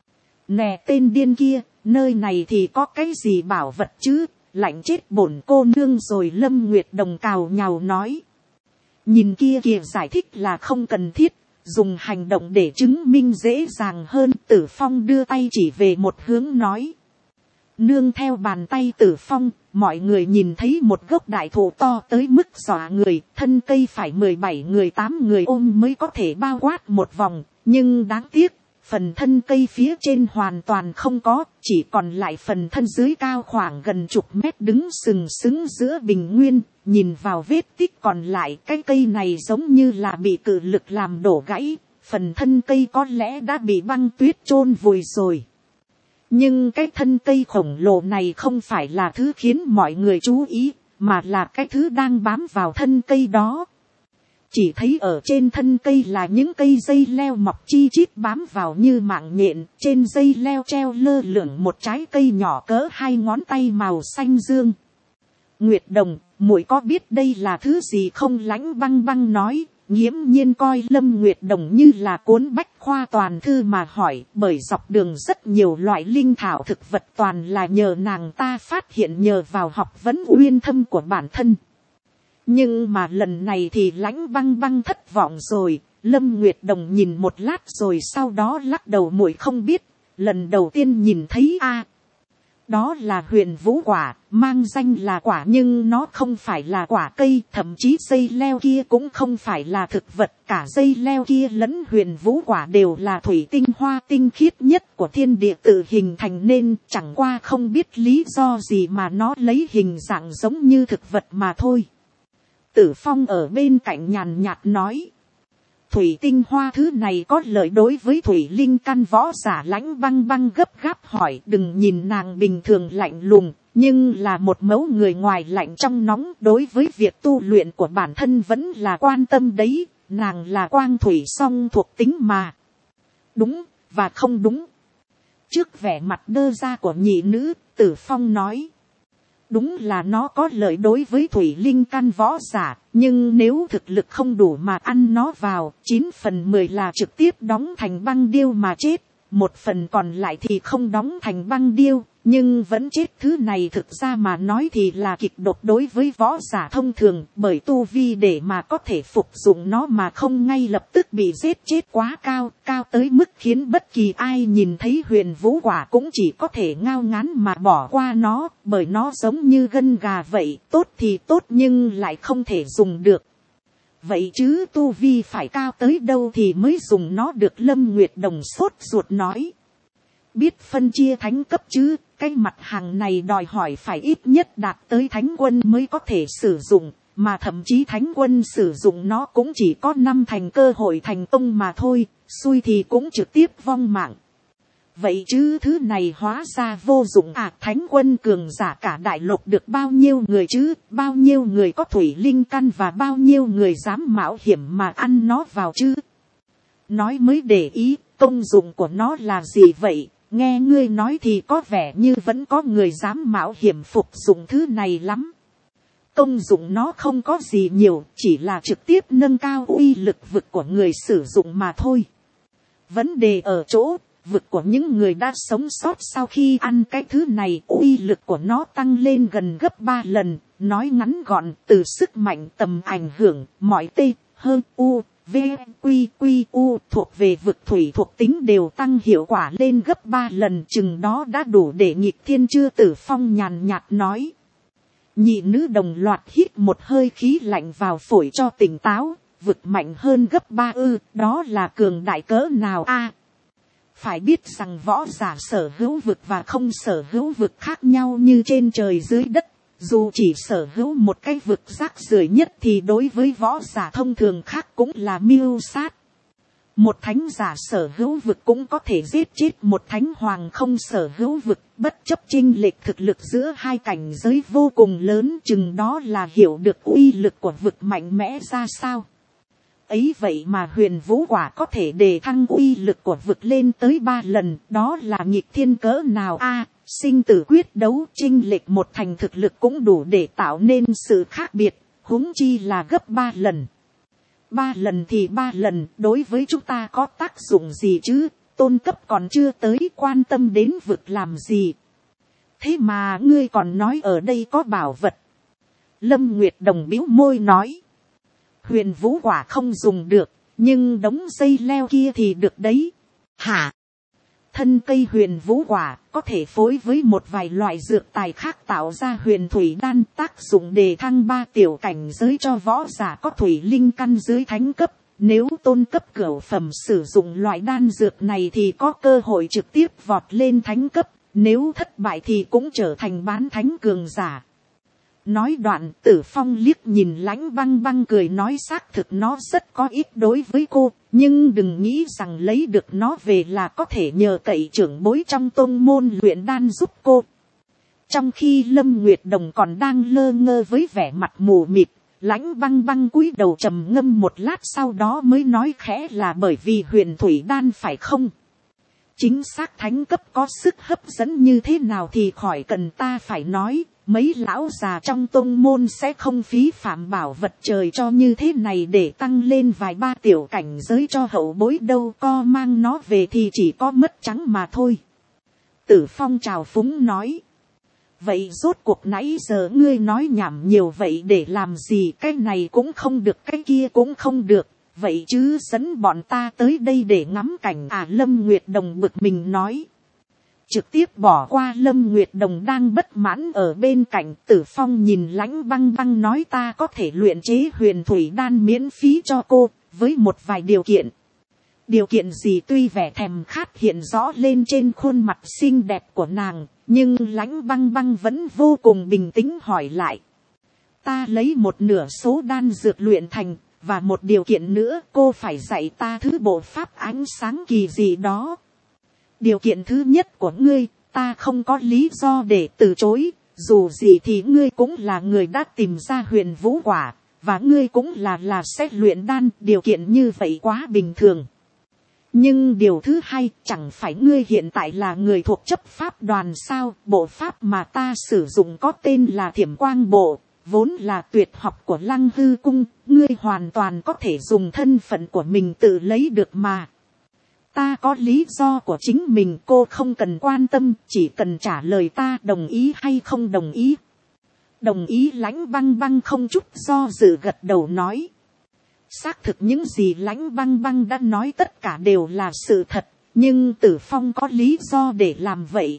Nè tên điên kia, nơi này thì có cái gì bảo vật chứ, lạnh chết bổn cô nương rồi. Lâm Nguyệt Đồng cào nhào nói. Nhìn kia kìa, giải thích là không cần thiết, dùng hành động để chứng minh dễ dàng hơn. Tử Phong đưa tay chỉ về một hướng nói. Nương theo bàn tay Tử Phong, mọi người nhìn thấy một gốc đại thụ to tới mức dọa người, thân cây phải mười bảy người tám người ôm mới có thể bao quát một vòng, nhưng đáng tiếc, phần thân cây phía trên hoàn toàn không có, chỉ còn lại phần thân dưới cao khoảng gần chục mét đứng sừng sững giữa bình nguyên. Nhìn vào vết tích còn lại, cái cây này giống như là bị cự lực làm đổ gãy, phần thân cây có lẽ đã bị băng tuyết chôn vùi rồi. Nhưng cái thân cây khổng lồ này không phải là thứ khiến mọi người chú ý, mà là cái thứ đang bám vào thân cây đó. Chỉ thấy ở trên thân cây là những cây dây leo mọc chi chít bám vào như mạng nhện, trên dây leo treo lơ lửng một trái cây nhỏ cỡ hai ngón tay màu xanh dương. Nguyệt Đồng, muội có biết đây là thứ gì không? Lãnh Băng Băng nói, nghiễm nhiên coi Lâm Nguyệt Đồng như là cuốn bách khoa toàn thư mà hỏi, bởi dọc đường rất nhiều loại linh thảo thực vật toàn là nhờ nàng ta phát hiện nhờ vào học vấn uyên thâm của bản thân. Nhưng mà lần này thì Lãnh Băng Băng thất vọng rồi. Lâm Nguyệt Đồng nhìn một lát rồi sau đó lắc đầu, muội không biết, lần đầu tiên nhìn thấy a à, đó là huyền vũ quả, mang danh là quả nhưng nó không phải là quả cây, thậm chí dây leo kia cũng không phải là thực vật, cả dây leo kia lẫn huyền vũ quả đều là thủy tinh hoa tinh khiết nhất của thiên địa tự hình thành nên, chẳng qua không biết lý do gì mà nó lấy hình dạng giống như thực vật mà thôi. Tử Phong ở bên cạnh nhàn nhạt nói. Thủy tinh hoa thứ này có lợi đối với thủy linh căn võ giả. Lãnh Băng Băng gấp gáp hỏi. Đừng nhìn nàng bình thường lạnh lùng, nhưng là một mẫu người ngoài lạnh trong nóng, đối với việc tu luyện của bản thân vẫn là quan tâm đấy. Nàng là quang thủy song thuộc tính mà. Đúng và không đúng. Trước vẻ mặt đơ ra của nhị nữ, Tử Phong nói. Đúng là nó có lợi đối với thủy linh căn võ giả, nhưng nếu thực lực không đủ mà ăn nó vào, chín phần mười là trực tiếp đóng thành băng điêu mà chết, một phần còn lại thì không đóng thành băng điêu, nhưng vẫn chết. Thứ này thực ra mà nói thì là kịch độc đối với võ giả thông thường, bởi tu vi để mà có thể phục dụng nó mà không ngay lập tức bị giết chết quá cao, cao tới mức khiến bất kỳ ai nhìn thấy huyền vũ quả cũng chỉ có thể ngao ngán mà bỏ qua nó, bởi nó giống như gân gà vậy, tốt thì tốt nhưng lại không thể dùng được. Vậy chứ tu vi phải cao tới đâu thì mới dùng nó được? Lâm Nguyệt Đồng sốt ruột nói. Biết phân chia thánh cấp chứ, cái mặt hàng này đòi hỏi phải ít nhất đạt tới thánh quân mới có thể sử dụng, mà thậm chí thánh quân sử dụng nó cũng chỉ có năm thành cơ hội thành công mà thôi, xui thì cũng trực tiếp vong mạng. vậy chứ thứ này hóa ra vô dụng à. Thánh quân cường giả cả đại lục được bao nhiêu người chứ, bao nhiêu người có thủy linh căn và bao nhiêu người dám mạo hiểm mà ăn nó vào chứ. Nói mới để ý, công dụng của nó là gì vậy? Nghe ngươi nói thì có vẻ như vẫn có người dám mạo hiểm phục dụng thứ này lắm. Công dụng nó không có gì nhiều, chỉ là trực tiếp nâng cao uy lực vực của người sử dụng mà thôi. Vấn đề ở chỗ, vực của những người đã sống sót sau khi ăn cái thứ này, uy lực của nó tăng lên gần gấp ba lần. Nói ngắn gọn, từ sức mạnh tầm ảnh hưởng, mọi t, hơn u, v, q, q, u thuộc về vực thủy thuộc tính đều tăng hiệu quả lên gấp ba lần. Chừng đó đã đủ để nghịch thiên chưa. Tử Phong nhàn nhạt nói. Nhị nữ đồng loạt hít một hơi khí lạnh vào phổi cho tỉnh táo. Vực mạnh hơn gấp ba ư, đó là cường đại cỡ nào a? Phải biết rằng võ giả sở hữu vực và không sở hữu vực khác nhau như trên trời dưới đất. Dù chỉ sở hữu một cái vực rác rưởi nhất thì đối với võ giả thông thường khác cũng là mưu sát. Một thánh giả sở hữu vực cũng có thể giết chết một thánh hoàng không sở hữu vực, bất chấp chênh lệch thực lực giữa hai cảnh giới vô cùng lớn. Chừng đó là hiểu được uy lực của vực mạnh mẽ ra sao. Ấy vậy mà huyền vũ quả có thể đề thăng uy lực của vực lên tới ba lần, đó là nghịch thiên cỡ nào a? Sinh tử quyết đấu chênh lệch một thành thực lực cũng đủ để tạo nên sự khác biệt, huống chi là gấp ba lần. Ba lần thì ba lần, đối với chúng ta có tác dụng gì chứ, tôn cấp còn chưa tới, quan tâm đến vực làm gì. Thế mà ngươi còn nói ở đây có bảo vật. Lâm Nguyệt Đồng bĩu môi nói. Huyền vũ quả không dùng được, nhưng đống dây leo kia thì được đấy. Hả? Thân cây huyền vũ quả có thể phối với một vài loại dược tài khác tạo ra huyền thủy đan, tác dụng đề thăng ba tiểu cảnh giới cho võ giả có thủy linh căn dưới thánh cấp. Nếu tôn cấp cửu phẩm sử dụng loại đan dược này thì có cơ hội trực tiếp vọt lên thánh cấp, nếu thất bại thì cũng trở thành bán thánh cường giả. Nói đoạn, Tử Phong liếc nhìn Lãnh Băng Băng cười nói xác thực nó rất có ích đối với cô, nhưng đừng nghĩ rằng lấy được nó về là có thể nhờ cậy trưởng bối trong tôn môn luyện đan giúp cô. Trong khi Lâm Nguyệt Đồng còn đang lơ ngơ với vẻ mặt mù mịt, Lãnh Băng Băng cúi đầu trầm ngâm một lát sau đó mới nói khẽ là bởi vì huyền thủy đan phải không? Chính xác thánh cấp có sức hấp dẫn như thế nào thì khỏi cần ta phải nói. Mấy lão già trong tôn môn sẽ không phí phạm bảo vật trời cho như thế này để tăng lên vài ba tiểu cảnh giới cho hậu bối đâu, co mang nó về thì chỉ có mất trắng mà thôi. Tử Phong trào phúng nói. Vậy rốt cuộc nãy giờ ngươi nói nhảm nhiều vậy để làm gì, cái này cũng không được cái kia cũng không được, vậy chứ dẫn bọn ta tới đây để ngắm cảnh à? Lâm Nguyệt Đồng bực mình nói. Trực tiếp bỏ qua Lâm Nguyệt Đồng đang bất mãn ở bên cạnh. Tử Phong nhìn Lãnh Băng Băng nói ta có thể luyện chế huyền thủy đan miễn phí cho cô, với một vài điều kiện. Điều kiện gì? Tuy vẻ thèm khát hiện rõ lên trên khuôn mặt xinh đẹp của nàng, nhưng Lãnh Băng Băng vẫn vô cùng bình tĩnh hỏi lại. Ta lấy một nửa số đan dược luyện thành, và một điều kiện nữa cô phải dạy ta thứ bộ pháp ánh sáng kỳ dị đó. Điều kiện thứ nhất của ngươi, ta không có lý do để từ chối, dù gì thì ngươi cũng là người đã tìm ra huyền vũ quả, và ngươi cũng là là sẽ luyện đan, điều kiện như vậy quá bình thường. Nhưng điều thứ hai, chẳng phải ngươi hiện tại là người thuộc chấp pháp đoàn sao? Bộ pháp mà ta sử dụng có tên là Thiểm Quang Bộ, vốn là tuyệt học của Lăng Hư Cung, ngươi hoàn toàn có thể dùng thân phận của mình tự lấy được mà. Ta có lý do của chính mình, cô không cần quan tâm, chỉ cần trả lời ta đồng ý hay không đồng ý. Đồng ý. Lãnh Băng Băng không chút do dự gật đầu nói. Xác thực những gì Lãnh Băng Băng đã nói tất cả đều là sự thật, nhưng Tử Phong có lý do để làm vậy.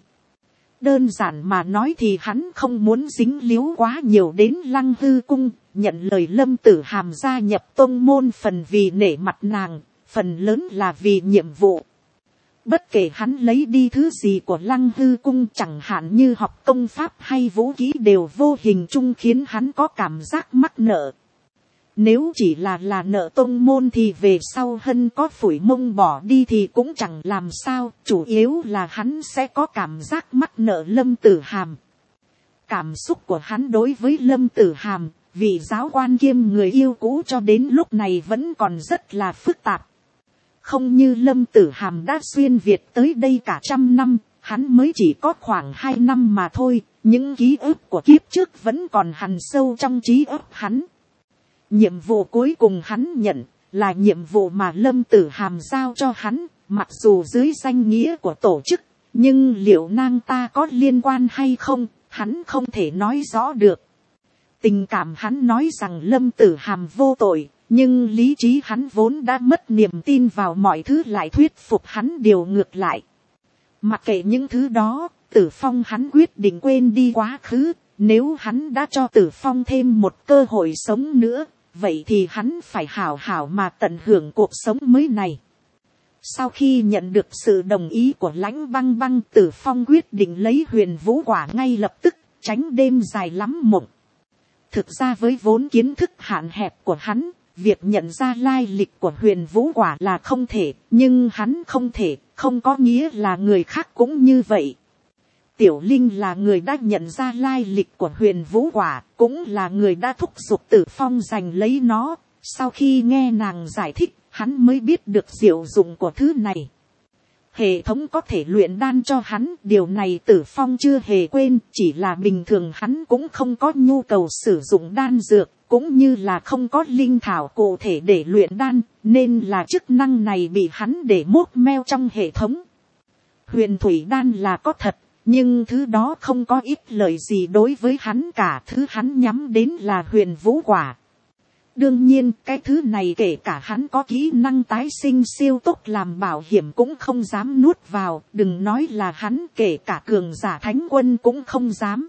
Đơn giản mà nói thì hắn không muốn dính líu quá nhiều đến Lăng Hư Cung, nhận lời Lâm Tử Hàm gia nhập tông môn phần vì nể mặt nàng, phần lớn là vì nhiệm vụ. Bất kể hắn lấy đi thứ gì của Lăng Hư Cung, chẳng hạn như học công pháp hay vũ khí, đều vô hình chung khiến hắn có cảm giác mắc nợ. Nếu chỉ là là nợ tông môn thì về sau Hân có phủi mông bỏ đi thì cũng chẳng làm sao. Chủ yếu là hắn sẽ có cảm giác mắc nợ Lâm Tử Hàm. Cảm xúc của hắn đối với Lâm Tử Hàm, vị giáo quan kiêm người yêu cũ cho đến lúc này vẫn còn rất là phức tạp. Không như Lâm Tử Hàm đã xuyên Việt tới đây cả trăm năm, hắn mới chỉ có khoảng hai năm mà thôi. Những ký ức của kiếp trước vẫn còn hằn sâu trong trí óc hắn. Nhiệm vụ cuối cùng hắn nhận là nhiệm vụ mà Lâm Tử Hàm giao cho hắn, mặc dù dưới danh nghĩa của tổ chức, nhưng liệu nàng ta có liên quan hay không, hắn không thể nói rõ được. Tình cảm hắn nói rằng Lâm Tử Hàm vô tội, nhưng lý trí hắn vốn đã mất niềm tin vào mọi thứ lại thuyết phục hắn điều ngược lại. Mặc kệ những thứ đó, Tử Phong hắn quyết định quên đi quá khứ. Nếu hắn đã cho Tử Phong thêm một cơ hội sống nữa, vậy thì hắn phải hảo hảo mà tận hưởng cuộc sống mới này. Sau khi nhận được sự đồng ý của Lãnh Băng Băng, Tử Phong quyết định lấy Huyền Vũ Quả ngay lập tức, tránh đêm dài lắm mộng. Thực ra với vốn kiến thức hạn hẹp của hắn, việc nhận ra lai lịch của Huyền Vũ Quả là không thể, nhưng hắn không thể, không có nghĩa là người khác cũng như vậy. Tiểu Linh là người đã nhận ra lai lịch của Huyền Vũ Quả, cũng là người đã thúc giục Tử Phong giành lấy nó. Sau khi nghe nàng giải thích, hắn mới biết được diệu dụng của thứ này. Hệ thống có thể luyện đan cho hắn, điều này Tử Phong chưa hề quên, chỉ là bình thường hắn cũng không có nhu cầu sử dụng đan dược, cũng như là không có linh thảo cụ thể để luyện đan, nên là chức năng này bị hắn để mốt meo trong hệ thống. Huyền thủy đan là có thật, nhưng thứ đó không có ít lợi gì đối với hắn cả, thứ hắn nhắm đến là Huyền Vũ Quả. Đương nhiên cái thứ này kể cả hắn có kỹ năng tái sinh siêu tốc làm bảo hiểm cũng không dám nuốt vào, đừng nói là hắn, kể cả cường giả thánh quân cũng không dám.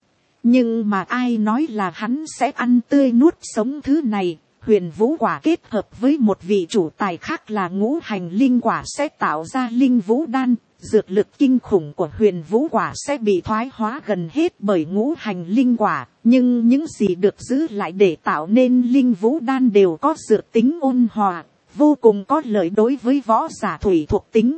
Nhưng mà ai nói là hắn sẽ ăn tươi nuốt sống thứ này. Huyền Vũ Quả kết hợp với một vị chủ tài khác là ngũ hành linh quả sẽ tạo ra linh vũ đan. Dược lực kinh khủng của Huyền Vũ Quả sẽ bị thoái hóa gần hết bởi ngũ hành linh quả, nhưng những gì được giữ lại để tạo nên linh vũ đan đều có dược tính ôn hòa, vô cùng có lợi đối với võ giả thủy thuộc tính.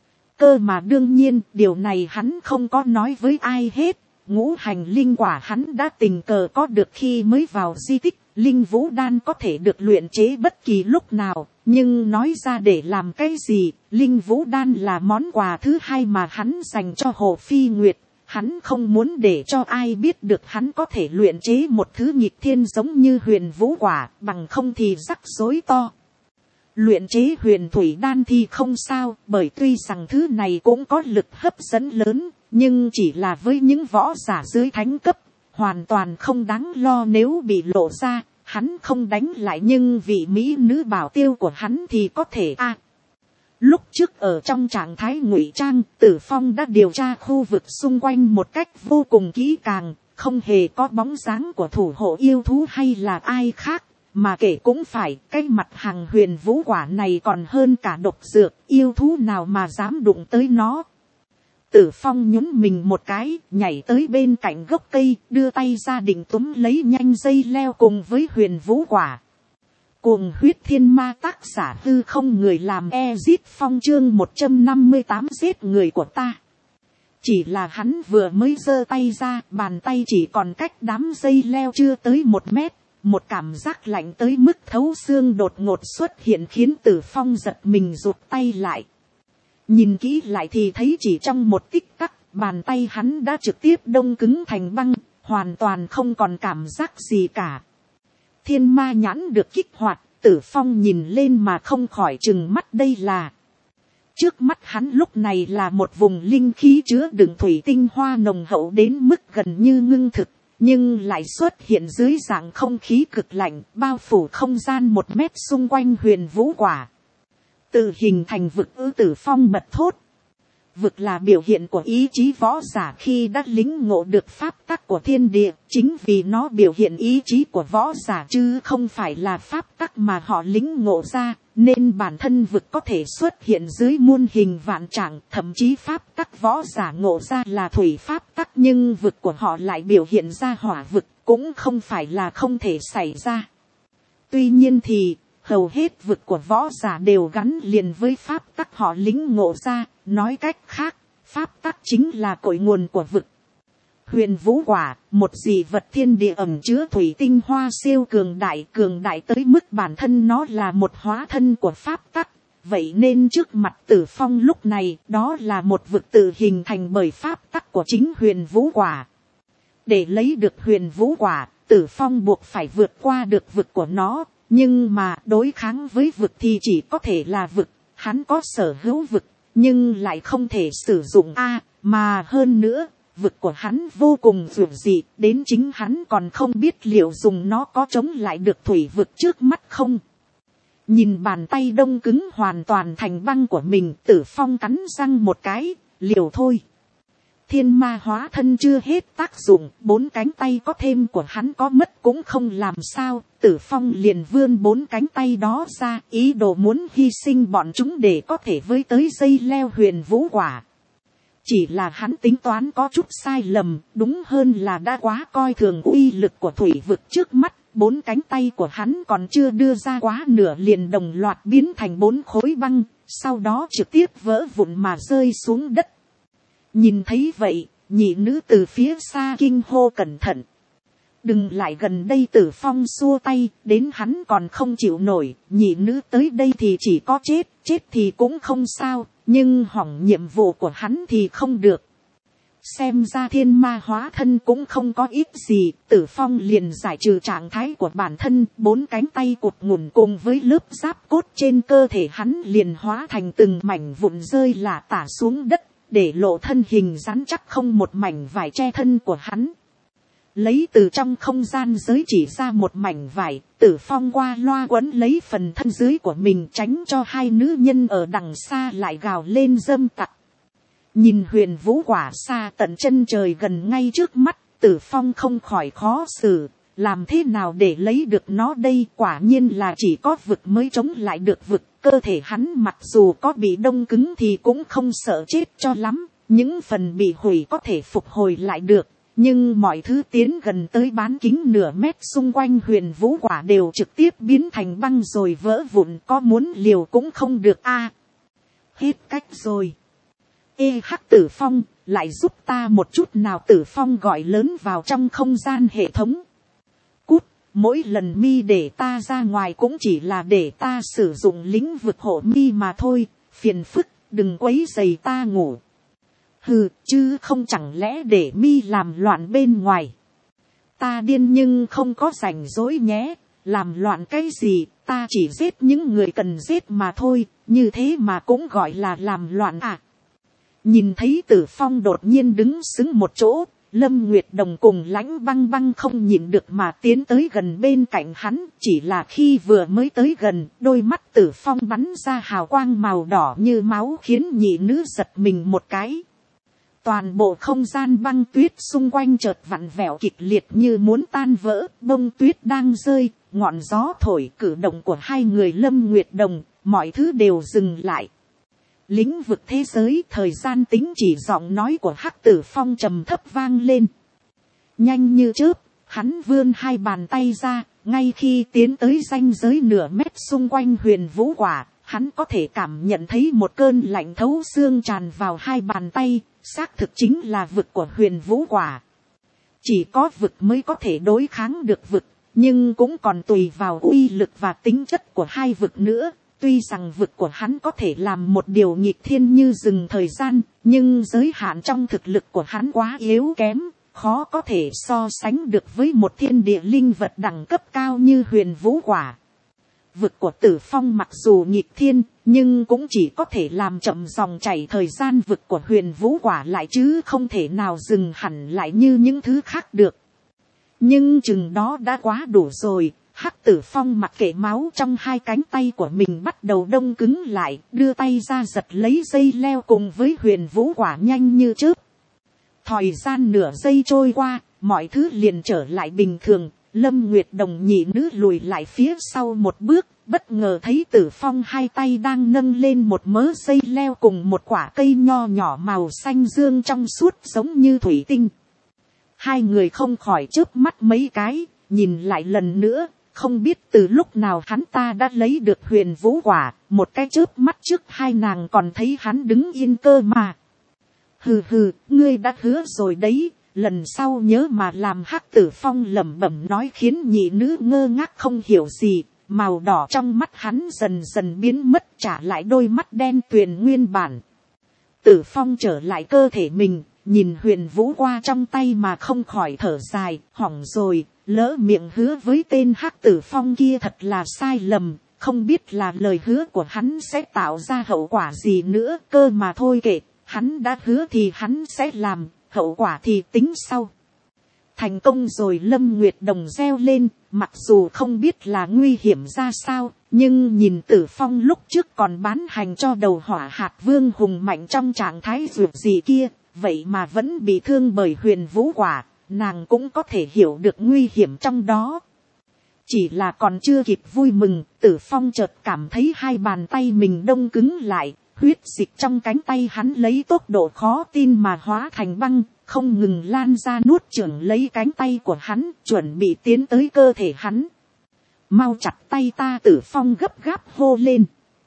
Cơ mà đương nhiên, điều này hắn không có nói với ai hết. Ngũ hành linh quả hắn đã tình cờ có được khi mới vào di tích. Linh vũ đan có thể được luyện chế bất kỳ lúc nào, nhưng nói ra để làm cái gì, linh vũ đan là món quà thứ hai mà hắn dành cho Hồ Phi Nguyệt. Hắn không muốn để cho ai biết được hắn có thể luyện chế một thứ nghịch thiên giống như Huyền Vũ Quả, bằng không thì rắc rối to. Luyện chế huyền thủy đan thì không sao, bởi tuy rằng thứ này cũng có lực hấp dẫn lớn, nhưng chỉ là với những võ giả dưới thánh cấp, hoàn toàn không đáng lo nếu bị lộ ra. Hắn không đánh lại nhưng vị mỹ nữ bảo tiêu của hắn thì có thể a. À, lúc trước ở trong trạng thái ngụy trang, Tử Phong đã điều tra khu vực xung quanh một cách vô cùng kỹ càng, không hề có bóng dáng của thủ hộ yêu thú hay là ai khác, mà kể cũng phải, cái mặt hàng Huyền Vũ Quả này còn hơn cả độc dược, yêu thú nào mà dám đụng tới nó. Tử Phong nhún mình một cái, nhảy tới bên cạnh gốc cây, đưa tay ra định túm lấy nhanh dây leo cùng với Huyền Vũ Quả. Cuồng huyết thiên ma, tác giả Hư Không, người làm Ezit Phong, chương một trăm năm mươi tám giết người của ta. Chỉ là hắn vừa mới giơ tay ra, bàn tay chỉ còn cách đám dây leo chưa tới một mét. Một cảm giác lạnh tới mức thấu xương đột ngột xuất hiện khiến Tử Phong giật mình rụt tay lại. Nhìn kỹ lại thì thấy chỉ trong một tích tắc, bàn tay hắn đã trực tiếp đông cứng thành băng, hoàn toàn không còn cảm giác gì cả. Thiên ma nhãn được kích hoạt, Tử Phong nhìn lên mà không khỏi trừng mắt, đây là... Trước mắt hắn lúc này là một vùng linh khí chứa đựng thủy tinh hoa nồng hậu đến mức gần như ngưng thực, nhưng lại xuất hiện dưới dạng không khí cực lạnh, bao phủ không gian một mét xung quanh Huyền Vũ Quả. Tự hình thành vực ư, Tử Phong bật thốt. Vực là biểu hiện của ý chí võ giả khi đã lĩnh ngộ được pháp tắc của thiên địa, chính vì nó biểu hiện ý chí của võ giả chứ không phải là pháp tắc mà họ lĩnh ngộ ra, nên bản thân vực có thể xuất hiện dưới muôn hình vạn trạng, thậm chí pháp tắc võ giả ngộ ra là thủy pháp tắc nhưng vực của họ lại biểu hiện ra hỏa vực, cũng không phải là không thể xảy ra. Tuy nhiên thì, hầu hết vực của võ giả đều gắn liền với pháp tắc họ lĩnh ngộ ra, nói cách khác, pháp tắc chính là cội nguồn của vực. Huyền vũ quả, một dị vật thiên địa ẩn chứa thủy tinh hoa siêu cường đại, cường đại tới mức bản thân nó là một hóa thân của pháp tắc. Vậy nên trước mặt Tử Phong lúc này, đó là một vực tự hình thành bởi pháp tắc của chính huyền vũ quả. Để lấy được huyền vũ quả, Tử Phong buộc phải vượt qua được vực của nó, nhưng mà đối kháng với vực thì chỉ có thể là vực. Hắn có sở hữu vực, nhưng lại không thể sử dụng A, mà hơn nữa, vực của hắn vô cùng dữ dị, đến chính hắn còn không biết liệu dùng nó có chống lại được thủy vực trước mắt không. Nhìn bàn tay đông cứng hoàn toàn thành băng của mình, Tử Phong cắn răng một cái, liều thôi. Thiên ma hóa thân chưa hết tác dụng, bốn cánh tay có thêm của hắn có mất cũng không làm sao. Tử Phong liền vươn bốn cánh tay đó ra, ý đồ muốn hy sinh bọn chúng để có thể với tới dây leo huyền vũ quả. Chỉ là hắn tính toán có chút sai lầm, đúng hơn là đã quá coi thường uy lực của thủy vực trước mắt. Bốn cánh tay của hắn còn chưa đưa ra quá nửa liền đồng loạt biến thành bốn khối băng, sau đó trực tiếp vỡ vụn mà rơi xuống đất. Nhìn thấy vậy, nhị nữ từ phía xa kinh hô cẩn thận. Đừng lại gần đây. Tử Phong xua tay, đến hắn còn không chịu nổi, nhị nữ tới đây thì chỉ có chết, chết thì cũng không sao, nhưng hỏng nhiệm vụ của hắn thì không được. Xem ra thiên ma hóa thân cũng không có ít gì, Tử Phong liền giải trừ trạng thái của bản thân, bốn cánh tay cụt ngủn cùng với lớp giáp cốt trên cơ thể hắn liền hóa thành từng mảnh vụn rơi lả tả xuống đất, để lộ thân hình rắn chắc không một mảnh vải che thân của hắn. Lấy từ trong không gian giới chỉ ra một mảnh vải, Tử Phong qua loa quấn lấy phần thân dưới của mình tránh cho hai nữ nhân ở đằng xa lại gào lên dâm tặc. Nhìn huyền vũ quả xa tận chân trời gần ngay trước mắt, Tử Phong không khỏi khó xử, làm thế nào để lấy được nó đây. Quả nhiên là chỉ có vực mới chống lại được vực. Cơ thể hắn mặc dù có bị đông cứng thì cũng không sợ chết cho lắm, những phần bị hủy có thể phục hồi lại được, nhưng mọi thứ tiến gần tới bán kính nửa mét xung quanh huyền vũ quả đều trực tiếp biến thành băng rồi vỡ vụn, có muốn liều cũng không được a. Hết cách rồi. Ê hắc Tử Phong, lại giúp ta một chút nào. Tử Phong gọi lớn vào trong không gian hệ thống. Cút, mỗi lần mi để ta ra ngoài cũng chỉ là để ta sử dụng lĩnh vực hộ mi mà thôi, phiền phức, đừng quấy rầy ta ngủ. Hừ, chứ không chẳng lẽ để mi làm loạn bên ngoài. Ta điên nhưng không có rảnh rỗi nhé, làm loạn cái gì, ta chỉ giết những người cần giết mà thôi, như thế mà cũng gọi là làm loạn à. Nhìn thấy Tử Phong đột nhiên đứng sững một chỗ, Lâm Nguyệt Đồng cùng Lãnh Băng Băng không nhịn được mà tiến tới gần bên cạnh hắn. Chỉ là khi vừa mới tới gần, đôi mắt Tử Phong bắn ra hào quang màu đỏ như máu khiến nhị nữ giật mình một cái. Toàn bộ không gian băng tuyết xung quanh chợt vặn vẹo kịch liệt như muốn tan vỡ, bông tuyết đang rơi, ngọn gió thổi, cử động của hai người Lâm Nguyệt Đồng, mọi thứ đều dừng lại. Lĩnh vực thế giới, thời gian tính chỉ, giọng nói của Hắc Tử Phong trầm thấp vang lên. Nhanh như chớp, hắn vươn hai bàn tay ra, ngay khi tiến tới ranh giới nửa mét xung quanh huyền vũ quả, hắn có thể cảm nhận thấy một cơn lạnh thấu xương tràn vào hai bàn tay, xác thực chính là vực của huyền vũ quả. Chỉ có vực mới có thể đối kháng được vực, nhưng cũng còn tùy vào uy lực và tính chất của hai vực nữa. Tuy rằng vực của hắn có thể làm một điều nghịch thiên như dừng thời gian, nhưng giới hạn trong thực lực của hắn quá yếu kém, khó có thể so sánh được với một thiên địa linh vật đẳng cấp cao như huyền vũ quả. Vực của Tử Phong mặc dù nghịch thiên, nhưng cũng chỉ có thể làm chậm dòng chảy thời gian. Vực của huyền vũ quả lại chứ không thể nào dừng hẳn lại như những thứ khác được. Nhưng chừng đó đã quá đủ rồi. Hắc Tử Phong mặc kệ máu trong hai cánh tay của mình bắt đầu đông cứng lại, đưa tay ra giật lấy dây leo cùng với huyền vũ quả nhanh như chớp. Thời gian nửa giây trôi qua, mọi thứ liền trở lại bình thường. Lâm Nguyệt Đồng nhị nữ lùi lại phía sau một bước, bất ngờ thấy Tử Phong hai tay đang nâng lên một mớ dây leo cùng một quả cây nho nhỏ màu xanh dương trong suốt giống như thủy tinh. Hai người không khỏi chớp mắt mấy cái, nhìn lại lần nữa, không biết từ lúc nào hắn ta đã lấy được huyền vũ quả, một cái chớp mắt trước hai nàng còn thấy hắn đứng yên cơ mà. Hừ hừ, ngươi đã hứa rồi đấy, lần sau nhớ mà làm. Hắc Tử Phong lẩm bẩm nói khiến nhị nữ ngơ ngác không hiểu gì, màu đỏ trong mắt hắn dần dần biến mất, trả lại đôi mắt đen tuyền nguyên bản. Tử Phong trở lại cơ thể mình, nhìn huyền vũ qua trong tay mà không khỏi thở dài, hỏng rồi, lỡ miệng hứa với tên Hắc Tử Phong kia thật là sai lầm, không biết là lời hứa của hắn sẽ tạo ra hậu quả gì nữa, cơ mà thôi kệ, hắn đã hứa thì hắn sẽ làm, hậu quả thì tính sau. Thành công rồi. Lâm Nguyệt Đồng reo lên, mặc dù không biết là nguy hiểm ra sao, nhưng nhìn Tử Phong lúc trước còn bán hành cho đầu hỏa hạt vương hùng mạnh trong trạng thái dược gì kia, vậy mà vẫn bị thương bởi huyền vũ quả, nàng cũng có thể hiểu được nguy hiểm trong đó. Chỉ là còn chưa kịp vui mừng, Tử Phong chợt cảm thấy hai bàn tay mình đông cứng lại, huyết dịch trong cánh tay hắn lấy tốc độ khó tin mà hóa thành băng, không ngừng lan ra nuốt chửng lấy cánh tay của hắn, chuẩn bị tiến tới cơ thể hắn. Mau chặt tay ta! Tử Phong gấp gáp hô lên.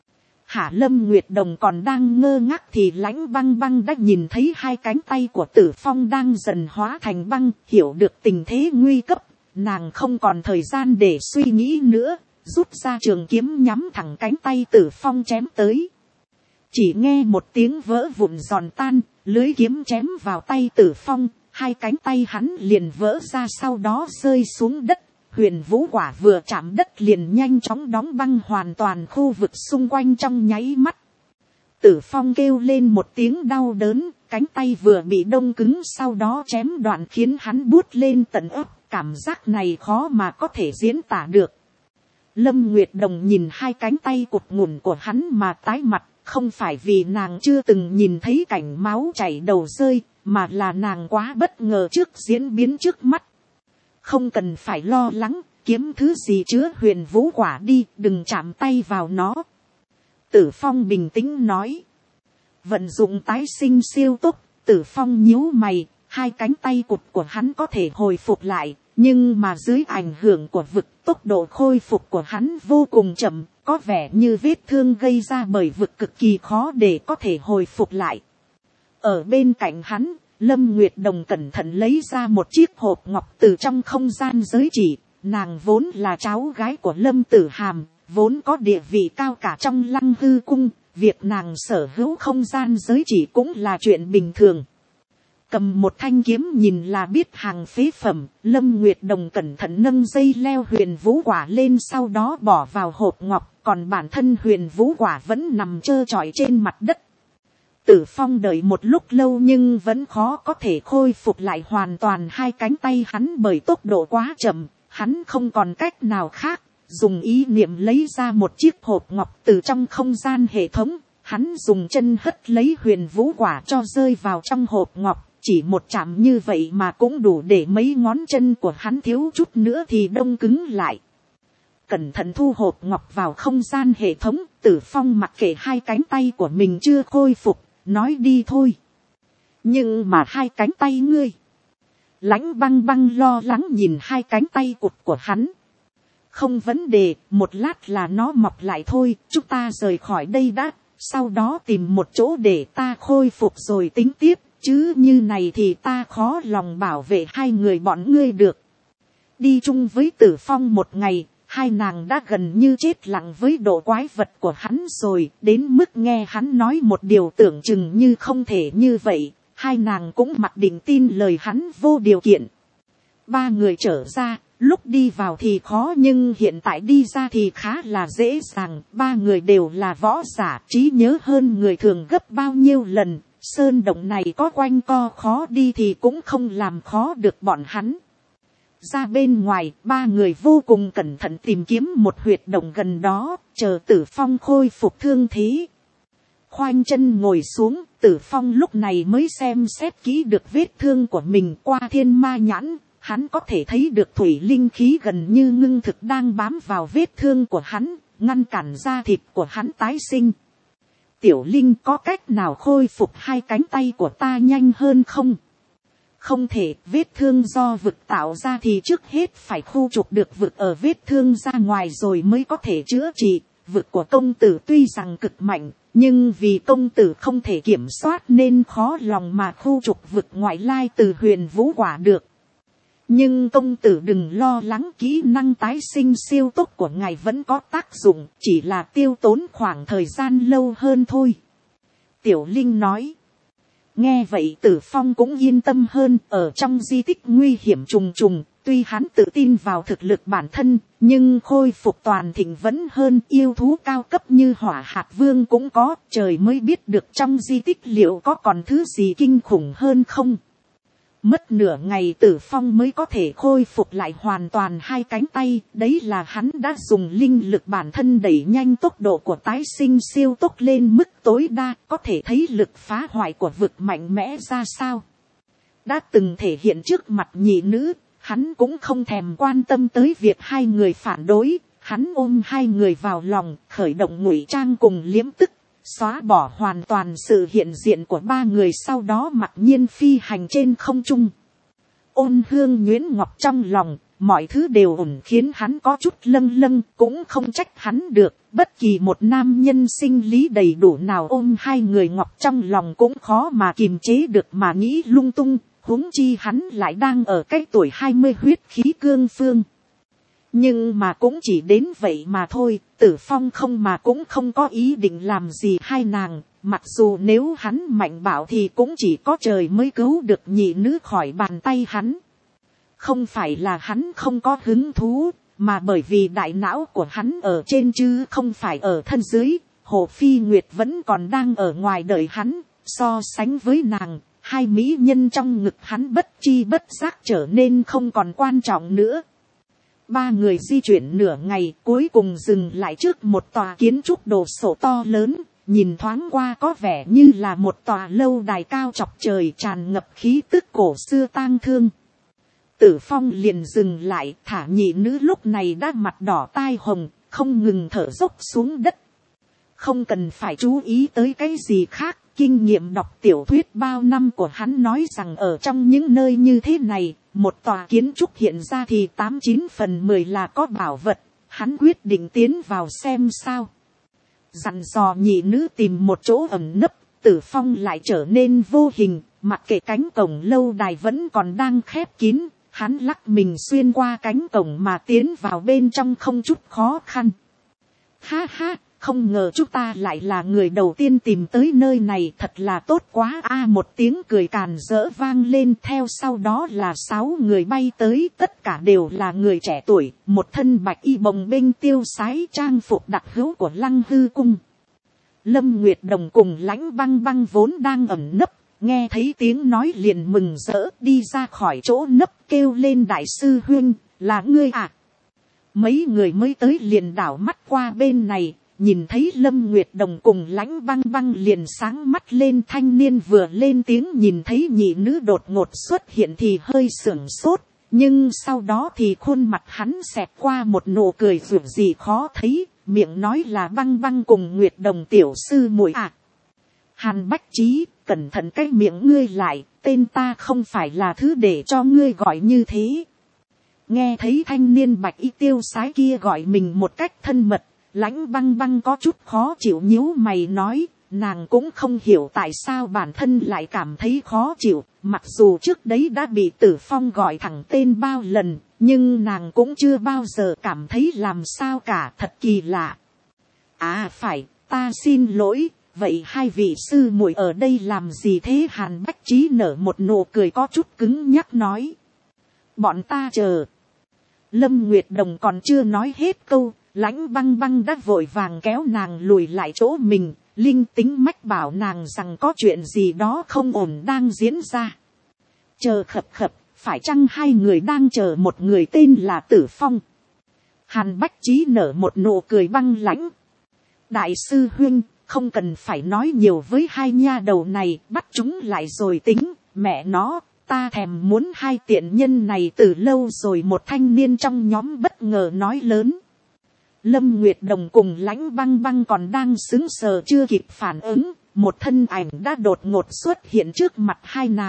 Hả? Lâm Nguyệt Đồng còn đang ngơ ngác thì Lãnh Băng Băng đã nhìn thấy hai cánh tay của Tử Phong đang dần hóa thành băng, hiểu được tình thế nguy cấp, nàng không còn thời gian để suy nghĩ nữa, rút ra trường kiếm nhắm thẳng cánh tay Tử Phong chém tới. Chỉ nghe một tiếng vỡ vụn giòn tan, lưới kiếm chém vào tay Tử Phong, hai cánh tay hắn liền vỡ ra, sau đó rơi xuống đất. Huyền vũ quả vừa chạm đất liền nhanh chóng đóng băng hoàn toàn khu vực xung quanh trong nháy mắt. Tử Phong kêu lên một tiếng đau đớn, cánh tay vừa bị đông cứng sau đó chém đoạn khiến hắn buốt lên tận ấp, cảm giác này khó mà có thể diễn tả được. Lâm Nguyệt Đồng nhìn hai cánh tay cụt ngủn của hắn mà tái mặt, không phải vì nàng chưa từng nhìn thấy cảnh máu chảy đầu rơi, mà là nàng quá bất ngờ trước diễn biến trước mắt. Không cần phải lo lắng, kiếm thứ gì chứa huyền vũ quả đi, đừng chạm tay vào nó. Tử Phong bình tĩnh nói. Vận dụng tái sinh siêu tốc, Tử Phong nhíu mày, hai cánh tay cụt của hắn có thể hồi phục lại, nhưng mà dưới ảnh hưởng của vực, tốc độ khôi phục của hắn vô cùng chậm, có vẻ như vết thương gây ra bởi vực cực kỳ khó để có thể hồi phục lại. Ở bên cạnh hắn, Lâm Nguyệt Đồng cẩn thận lấy ra một chiếc hộp ngọc từ trong không gian giới chỉ. Nàng vốn là cháu gái của Lâm Tử Hàm, vốn có địa vị cao cả trong Lăng Hư cung, việc nàng sở hữu không gian giới chỉ cũng là chuyện bình thường. Cầm một thanh kiếm nhìn là biết hàng phế phẩm, Lâm Nguyệt Đồng cẩn thận nâng dây leo huyền vũ quả lên, sau đó bỏ vào hộp ngọc, còn bản thân huyền vũ quả vẫn nằm trơ trọi trên mặt đất. Tử Phong đợi một lúc lâu nhưng vẫn khó có thể khôi phục lại hoàn toàn hai cánh tay hắn bởi tốc độ quá chậm, hắn không còn cách nào khác, dùng ý niệm lấy ra một chiếc hộp ngọc từ trong không gian hệ thống, hắn dùng chân hất lấy huyền vũ quả cho rơi vào trong hộp ngọc, chỉ một chạm như vậy mà cũng đủ để mấy ngón chân của hắn thiếu chút nữa thì đông cứng lại. Cẩn thận thu hộp ngọc vào không gian hệ thống, Tử Phong mặc kệ hai cánh tay của mình chưa khôi phục, nói đi thôi. Nhưng mà hai cánh tay ngươi. Lãnh Băng Băng lo lắng nhìn hai cánh tay cụt của hắn. Không vấn đề, một lát là nó mọc lại thôi, chúng ta rời khỏi đây đã, sau đó tìm một chỗ để ta khôi phục rồi tính tiếp, chứ như này thì ta khó lòng bảo vệ hai người bọn ngươi được. Đi chung với Tử Phong một ngày, hai nàng đã gần như chết lặng với độ quái vật của hắn rồi, đến mức nghe hắn nói một điều tưởng chừng như không thể như vậy, hai nàng cũng mặc định tin lời hắn vô điều kiện. Ba người trở ra, lúc đi vào thì khó nhưng hiện tại đi ra thì khá là dễ dàng, ba người đều là võ giả, trí nhớ hơn người thường gấp bao nhiêu lần, sơn động này có quanh co khó đi thì cũng không làm khó được bọn hắn. Ra bên ngoài, ba người vô cùng cẩn thận tìm kiếm một huyệt động gần đó, chờ Tử Phong khôi phục thương thế. Khoanh chân ngồi xuống, Tử Phong lúc này mới xem xét kỹ được vết thương của mình qua thiên ma nhãn. Hắn có thể thấy được thủy linh khí gần như ngưng thực đang bám vào vết thương của hắn, ngăn cản da thịt của hắn tái sinh. Tiểu Linh, có cách nào khôi phục hai cánh tay của ta nhanh hơn không? Không thể, vết thương do vực tạo ra thì trước hết phải khu trục được vực ở vết thương ra ngoài rồi mới có thể chữa trị. Vực của công tử tuy rằng cực mạnh, nhưng vì công tử không thể kiểm soát nên khó lòng mà khu trục vực ngoại lai từ huyền vũ quả được. Nhưng công tử đừng lo lắng, kỹ năng tái sinh siêu tốc của ngài vẫn có tác dụng, chỉ là tiêu tốn khoảng thời gian lâu hơn thôi. Tiểu Linh nói. Nghe vậy Tử Phong cũng yên tâm hơn. Ở trong di tích nguy hiểm trùng trùng, tuy hắn tự tin vào thực lực bản thân, nhưng khôi phục toàn thịnh vẫn hơn. Yêu thú cao cấp như Hỏa Hạt Vương cũng có, trời mới biết được trong di tích liệu có còn thứ gì kinh khủng hơn không. Mất nửa ngày Tử Phong mới có thể khôi phục lại hoàn toàn hai cánh tay. Đấy là hắn đã dùng linh lực bản thân đẩy nhanh tốc độ của tái sinh siêu tốc lên mức tối đa. Có thể thấy lực phá hoại của vực mạnh mẽ ra sao. Đã từng thể hiện trước mặt nhị nữ, hắn cũng không thèm quan tâm tới việc hai người phản đối. Hắn ôm hai người vào lòng, khởi động ngụy trang cùng liếm tức. Xóa bỏ hoàn toàn sự hiện diện của ba người, sau đó mặc nhiên phi hành trên không trung. Ôn hương nhuyễn ngọc trong lòng, mọi thứ đều ổn khiến hắn có chút lâng lâng, cũng không trách hắn được. Bất kỳ một nam nhân sinh lý đầy đủ nào ôm hai người ngọc trong lòng cũng khó mà kiềm chế được mà nghĩ lung tung, huống chi hắn lại đang ở cái tuổi hai mươi huyết khí cương phương. Nhưng mà cũng chỉ đến vậy mà thôi, Tử Phong không mà cũng không có ý định làm gì hai nàng, mặc dù nếu hắn mạnh bạo thì cũng chỉ có trời mới cứu được nhị nữ khỏi bàn tay hắn. Không phải là hắn không có hứng thú, mà bởi vì đại não của hắn ở trên chứ không phải ở thân dưới. Hồ Phi Nguyệt vẫn còn đang ở ngoài đợi hắn, so sánh với nàng, hai mỹ nhân trong ngực hắn bất chi bất giác trở nên không còn quan trọng nữa. Ba người di chuyển nửa ngày, cuối cùng dừng lại trước một tòa kiến trúc đồ sộ to lớn, nhìn thoáng qua có vẻ như là một tòa lâu đài cao chọc trời, tràn ngập khí tức cổ xưa tang thương. Tử Phong liền dừng lại, thả nhị nữ lúc này đã mặt đỏ tai hồng, không ngừng thở dốc xuống đất. Không cần phải chú ý tới cái gì khác, kinh nghiệm đọc tiểu thuyết bao năm của hắn nói rằng ở trong những nơi như thế này, một tòa kiến trúc hiện ra thì tám chín phần mười là có bảo vật. Hắn quyết định tiến vào xem sao. Dặn dò nhị nữ tìm một chỗ ẩn nấp, Tử Phong lại trở nên vô hình, mặc kệ cánh cổng lâu đài vẫn còn đang khép kín, hắn lắc mình xuyên qua cánh cổng mà tiến vào bên trong không chút khó khăn. Ha ha, không ngờ chúng ta lại là người đầu tiên tìm tới nơi này, thật là tốt quá a. À, một tiếng cười càn rỡ vang lên, theo sau đó là sáu người bay tới, tất cả đều là người trẻ tuổi, một thân bạch y bồng bênh tiêu sái, trang phục đặc hữu của Lăng Hư cung. Lâm Nguyệt Đồng cùng Lãnh Băng Băng vốn đang ẩn nấp, nghe thấy tiếng nói liền mừng rỡ đi ra khỏi chỗ nấp, kêu lên: đại sư huynh, là ngươi à? Mấy người mới tới liền đảo mắt qua bên này, nhìn thấy Lâm Nguyệt Đồng cùng Lãnh Băng Băng liền sáng mắt lên. Thanh niên vừa lên tiếng nhìn thấy nhị nữ đột ngột xuất hiện thì hơi sưởng sốt, nhưng sau đó thì khuôn mặt hắn xẹt qua một nụ cười dịu gì khó thấy, miệng nói là Băng Băng cùng Nguyệt Đồng tiểu sư muội à. Hàn Bách Trí, cẩn thận cái miệng ngươi lại, tên ta không phải là thứ để cho ngươi gọi như thế. Nghe thấy thanh niên bạch y tiêu sái kia gọi mình một cách thân mật, Lãnh Băng Băng có chút khó chịu nhíu mày nói, nàng cũng không hiểu tại sao bản thân lại cảm thấy khó chịu, mặc dù trước đấy đã bị Tử Phong gọi thẳng tên bao lần, nhưng nàng cũng chưa bao giờ cảm thấy làm sao cả, thật kỳ lạ. À phải, ta xin lỗi, vậy hai vị sư muội ở đây làm gì thế? Hàn Bách Trí nở một nụ cười có chút cứng nhắc nói, bọn ta chờ. Lâm Nguyệt Đồng còn chưa nói hết câu, Lãnh Băng Băng đã vội vàng kéo nàng lùi lại chỗ mình, linh tính mách bảo nàng rằng có chuyện gì đó không ổn đang diễn ra. Chờ khập khập, phải chăng hai người đang chờ một người tên là Tử Phong? Hàn Bách Trí nở một nụ cười băng lãnh. Đại sư huynh, không cần phải nói nhiều với hai nha đầu này, bắt chúng lại rồi tính, mẹ nó. Ta thèm muốn hai tiện nhân này từ lâu rồi. Một thanh niên trong nhóm bất ngờ nói lớn. Lâm Nguyệt Đồng cùng Lãnh Băng Băng còn đang sững sờ chưa kịp phản ứng, một thân ảnh đã đột ngột xuất hiện trước mặt hai nàng,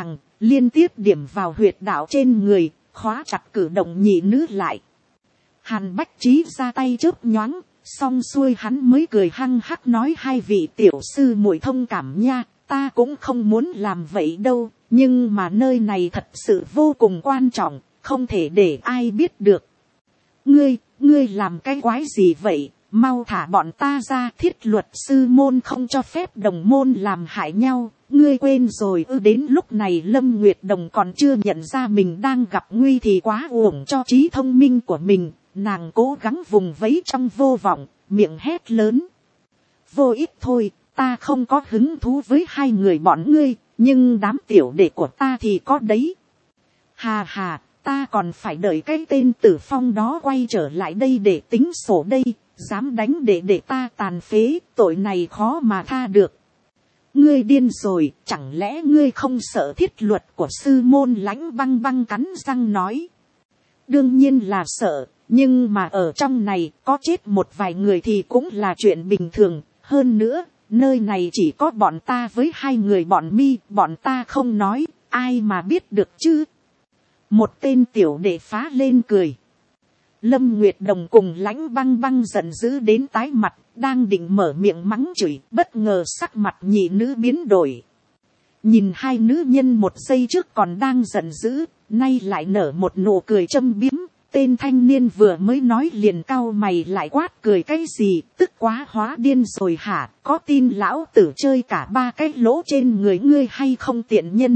liên tiếp điểm vào huyệt đạo trên người, khóa chặt cử động nhị nữ lại. Hàn Bách Trí ra tay chớp nhoáng, xong xuôi hắn mới cười hăng hắc nói hai vị tiểu sư muội thông cảm nha, ta cũng không muốn làm vậy đâu, nhưng mà nơi này thật sự vô cùng quan trọng, không thể để ai biết được. Ngươi, ngươi làm cái quái gì vậy, mau thả bọn ta ra, thiết luật sư môn không cho phép đồng môn làm hại nhau, ngươi quên rồi ư. Đến lúc này Lâm Nguyệt Đồng còn chưa nhận ra mình đang gặp nguy thì quá uổng cho trí thông minh của mình, nàng cố gắng vùng vẫy trong vô vọng, miệng hét lớn. Vô ích thôi, ta không có hứng thú với hai người bọn ngươi, nhưng đám tiểu đệ của ta thì có đấy. Hà hà, ta còn phải đợi cái tên Tử Phong đó quay trở lại đây để tính sổ đây, dám đánh đệ đệ ta tàn phế, tội này khó mà tha được. Ngươi điên rồi, chẳng lẽ ngươi không sợ thiết luật của sư môn? Lãnh Băng Băng cắn răng nói. Đương nhiên là sợ, nhưng mà ở trong này có chết một vài người thì cũng là chuyện bình thường. Hơn nữa, nơi này chỉ có bọn ta với hai người bọn mi, bọn ta không nói, ai mà biết được chứ. Một tên tiểu đệ phá lên cười. Lâm Nguyệt Đồng cùng Lãnh Băng Băng giận dữ đến tái mặt, đang định mở miệng mắng chửi, bất ngờ sắc mặt nhị nữ biến đổi. Nhìn hai nữ nhân một giây trước còn đang giận dữ, nay lại nở một nụ cười châm biếm. Tên thanh niên vừa mới nói liền cau mày lại quát cười cái gì, tức quá hóa điên rồi hả, có tin lão tử chơi cả ba cái lỗ trên người ngươi hay không tiện nhân?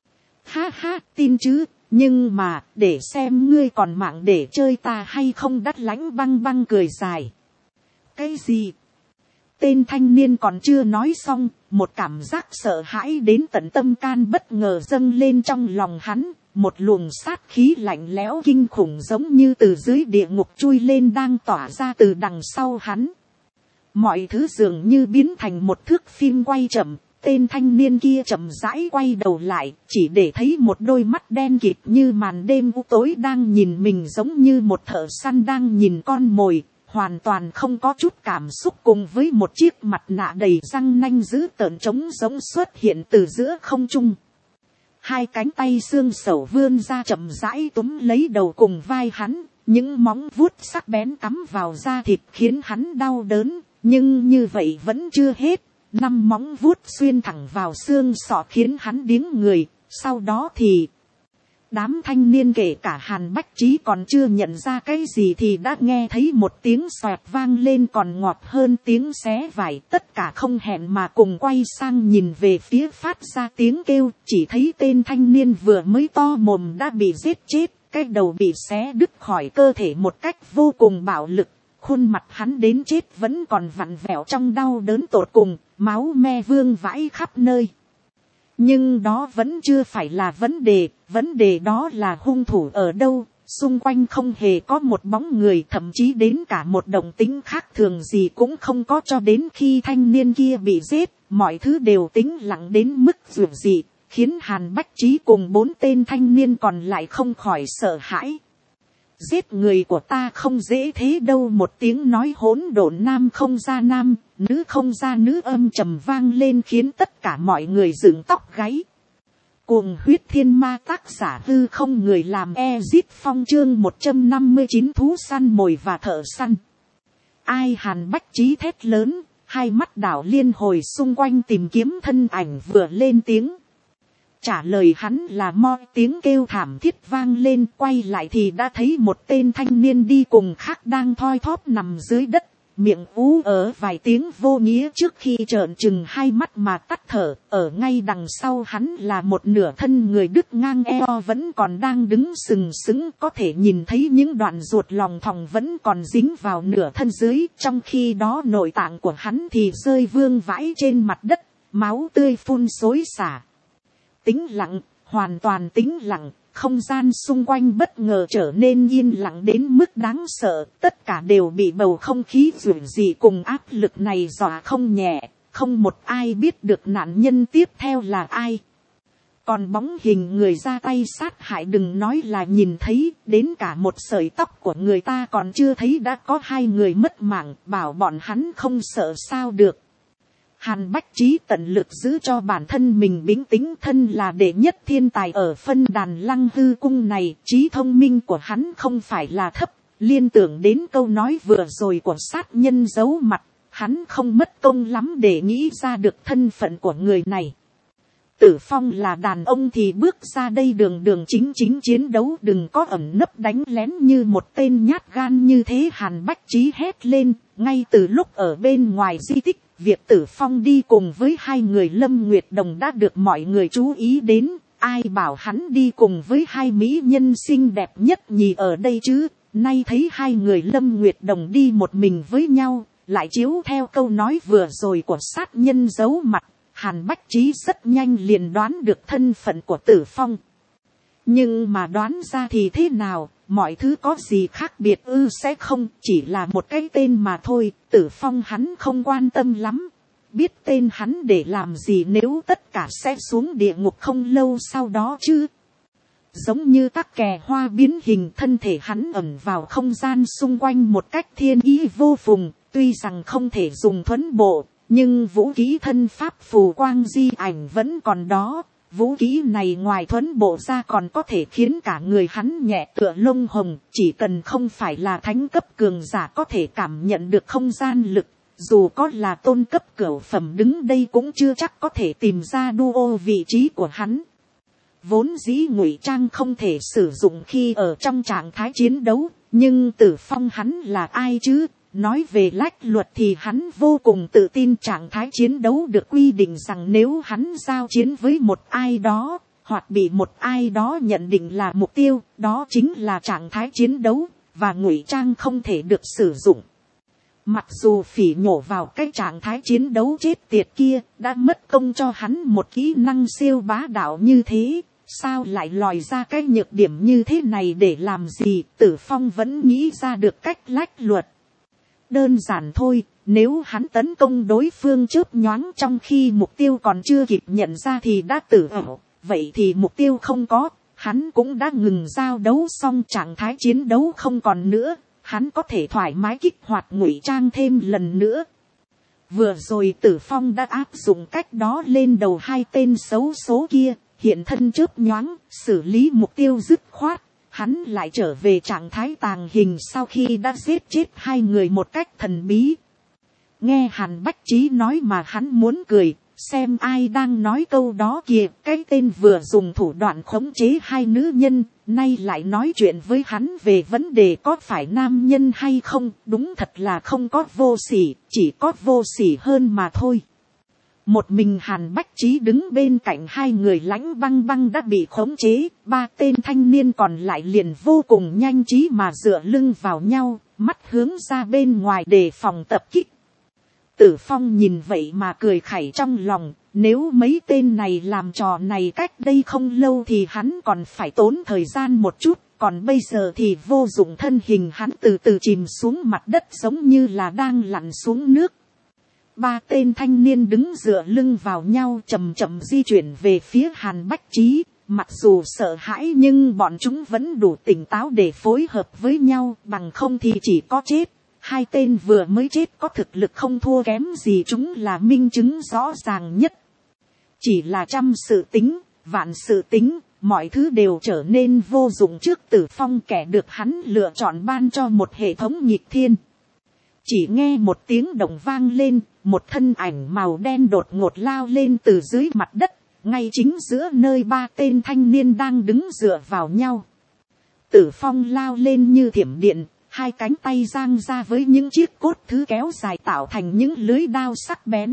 Ha ha, tin chứ, nhưng mà, để xem ngươi còn mạng để chơi ta hay không. Đắt Lãnh Băng Băng cười dài. Cái gì? Tên thanh niên còn chưa nói xong, một cảm giác sợ hãi đến tận tâm can bất ngờ dâng lên trong lòng hắn. Một luồng sát khí lạnh lẽo kinh khủng giống như từ dưới địa ngục chui lên đang tỏa ra từ đằng sau hắn. Mọi thứ dường như biến thành một thước phim quay chậm. Tên thanh niên kia chậm rãi quay đầu lại, chỉ để thấy một đôi mắt đen kịt như màn đêm u tối đang nhìn mình giống như một thợ săn đang nhìn con mồi, hoàn toàn không có chút cảm xúc, cùng với một chiếc mặt nạ đầy răng nanh dữ tợn trống giống xuất hiện từ giữa không trung. Hai cánh tay xương sẩu vươn ra chậm rãi túm lấy đầu cùng vai hắn, những móng vuốt sắc bén cắm vào da thịt khiến hắn đau đớn, nhưng như vậy vẫn chưa hết. Năm móng vuốt xuyên thẳng vào xương sọ khiến hắn điếng người, sau đó thì đám thanh niên kể cả Hàn Bách Trí còn chưa nhận ra cái gì thì đã nghe thấy một tiếng xoẹt vang lên còn ngọt hơn tiếng xé vải. Tất cả không hẹn mà cùng quay sang nhìn về phía phát ra tiếng kêu, chỉ thấy tên thanh niên vừa mới to mồm đã bị giết chết, cái đầu bị xé đứt khỏi cơ thể một cách vô cùng bạo lực. Khuôn mặt hắn đến chết vẫn còn vặn vẹo trong đau đớn tột cùng, máu me vương vãi khắp nơi. Nhưng đó vẫn chưa phải là vấn đề, vấn đề đó là hung thủ ở đâu. Xung quanh không hề có một bóng người, thậm chí đến cả một động tĩnh khác thường gì cũng không có. Cho đến khi thanh niên kia bị giết, mọi thứ đều tĩnh lặng đến mức dường dị, khiến Hàn Bách Trí cùng bốn tên thanh niên còn lại không khỏi sợ hãi. Giết người của ta không dễ thế đâu. Một tiếng nói hỗn độn nam không ra nam, nữ không ra nữ âm trầm vang lên khiến tất cả mọi người dựng tóc gáy. Cuồng huyết thiên ma, tác giả hư không, người làm Ezit Phong, chương một trăm năm mươi chín thú săn mồi và thợ săn. Ai? Hàn Bách Trí thét lớn, hai mắt đảo liên hồi xung quanh tìm kiếm thân ảnh vừa lên tiếng. Trả lời hắn là mo, tiếng kêu thảm thiết vang lên, quay lại thì đã thấy một tên thanh niên đi cùng khác đang thoi thóp nằm dưới đất, miệng ú ớ vài tiếng vô nghĩa trước khi trợn trừng hai mắt mà tắt thở. Ở ngay đằng sau hắn là một nửa thân người đứt ngang eo vẫn còn đang đứng sừng sững, có thể nhìn thấy những đoạn ruột lòng thòng vẫn còn dính vào nửa thân dưới, trong khi đó nội tạng của hắn thì rơi vương vãi trên mặt đất, máu tươi phun xối xả. Tĩnh lặng, hoàn toàn tĩnh lặng, không gian xung quanh bất ngờ trở nên yên lặng đến mức đáng sợ, tất cả đều bị bầu không khí rủi dị cùng áp lực này dọa không nhẹ, không một ai biết được nạn nhân tiếp theo là ai. Còn bóng hình người ra tay sát hại đừng nói là nhìn thấy, đến cả một sợi tóc của người ta còn chưa thấy đã có hai người mất mạng, bảo bọn hắn không sợ sao được. Hàn Bách Trí tận lực giữ cho bản thân mình bình tĩnh, thân là đệ nhất thiên tài ở phân đàn Lăng Hư cung này, trí thông minh của hắn không phải là thấp, liên tưởng đến câu nói vừa rồi của sát nhân giấu mặt, hắn không mất công lắm để nghĩ ra được thân phận của người này. Tử Phong là đàn ông thì bước ra đây đường đường chính chính chiến đấu, đừng có ẩn nấp đánh lén như một tên nhát gan như thế. Hàn Bách Trí hét lên, ngay từ lúc ở bên ngoài di tích, việc Tử Phong đi cùng với hai người Lâm Nguyệt Đồng đã được mọi người chú ý đến, ai bảo hắn đi cùng với hai mỹ nhân xinh đẹp nhất nhì ở đây chứ, nay thấy hai người Lâm Nguyệt Đồng đi một mình với nhau, lại chiếu theo câu nói vừa rồi của sát nhân giấu mặt. Hàn Bách Trí rất nhanh liền đoán được thân phận của Tử Phong. Nhưng mà đoán ra thì thế nào, mọi thứ có gì khác biệt ư? Sẽ không, chỉ là một cái tên mà thôi. Tử Phong hắn không quan tâm lắm. Biết tên hắn để làm gì nếu tất cả sẽ xuống địa ngục không lâu sau đó chứ. Giống như các kè hoa biến hình, thân thể hắn ẩn vào không gian xung quanh một cách thiên ý vô phùng. Tuy rằng không thể dùng thuẫn bộ, nhưng vũ khí thân pháp phù quang di ảnh vẫn còn đó. Vũ khí này ngoài thuẫn bộ ra còn có thể khiến cả người hắn nhẹ tựa lông hồng. Chỉ cần không phải là thánh cấp cường giả có thể cảm nhận được không gian lực. Dù có là tôn cấp cửu phẩm đứng đây cũng chưa chắc có thể tìm ra duo vị trí của hắn. Vốn dĩ ngụy trang không thể sử dụng khi ở trong trạng thái chiến đấu. Nhưng Tử Phong hắn là ai chứ? Nói về lách luật thì hắn vô cùng tự tin. Trạng thái chiến đấu được quy định rằng nếu hắn giao chiến với một ai đó, hoặc bị một ai đó nhận định là mục tiêu, đó chính là trạng thái chiến đấu, và ngụy trang không thể được sử dụng. Mặc dù phỉ nhổ vào cái trạng thái chiến đấu chết tiệt kia, đã mất công cho hắn một kỹ năng siêu bá đạo như thế, sao lại lòi ra cái nhược điểm như thế này để làm gì? Tử Phong vẫn nghĩ ra được cách lách luật. Đơn giản thôi, nếu hắn tấn công đối phương chớp nhoáng trong khi mục tiêu còn chưa kịp nhận ra thì đã tử ẩu, vậy thì mục tiêu không có, hắn cũng đã ngừng giao đấu xong, trạng thái chiến đấu không còn nữa, hắn có thể thoải mái kích hoạt ngụy trang thêm lần nữa. Vừa rồi Tử Phong đã áp dụng cách đó lên đầu hai tên xấu số kia, hiện thân chớp nhoáng, xử lý mục tiêu dứt khoát. Hắn lại trở về trạng thái tàng hình sau khi đã giết chết hai người một cách thần bí. Nghe Hàn Bách Trí nói mà hắn muốn cười, xem ai đang nói câu đó kìa, cái tên vừa dùng thủ đoạn khống chế hai nữ nhân, nay lại nói chuyện với hắn về vấn đề có phải nam nhân hay không, đúng thật là không có vô sỉ, chỉ có vô sỉ hơn mà thôi. Một mình Hàn Bách Trí đứng bên cạnh hai người Lãnh Băng Băng đã bị khống chế, ba tên thanh niên còn lại liền vô cùng nhanh trí mà dựa lưng vào nhau, mắt hướng ra bên ngoài đề phòng tập kích. Tử Phong nhìn vậy mà cười khẩy trong lòng, nếu mấy tên này làm trò này cách đây không lâu thì hắn còn phải tốn thời gian một chút, còn bây giờ thì vô dụng, thân hình hắn từ từ chìm xuống mặt đất giống như là đang lặn xuống nước. Ba tên thanh niên đứng dựa lưng vào nhau chậm chậm di chuyển về phía Hàn Bách Trí. Mặc dù sợ hãi nhưng bọn chúng vẫn đủ tỉnh táo để phối hợp với nhau, bằng không thì chỉ có chết. Hai tên vừa mới chết có thực lực không thua kém gì chúng là minh chứng rõ ràng nhất. Chỉ là trăm sự tính, vạn sự tính, mọi thứ đều trở nên vô dụng trước Tử Phong, kẻ được hắn lựa chọn ban cho một hệ thống nghịch thiên. Chỉ nghe một tiếng động vang lên, một thân ảnh màu đen đột ngột lao lên từ dưới mặt đất, ngay chính giữa nơi ba tên thanh niên đang đứng dựa vào nhau. Tử Phong lao lên như thiểm điện, hai cánh tay giang ra với những chiếc cốt thứ kéo dài tạo thành những lưới đao sắc bén.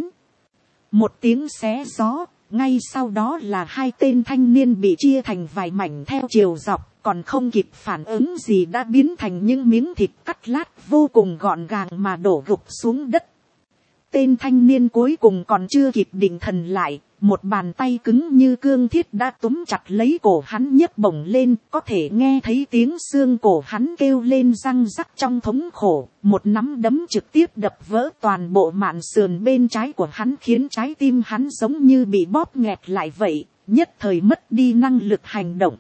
Một tiếng xé gió, ngay sau đó là hai tên thanh niên bị chia thành vài mảnh theo chiều dọc, còn không kịp phản ứng gì đã biến thành những miếng thịt cắt lát vô cùng gọn gàng mà đổ gục xuống đất. Tên thanh niên cuối cùng còn chưa kịp định thần lại, một bàn tay cứng như cương thiết đã túm chặt lấy cổ hắn nhấc bổng lên, có thể nghe thấy tiếng xương cổ hắn kêu lên răng rắc trong thống khổ, một nắm đấm trực tiếp đập vỡ toàn bộ mạn sườn bên trái của hắn, khiến trái tim hắn giống như bị bóp nghẹt lại vậy, nhất thời mất đi năng lực hành động.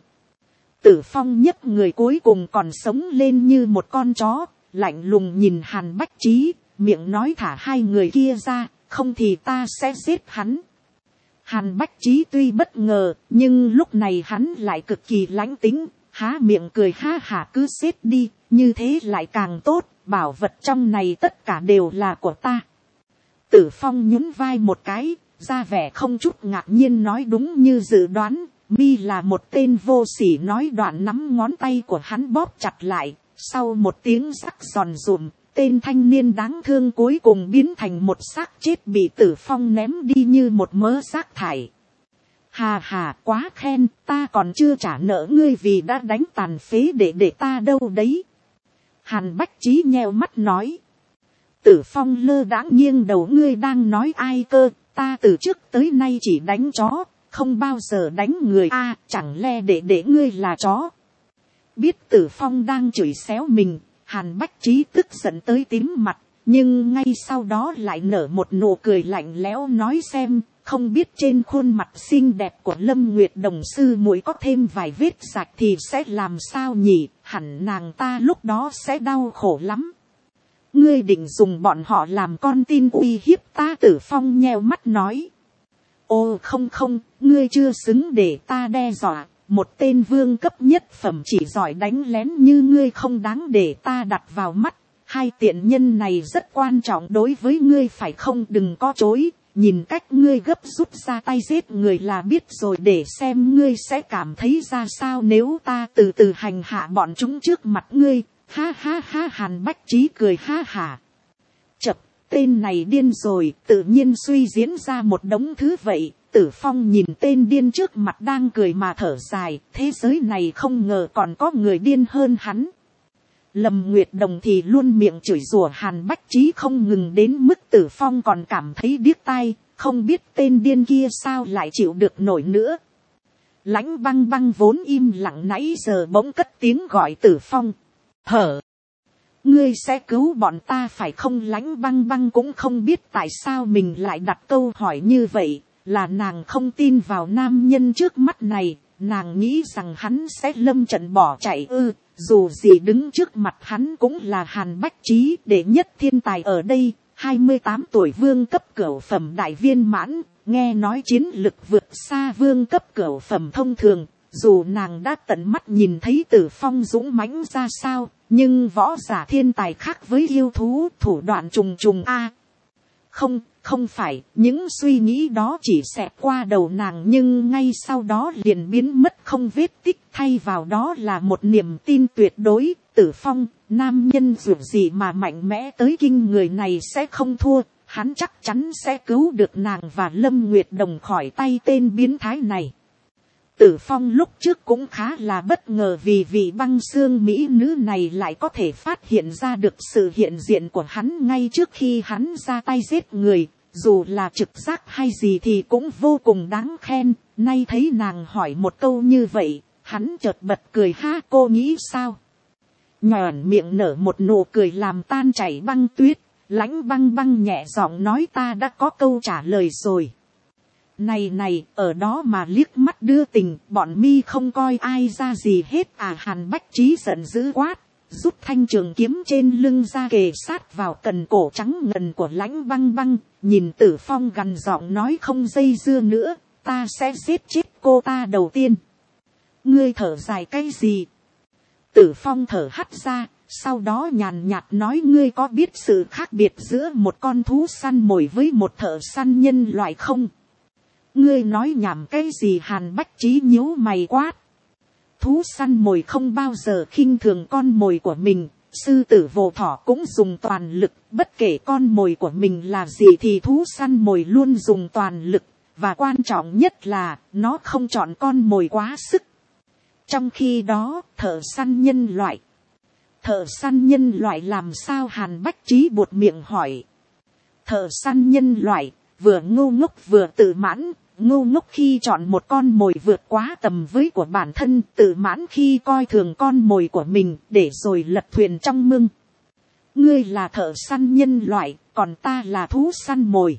Tử Phong nhấc người cuối cùng còn sống lên như một con chó, lạnh lùng nhìn Hàn Bách Trí, miệng nói thả hai người kia ra, không thì ta sẽ giết hắn. Hàn Bách Trí tuy bất ngờ, nhưng lúc này hắn lại cực kỳ lãnh tính, há miệng cười ha hả, cứ giết đi, như thế lại càng tốt, bảo vật trong này tất cả đều là của ta. Tử Phong nhún vai một cái, ra vẻ không chút ngạc nhiên nói đúng như dự đoán, mi là một tên vô sỉ, nói đoạn nắm ngón tay của hắn bóp chặt lại, sau một tiếng rắc giòn rụm, tên thanh niên đáng thương cuối cùng biến thành một xác chết bị Tử Phong ném đi như một mớ rác thải. Hà hà, quá khen, ta còn chưa trả nợ ngươi vì đã đánh tàn phế để để ta đâu đấy. Hàn Bách Trí nheo mắt nói. Tử Phong lơ đãng nghiêng đầu, ngươi đang nói ai cơ, ta từ trước tới nay chỉ đánh chó, không bao giờ đánh người a, à, chẳng lẽ để để ngươi là chó. Biết Tử Phong đang chửi xéo mình, Hàn Bách Trí tức giận tới tím mặt, nhưng ngay sau đó lại nở một nụ cười lạnh lẽo nói xem, không biết trên khuôn mặt xinh đẹp của Lâm Nguyệt Đồng sư muội có thêm vài vết sạch thì sẽ làm sao nhỉ, hẳn nàng ta lúc đó sẽ đau khổ lắm. Ngươi định dùng bọn họ làm con tin uy hiếp ta? Tử Phong nheo mắt nói. Ô không không, ngươi chưa xứng để ta đe dọa, một tên vương cấp nhất phẩm chỉ giỏi đánh lén như ngươi không đáng để ta đặt vào mắt, hai tiện nhân này rất quan trọng đối với ngươi phải không, đừng có chối, nhìn cách ngươi gấp rút ra tay giết người là biết rồi, để xem ngươi sẽ cảm thấy ra sao nếu ta từ từ hành hạ bọn chúng trước mặt ngươi. Ha ha ha, Hàn Bách Trí cười ha hả. Chập, tên này điên rồi, tự nhiên suy diễn ra một đống thứ vậy. Tử Phong nhìn tên điên trước mặt đang cười mà thở dài, thế giới này không ngờ còn có người điên hơn hắn. Lâm Nguyệt Đồng thì luôn miệng chửi rủa Hàn Bách Trí không ngừng, đến mức Tử Phong còn cảm thấy điếc tai, không biết tên điên kia sao lại chịu được nổi nữa. Lãnh Băng Băng vốn im lặng nãy giờ bỗng cất tiếng gọi Tử Phong. Hở, ngươi sẽ cứu bọn ta phải không? Lãnh Băng Băng cũng không biết tại sao mình lại đặt câu hỏi như vậy, là nàng không tin vào nam nhân trước mắt này, nàng nghĩ rằng hắn sẽ lâm trận bỏ chạy ư, dù gì đứng trước mặt hắn cũng là Hàn Bách Trí, đệ nhất thiên tài ở đây, hai mươi tám tuổi vương cấp cửu phẩm đại viên mãn, nghe nói chiến lực vượt xa vương cấp cửu phẩm thông thường. Dù nàng đã tận mắt nhìn thấy Tử Phong dũng mãnh ra sao, nhưng võ giả thiên tài khác với yêu thú, thủ đoạn trùng trùng a. Không, không phải, những suy nghĩ đó chỉ xẹt qua đầu nàng nhưng ngay sau đó liền biến mất không vết tích, thay vào đó là một niềm tin tuyệt đối. Tử Phong, nam nhân dù gì mà mạnh mẽ tới kinh người này sẽ không thua, hắn chắc chắn sẽ cứu được nàng và Lâm Nguyệt Đồng khỏi tay tên biến thái này. Tử Phong lúc trước cũng khá là bất ngờ vì vị băng xương mỹ nữ này lại có thể phát hiện ra được sự hiện diện của hắn ngay trước khi hắn ra tay giết người, dù là trực giác hay gì thì cũng vô cùng đáng khen. Nay thấy nàng hỏi một câu như vậy, hắn chợt bật cười ha, cô nghĩ sao? Nhòn miệng nở một nụ cười làm tan chảy băng tuyết, Lãnh Băng Băng nhẹ giọng nói ta đã có câu trả lời rồi. Này này, ở đó mà liếc mắt đưa tình, bọn mi không coi ai ra gì hết à? Hàn Bách Trí giận dữ quát, rút thanh trường kiếm trên lưng ra kề sát vào cần cổ trắng ngần của Lãnh Băng Băng, nhìn Tử Phong gằn giọng nói không dây dưa nữa, ta sẽ giết chết cô ta đầu tiên. Ngươi thở dài cái gì? Tử Phong thở hắt ra, sau đó nhàn nhạt nói ngươi có biết sự khác biệt giữa một con thú săn mồi với một thợ săn nhân loại không? Ngươi nói nhảm cái gì? Hàn Bách Trí nhíu mày quát. Thú săn mồi không bao giờ khinh thường con mồi của mình, sư tử vồ thỏ cũng dùng toàn lực, bất kể con mồi của mình là gì thì thú săn mồi luôn dùng toàn lực, và quan trọng nhất là nó không chọn con mồi quá sức. Trong khi đó, thợ săn nhân loại. Thợ săn nhân loại làm sao? Hàn Bách Trí buột miệng hỏi. Thợ săn nhân loại, vừa ngu ngốc vừa tự mãn, ngu ngốc khi chọn một con mồi vượt quá tầm với của bản thân, tự mãn khi coi thường con mồi của mình, để rồi lật thuyền trong mương. Ngươi là thợ săn nhân loại, còn ta là thú săn mồi.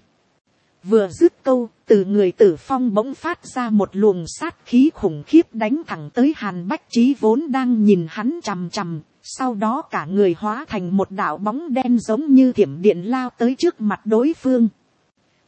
Vừa dứt câu, từ người Tử Phong bỗng phát ra một luồng sát khí khủng khiếp đánh thẳng tới Hàn Bách Trí vốn đang nhìn hắn chằm chằm, sau đó cả người hóa thành một đạo bóng đen giống như thiểm điện lao tới trước mặt đối phương.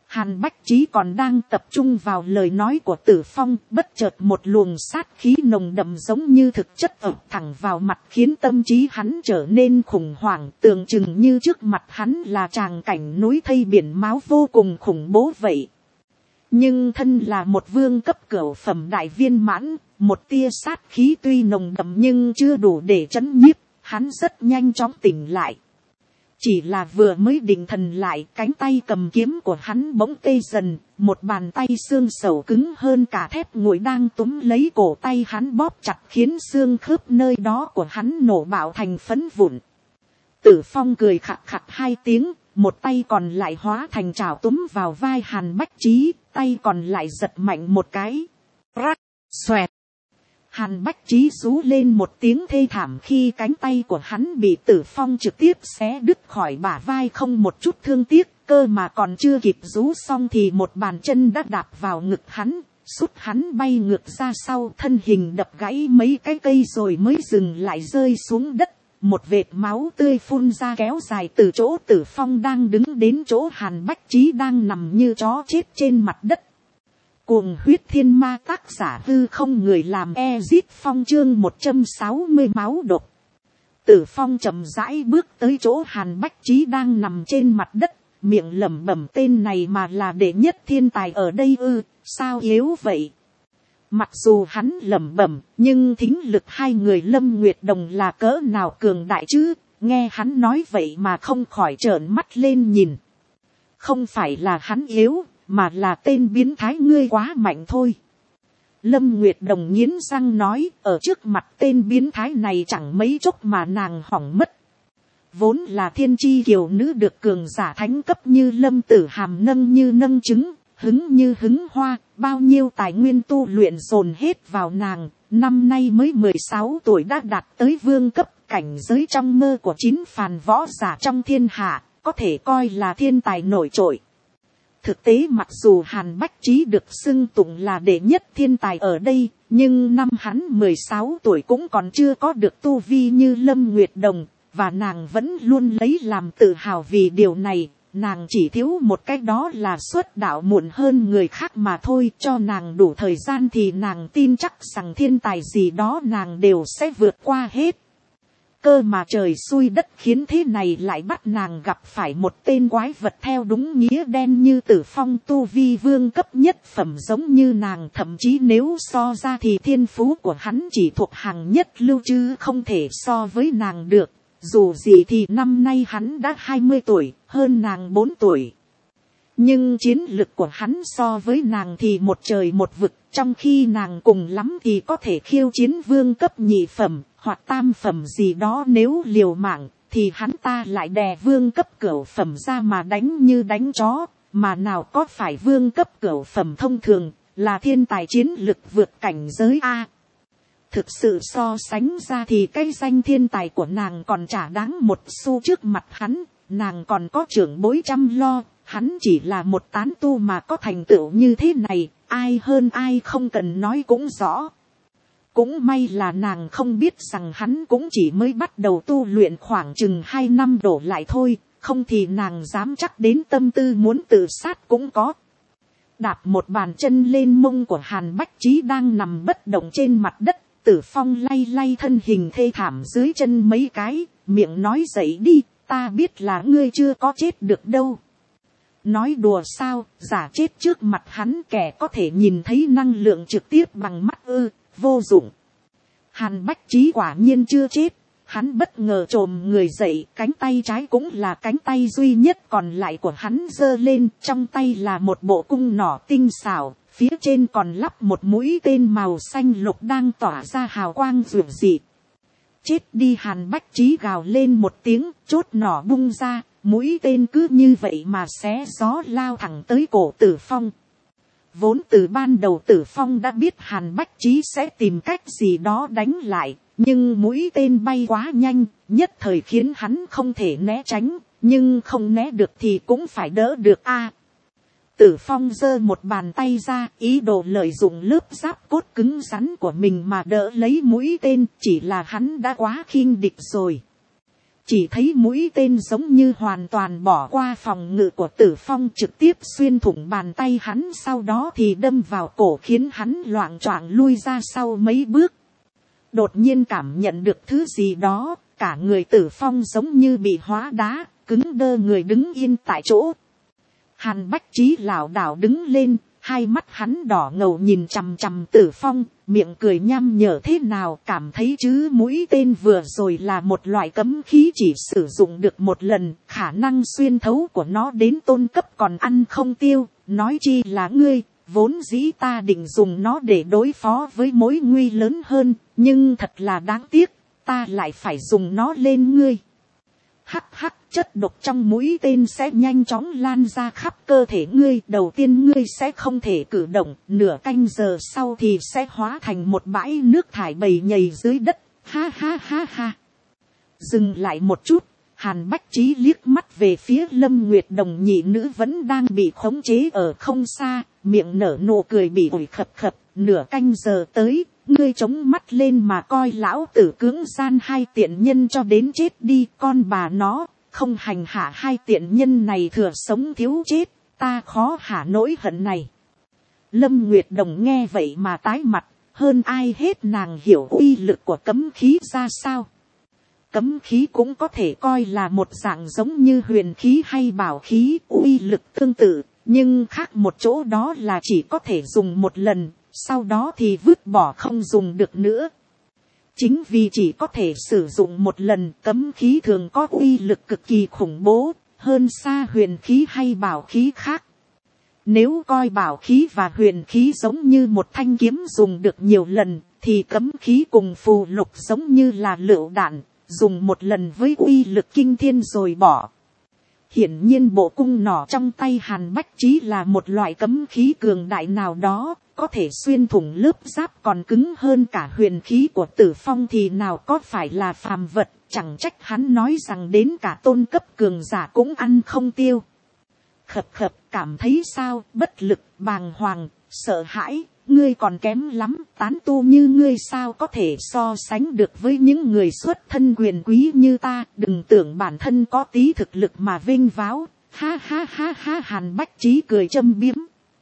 Hàn Bách Trí còn đang tập trung vào lời nói của Tử Phong, bất chợt một luồng sát khí nồng đậm giống như thực chất ập thẳng vào mặt, khiến tâm trí hắn trở nên khủng hoảng, tưởng chừng như trước mặt hắn là tràng cảnh núi thây biển máu vô cùng khủng bố vậy. Nhưng thân là một vương cấp cửu phẩm đại viên mãn, một tia sát khí tuy nồng đậm nhưng chưa đủ để trấn nhiếp, hắn rất nhanh chóng tỉnh lại. Chỉ là vừa mới định thần lại, cánh tay cầm kiếm của hắn bỗng tê dần, một bàn tay xương sầu cứng hơn cả thép nguội đang túm lấy cổ tay hắn bóp chặt, khiến xương khớp nơi đó của hắn nổ bạo thành phấn vụn. Tử Phong cười khặt khặt hai tiếng, một tay còn lại hóa thành trảo túm vào vai Hàn Bách Trí, tay còn lại giật mạnh một cái. Rắc, xoẹt. Hàn Bách Trí rú lên một tiếng thê thảm khi cánh tay của hắn bị Tử Phong trực tiếp xé đứt khỏi bả vai, không một chút thương tiếc, cơ mà còn chưa kịp rú xong thì một bàn chân đã đạp vào ngực hắn, sút hắn bay ngược ra sau, thân hình đập gãy mấy cái cây rồi mới dừng lại rơi xuống đất. Một vệt máu tươi phun ra kéo dài từ chỗ Tử Phong đang đứng đến chỗ Hàn Bách Trí đang nằm như chó chết trên mặt đất. Cuồng huyết thiên ma, tác giả hư không, người làm Ezit Phong, chương một trăm sáu mươi máu độc. Tử Phong chậm rãi bước tới chỗ Hàn Bách Trí đang nằm trên mặt đất, miệng lẩm bẩm, tên này mà là đệ nhất thiên tài ở đây ư, sao yếu vậy? Mặc dù hắn lẩm bẩm, nhưng thính lực hai người Lâm Nguyệt Đồng là cỡ nào cường đại chứ, nghe hắn nói vậy mà không khỏi trợn mắt lên nhìn. Không phải là hắn yếu, mà là tên biến thái ngươi quá mạnh thôi. Lâm Nguyệt Đồng nghiến răng nói, ở trước mặt tên biến thái này chẳng mấy chốc mà nàng hỏng mất. Vốn là thiên chi kiều nữ được cường giả thánh cấp như Lâm Tử Hàm nâng như nâng trứng, hứng như hứng hoa, bao nhiêu tài nguyên tu luyện dồn hết vào nàng, năm nay mới mười sáu tuổi đã đạt tới vương cấp, cảnh giới trong mơ của chín phàn võ giả trong thiên hạ, có thể coi là thiên tài nổi trội. Thực tế mặc dù Hàn Bách Trí được xưng tụng là đệ nhất thiên tài ở đây, nhưng năm hắn mười sáu tuổi cũng còn chưa có được tu vi như Lâm Nguyệt Đồng, và nàng vẫn luôn lấy làm tự hào vì điều này. Nàng chỉ thiếu một cái, đó là xuất đạo muộn hơn người khác mà thôi. Cho nàng đủ thời gian thì nàng tin chắc rằng thiên tài gì đó nàng đều sẽ vượt qua hết. Cơ mà trời xui đất khiến thế này lại bắt nàng gặp phải một tên quái vật theo đúng nghĩa đen như Tử Phong, tu vi vương cấp nhất phẩm giống như nàng. Thậm chí nếu so ra thì thiên phú của hắn chỉ thuộc hàng nhất lưu chứ không thể so với nàng được. Dù gì thì năm nay hắn đã hai mươi tuổi, hơn nàng bốn tuổi. Nhưng chiến lực của hắn so với nàng thì một trời một vực, trong khi nàng cùng lắm thì có thể khiêu chiến vương cấp nhị phẩm, hoặc tam phẩm gì đó. Nếu liều mạng, thì hắn ta lại đè vương cấp cửu phẩm ra mà đánh như đánh chó, mà nào có phải vương cấp cửu phẩm thông thường, là thiên tài chiến lực vượt cảnh giới A. Thực sự so sánh ra thì cái danh thiên tài của nàng còn chả đáng một xu trước mặt hắn, nàng còn có trưởng bối chăm lo, hắn chỉ là một tán tu mà có thành tựu như thế này, ai hơn ai không cần nói cũng rõ. Cũng may là nàng không biết rằng hắn cũng chỉ mới bắt đầu tu luyện khoảng chừng hai năm đổ lại thôi, không thì nàng dám chắc đến tâm tư muốn tự sát cũng có. Đạp một bàn chân lên mông của Hàn Bách Trí đang nằm bất động trên mặt đất, Tử Phong lay lay thân hình thê thảm dưới chân mấy cái, miệng nói dậy đi, ta biết là ngươi chưa có chết được đâu. Nói đùa sao, giả chết trước mặt hắn, kẻ có thể nhìn thấy năng lượng trực tiếp bằng mắt ư, vô dụng. Hàn Bách Trí quả nhiên chưa chết, hắn bất ngờ trồm người dậy, cánh tay trái cũng là cánh tay duy nhất còn lại của hắn giơ lên, trong tay là một bộ cung nỏ tinh xảo, phía trên còn lắp một mũi tên màu xanh lục đang tỏa ra hào quang rực rỡ. Chết đi, Hàn Bách Trí gào lên một tiếng, chốt nỏ bung ra, mũi tên cứ như vậy mà xé gió lao thẳng tới cổ Tử Phong. Vốn từ ban đầu Tử Phong đã biết Hàn Bách Trí sẽ tìm cách gì đó đánh lại, nhưng mũi tên bay quá nhanh, nhất thời khiến hắn không thể né tránh, nhưng không né được thì cũng phải đỡ được a. Tử Phong giơ một bàn tay ra, ý đồ lợi dụng lớp giáp cốt cứng rắn của mình mà đỡ lấy mũi tên, chỉ là hắn đã quá khinh địch rồi. chỉ thấy mũi tên giống như hoàn toàn bỏ qua phòng ngự của Tử Phong, trực tiếp xuyên thủng bàn tay hắn, sau đó thì đâm vào cổ khiến hắn loạng choạng lui ra sau mấy bước. Đột nhiên cảm nhận được thứ gì đó, cả người Tử Phong giống như bị hóa đá, cứng đơ người đứng yên tại chỗ. Hàn Bách Trí lảo đảo đứng lên, hai mắt hắn đỏ ngầu nhìn chằm chằm Tử Phong, miệng cười nham nhở thế nào, cảm thấy chứ mũi tên vừa rồi là một loại cấm khí chỉ sử dụng được một lần, khả năng xuyên thấu của nó đến tôn cấp còn ăn không tiêu, nói chi là ngươi, vốn dĩ ta định dùng nó để đối phó với mối nguy lớn hơn, nhưng thật là đáng tiếc, ta lại phải dùng nó lên ngươi. Hắc hắc, chất độc trong mũi tên sẽ nhanh chóng lan ra khắp cơ thể ngươi. Đầu tiên ngươi sẽ không thể cử động, nửa canh giờ sau thì sẽ hóa thành một bãi nước thải bầy nhầy dưới đất. Ha ha ha ha. Dừng lại một chút, Hàn Bách Trí liếc mắt về phía Lâm Nguyệt Đồng nhị nữ vẫn đang bị khống chế ở không xa, miệng nở nụ cười bị ủi khập khập. Nửa canh giờ tới, ngươi chống mắt lên mà coi lão tử cưỡng gian hai tiện nhân cho đến chết đi, con bà nó, không hành hạ hai tiện nhân này thừa sống thiếu chết, ta khó hả nỗi hận này. Lâm Nguyệt Đồng nghe vậy mà tái mặt, hơn ai hết nàng hiểu uy lực của cấm khí ra sao. Cấm khí cũng có thể coi là một dạng giống như huyền khí hay bảo khí, uy lực tương tự, nhưng khác một chỗ đó là chỉ có thể dùng một lần, sau đó thì vứt bỏ không dùng được nữa. Chính vì chỉ có thể sử dụng một lần, cấm khí thường có uy lực cực kỳ khủng bố, hơn xa huyền khí hay bảo khí khác. Nếu coi bảo khí và huyền khí giống như một thanh kiếm dùng được nhiều lần, thì cấm khí cùng phù lục giống như là lựu đạn, dùng một lần với uy lực kinh thiên rồi bỏ. Hiển nhiên bộ cung nỏ trong tay Hàn Bách Trí là một loại cấm khí cường đại nào đó, có thể xuyên thủng lớp giáp còn cứng hơn cả huyền khí của Tử Phong thì nào có phải là phàm vật, chẳng trách hắn nói rằng đến cả tôn cấp cường giả cũng ăn không tiêu. Khập khập, cảm thấy sao, bất lực, bàng hoàng, sợ hãi, ngươi còn kém lắm, tán tu như ngươi sao có thể so sánh được với những người xuất thân quyền quý như ta, đừng tưởng bản thân có tí thực lực mà vinh váo, ha ha ha ha. Hàn Bách Trí cười châm biếm.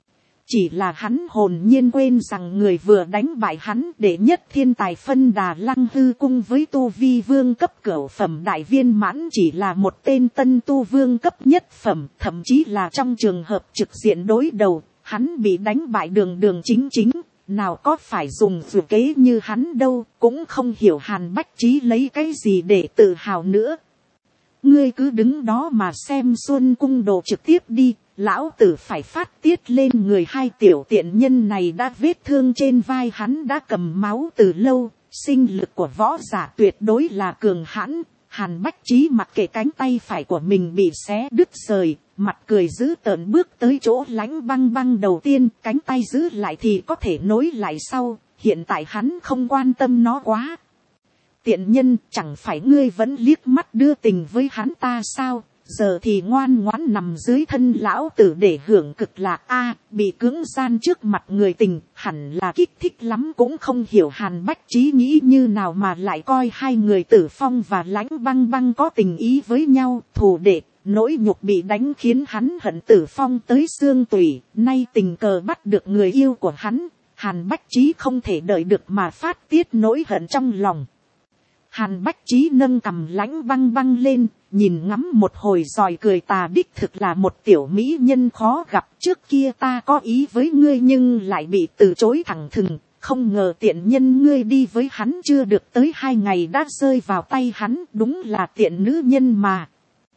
Chỉ là hắn hồn nhiên quên rằng người vừa đánh bại hắn đệ nhất thiên tài Phân Đà Lăng Hư cung với tu vi vương cấp cửu phẩm đại viên mãn chỉ là một tên tân tu vương cấp nhất phẩm, thậm chí là trong trường hợp trực diện đối đầu, hắn bị đánh bại đường đường chính chính, nào có phải dùng dù kế như hắn đâu, cũng không hiểu Hàn Bách Trí lấy cái gì để tự hào nữa. Ngươi cứ đứng đó mà xem Xuân cung đồ trực tiếp đi, lão tử phải phát tiết lên người hai tiểu tiện nhân này. Đã vết thương trên vai hắn đã cầm máu từ lâu, sinh lực của võ giả tuyệt đối là cường hãn. Hàn Bách Trí mặc kệ cánh tay phải của mình bị xé đứt rời, mặt cười dữ tợn bước tới chỗ Lãnh Băng Băng đầu tiên, cánh tay giữ lại thì có thể nối lại sau, hiện tại hắn không quan tâm nó quá. Tiện nhân, chẳng phải ngươi vẫn liếc mắt đưa tình với hắn ta sao, giờ thì ngoan ngoãn nằm dưới thân lão tử để hưởng cực lạc. A, bị cưỡng gian trước mặt người tình, hẳn là kích thích lắm, cũng không hiểu Hàn Bách Trí nghĩ như nào mà lại coi hai người Tử Phong và Lãnh Băng Băng có tình ý với nhau, thù đệ. Nỗi nhục bị đánh khiến hắn hận Tử Phong tới xương tủy, nay tình cờ bắt được người yêu của hắn, Hàn Bách Trí không thể đợi được mà phát tiết nỗi hận trong lòng. Hàn Bách Trí nâng cằm Lãnh Băng Băng lên, nhìn ngắm một hồi rồi cười tà, đích thực là một tiểu mỹ nhân khó gặp, trước kia ta có ý với ngươi nhưng lại bị từ chối thẳng thừng, không ngờ tiện nhân ngươi đi với hắn chưa được tới hai ngày đã rơi vào tay hắn, đúng là tiện nữ nhân mà.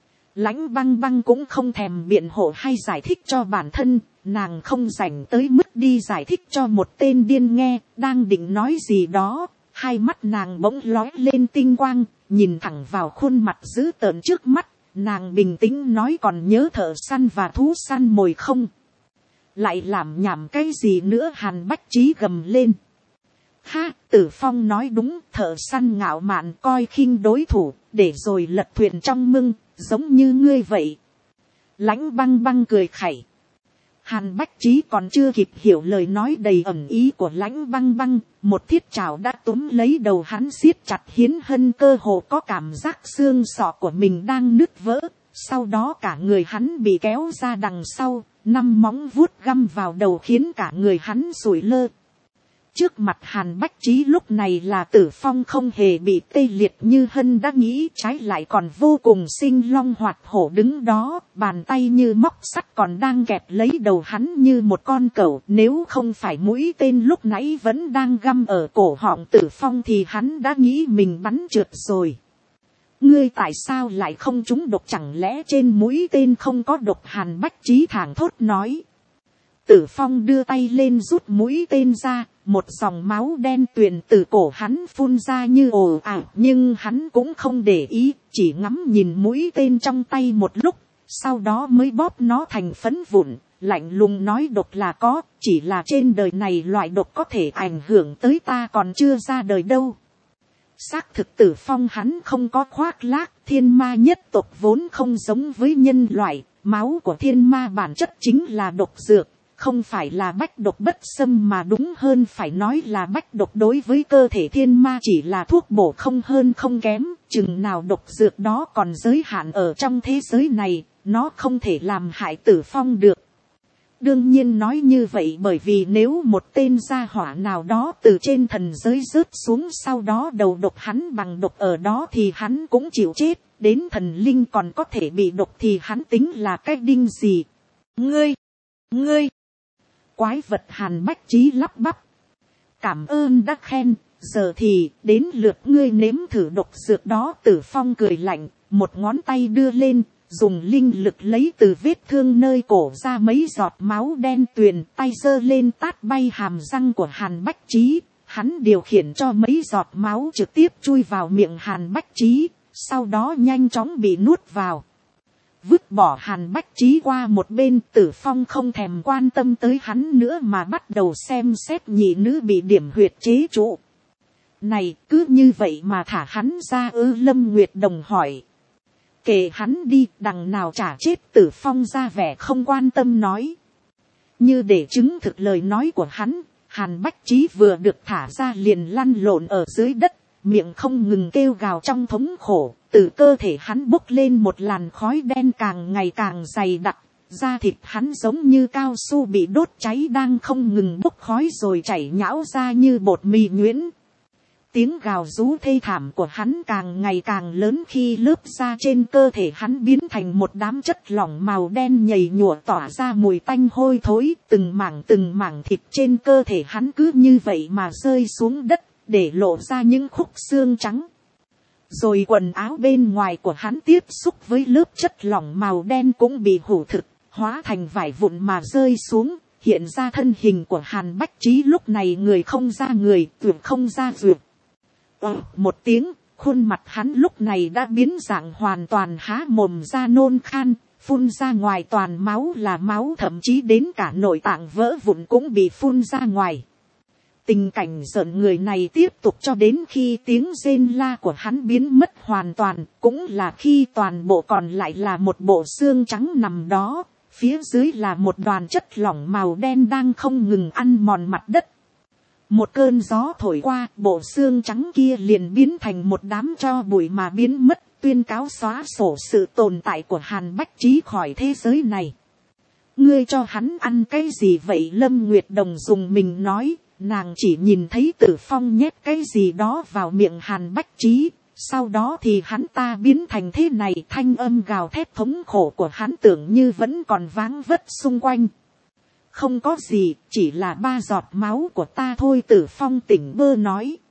Lãnh Băng Băng cũng không thèm biện hộ hay giải thích cho bản thân, nàng không rảnh tới mức đi giải thích cho một tên điên nghe, đang định nói gì đó, hai mắt nàng bỗng lóe lên tinh quang, nhìn thẳng vào khuôn mặt dữ tợn trước mắt, nàng bình tĩnh nói còn nhớ thợ săn và thú săn mồi không? Lại làm nhảm cái gì nữa? Hàn Bách Trí gầm lên. Ha, Tử Phong nói đúng, thợ săn ngạo mạn coi khinh đối thủ, để rồi lật thuyền trong mưng, giống như ngươi vậy. Lãnh Băng Băng cười khẩy. Hàn Bách Trí còn chưa kịp hiểu lời nói đầy ẩn ý của Lãnh Băng Băng, một thiết trảo đã túm lấy đầu hắn siết chặt. Hiến Hân cơ hồ có cảm giác xương sọ của mình đang nứt vỡ, sau đó cả người hắn bị kéo ra đằng sau, năm móng vuốt găm vào đầu khiến cả người hắn sủi lơ. Trước mặt Hàn Bách Trí lúc này là Tử Phong không hề bị tê liệt như Hân đã nghĩ, trái lại còn vô cùng sinh long hoạt hổ đứng đó, bàn tay như móc sắt còn đang kẹp lấy đầu hắn như một con cẩu. Nếu không phải mũi tên lúc nãy vẫn đang găm ở cổ họng Tử Phong thì hắn đã nghĩ mình bắn trượt rồi. Ngươi tại sao lại không trúng độc, chẳng lẽ trên mũi tên không có độc? Hàn Bách Trí thảng thốt nói. Tử Phong đưa tay lên rút mũi tên ra, một dòng máu đen tuyền từ cổ hắn phun ra như ồ ạt, nhưng hắn cũng không để ý, chỉ ngắm nhìn mũi tên trong tay một lúc, sau đó mới bóp nó thành phấn vụn, lạnh lùng nói độc là có, chỉ là trên đời này loại độc có thể ảnh hưởng tới ta còn chưa ra đời đâu. Xác thực Tử Phong hắn không có khoác lác, thiên ma nhất tộc vốn không giống với nhân loại, máu của thiên ma bản chất chính là độc dược. Không phải là bách độc bất xâm mà đúng hơn phải nói là bách độc đối với cơ thể thiên ma chỉ là thuốc bổ không hơn không kém. Chừng nào độc dược đó còn giới hạn ở trong thế giới này, nó không thể làm hại Tử Phong được. Đương nhiên nói như vậy bởi vì nếu một tên gia hỏa nào đó từ trên thần giới rớt xuống, sau đó đầu độc hắn bằng độc ở đó thì hắn cũng chịu chết. Đến thần linh còn có thể bị độc thì hắn tính là cái đinh gì? Ngươi! Ngươi! Quái vật! Hàn Bách Trí lắp bắp. Cảm ơn đã khen, giờ thì đến lượt ngươi nếm thử độc dược đó. Tử Phong cười lạnh, một ngón tay đưa lên, dùng linh lực lấy từ vết thương nơi cổ ra mấy giọt máu đen tuyền, tay giơ lên tát bay hàm răng của Hàn Bách Trí. Hắn điều khiển cho mấy giọt máu trực tiếp chui vào miệng Hàn Bách Trí, sau đó nhanh chóng bị nuốt vào. Vứt bỏ Hàn Bách Trí qua một bên, Tử Phong không thèm quan tâm tới hắn nữa mà bắt đầu xem xét nhị nữ bị điểm huyệt chế trụ. Này, cứ như vậy mà thả hắn ra ư? Lâm Nguyệt Đồng hỏi. Kệ hắn đi, đằng nào chả chết. Tử Phong ra vẻ không quan tâm nói. Như để chứng thực lời nói của hắn, Hàn Bách Trí vừa được thả ra liền lăn lộn ở dưới đất, miệng không ngừng kêu gào trong thống khổ. Từ cơ thể hắn bốc lên một làn khói đen càng ngày càng dày đặc, da thịt hắn giống như cao su bị đốt cháy đang không ngừng bốc khói rồi chảy nhão ra như bột mì nhuyễn. Tiếng gào rú thê thảm của hắn càng ngày càng lớn khi lớp da trên cơ thể hắn biến thành một đám chất lỏng màu đen nhầy nhụa tỏa ra mùi tanh hôi thối. Từng mảng từng mảng thịt trên cơ thể hắn cứ như vậy mà rơi xuống đất, để lộ ra những khúc xương trắng. Rồi quần áo bên ngoài của hắn tiếp xúc với lớp chất lỏng màu đen cũng bị hủ thực, hóa thành vải vụn mà rơi xuống. Hiện ra thân hình của Hàn Bách Trí lúc này người không ra người, ruột không ra ruột. Ờ, một tiếng, khuôn mặt hắn lúc này đã biến dạng hoàn toàn, há mồm ra nôn khan, phun ra ngoài toàn máu là máu, thậm chí đến cả nội tạng vỡ vụn cũng bị phun ra ngoài. Tình cảnh giận người này tiếp tục cho đến khi tiếng rên la của hắn biến mất hoàn toàn, cũng là khi toàn bộ còn lại là một bộ xương trắng nằm đó, phía dưới là một đoàn chất lỏng màu đen đang không ngừng ăn mòn mặt đất. Một cơn gió thổi qua, bộ xương trắng kia liền biến thành một đám tro bụi mà biến mất, tuyên cáo xóa sổ sự tồn tại của Hàn Bách Trí khỏi thế giới này. Ngươi cho hắn ăn cái gì vậy? Lâm Nguyệt Đồng dùng mình nói. Nàng chỉ nhìn thấy Tử Phong nhét cái gì đó vào miệng Hàn Bách Trí, sau đó thì hắn ta biến thành thế này. Thanh âm gào thét thống khổ của hắn tưởng như vẫn còn váng vất xung quanh. Không có gì, chỉ là ba giọt máu của ta thôi. Tử Phong tỉnh bơ nói.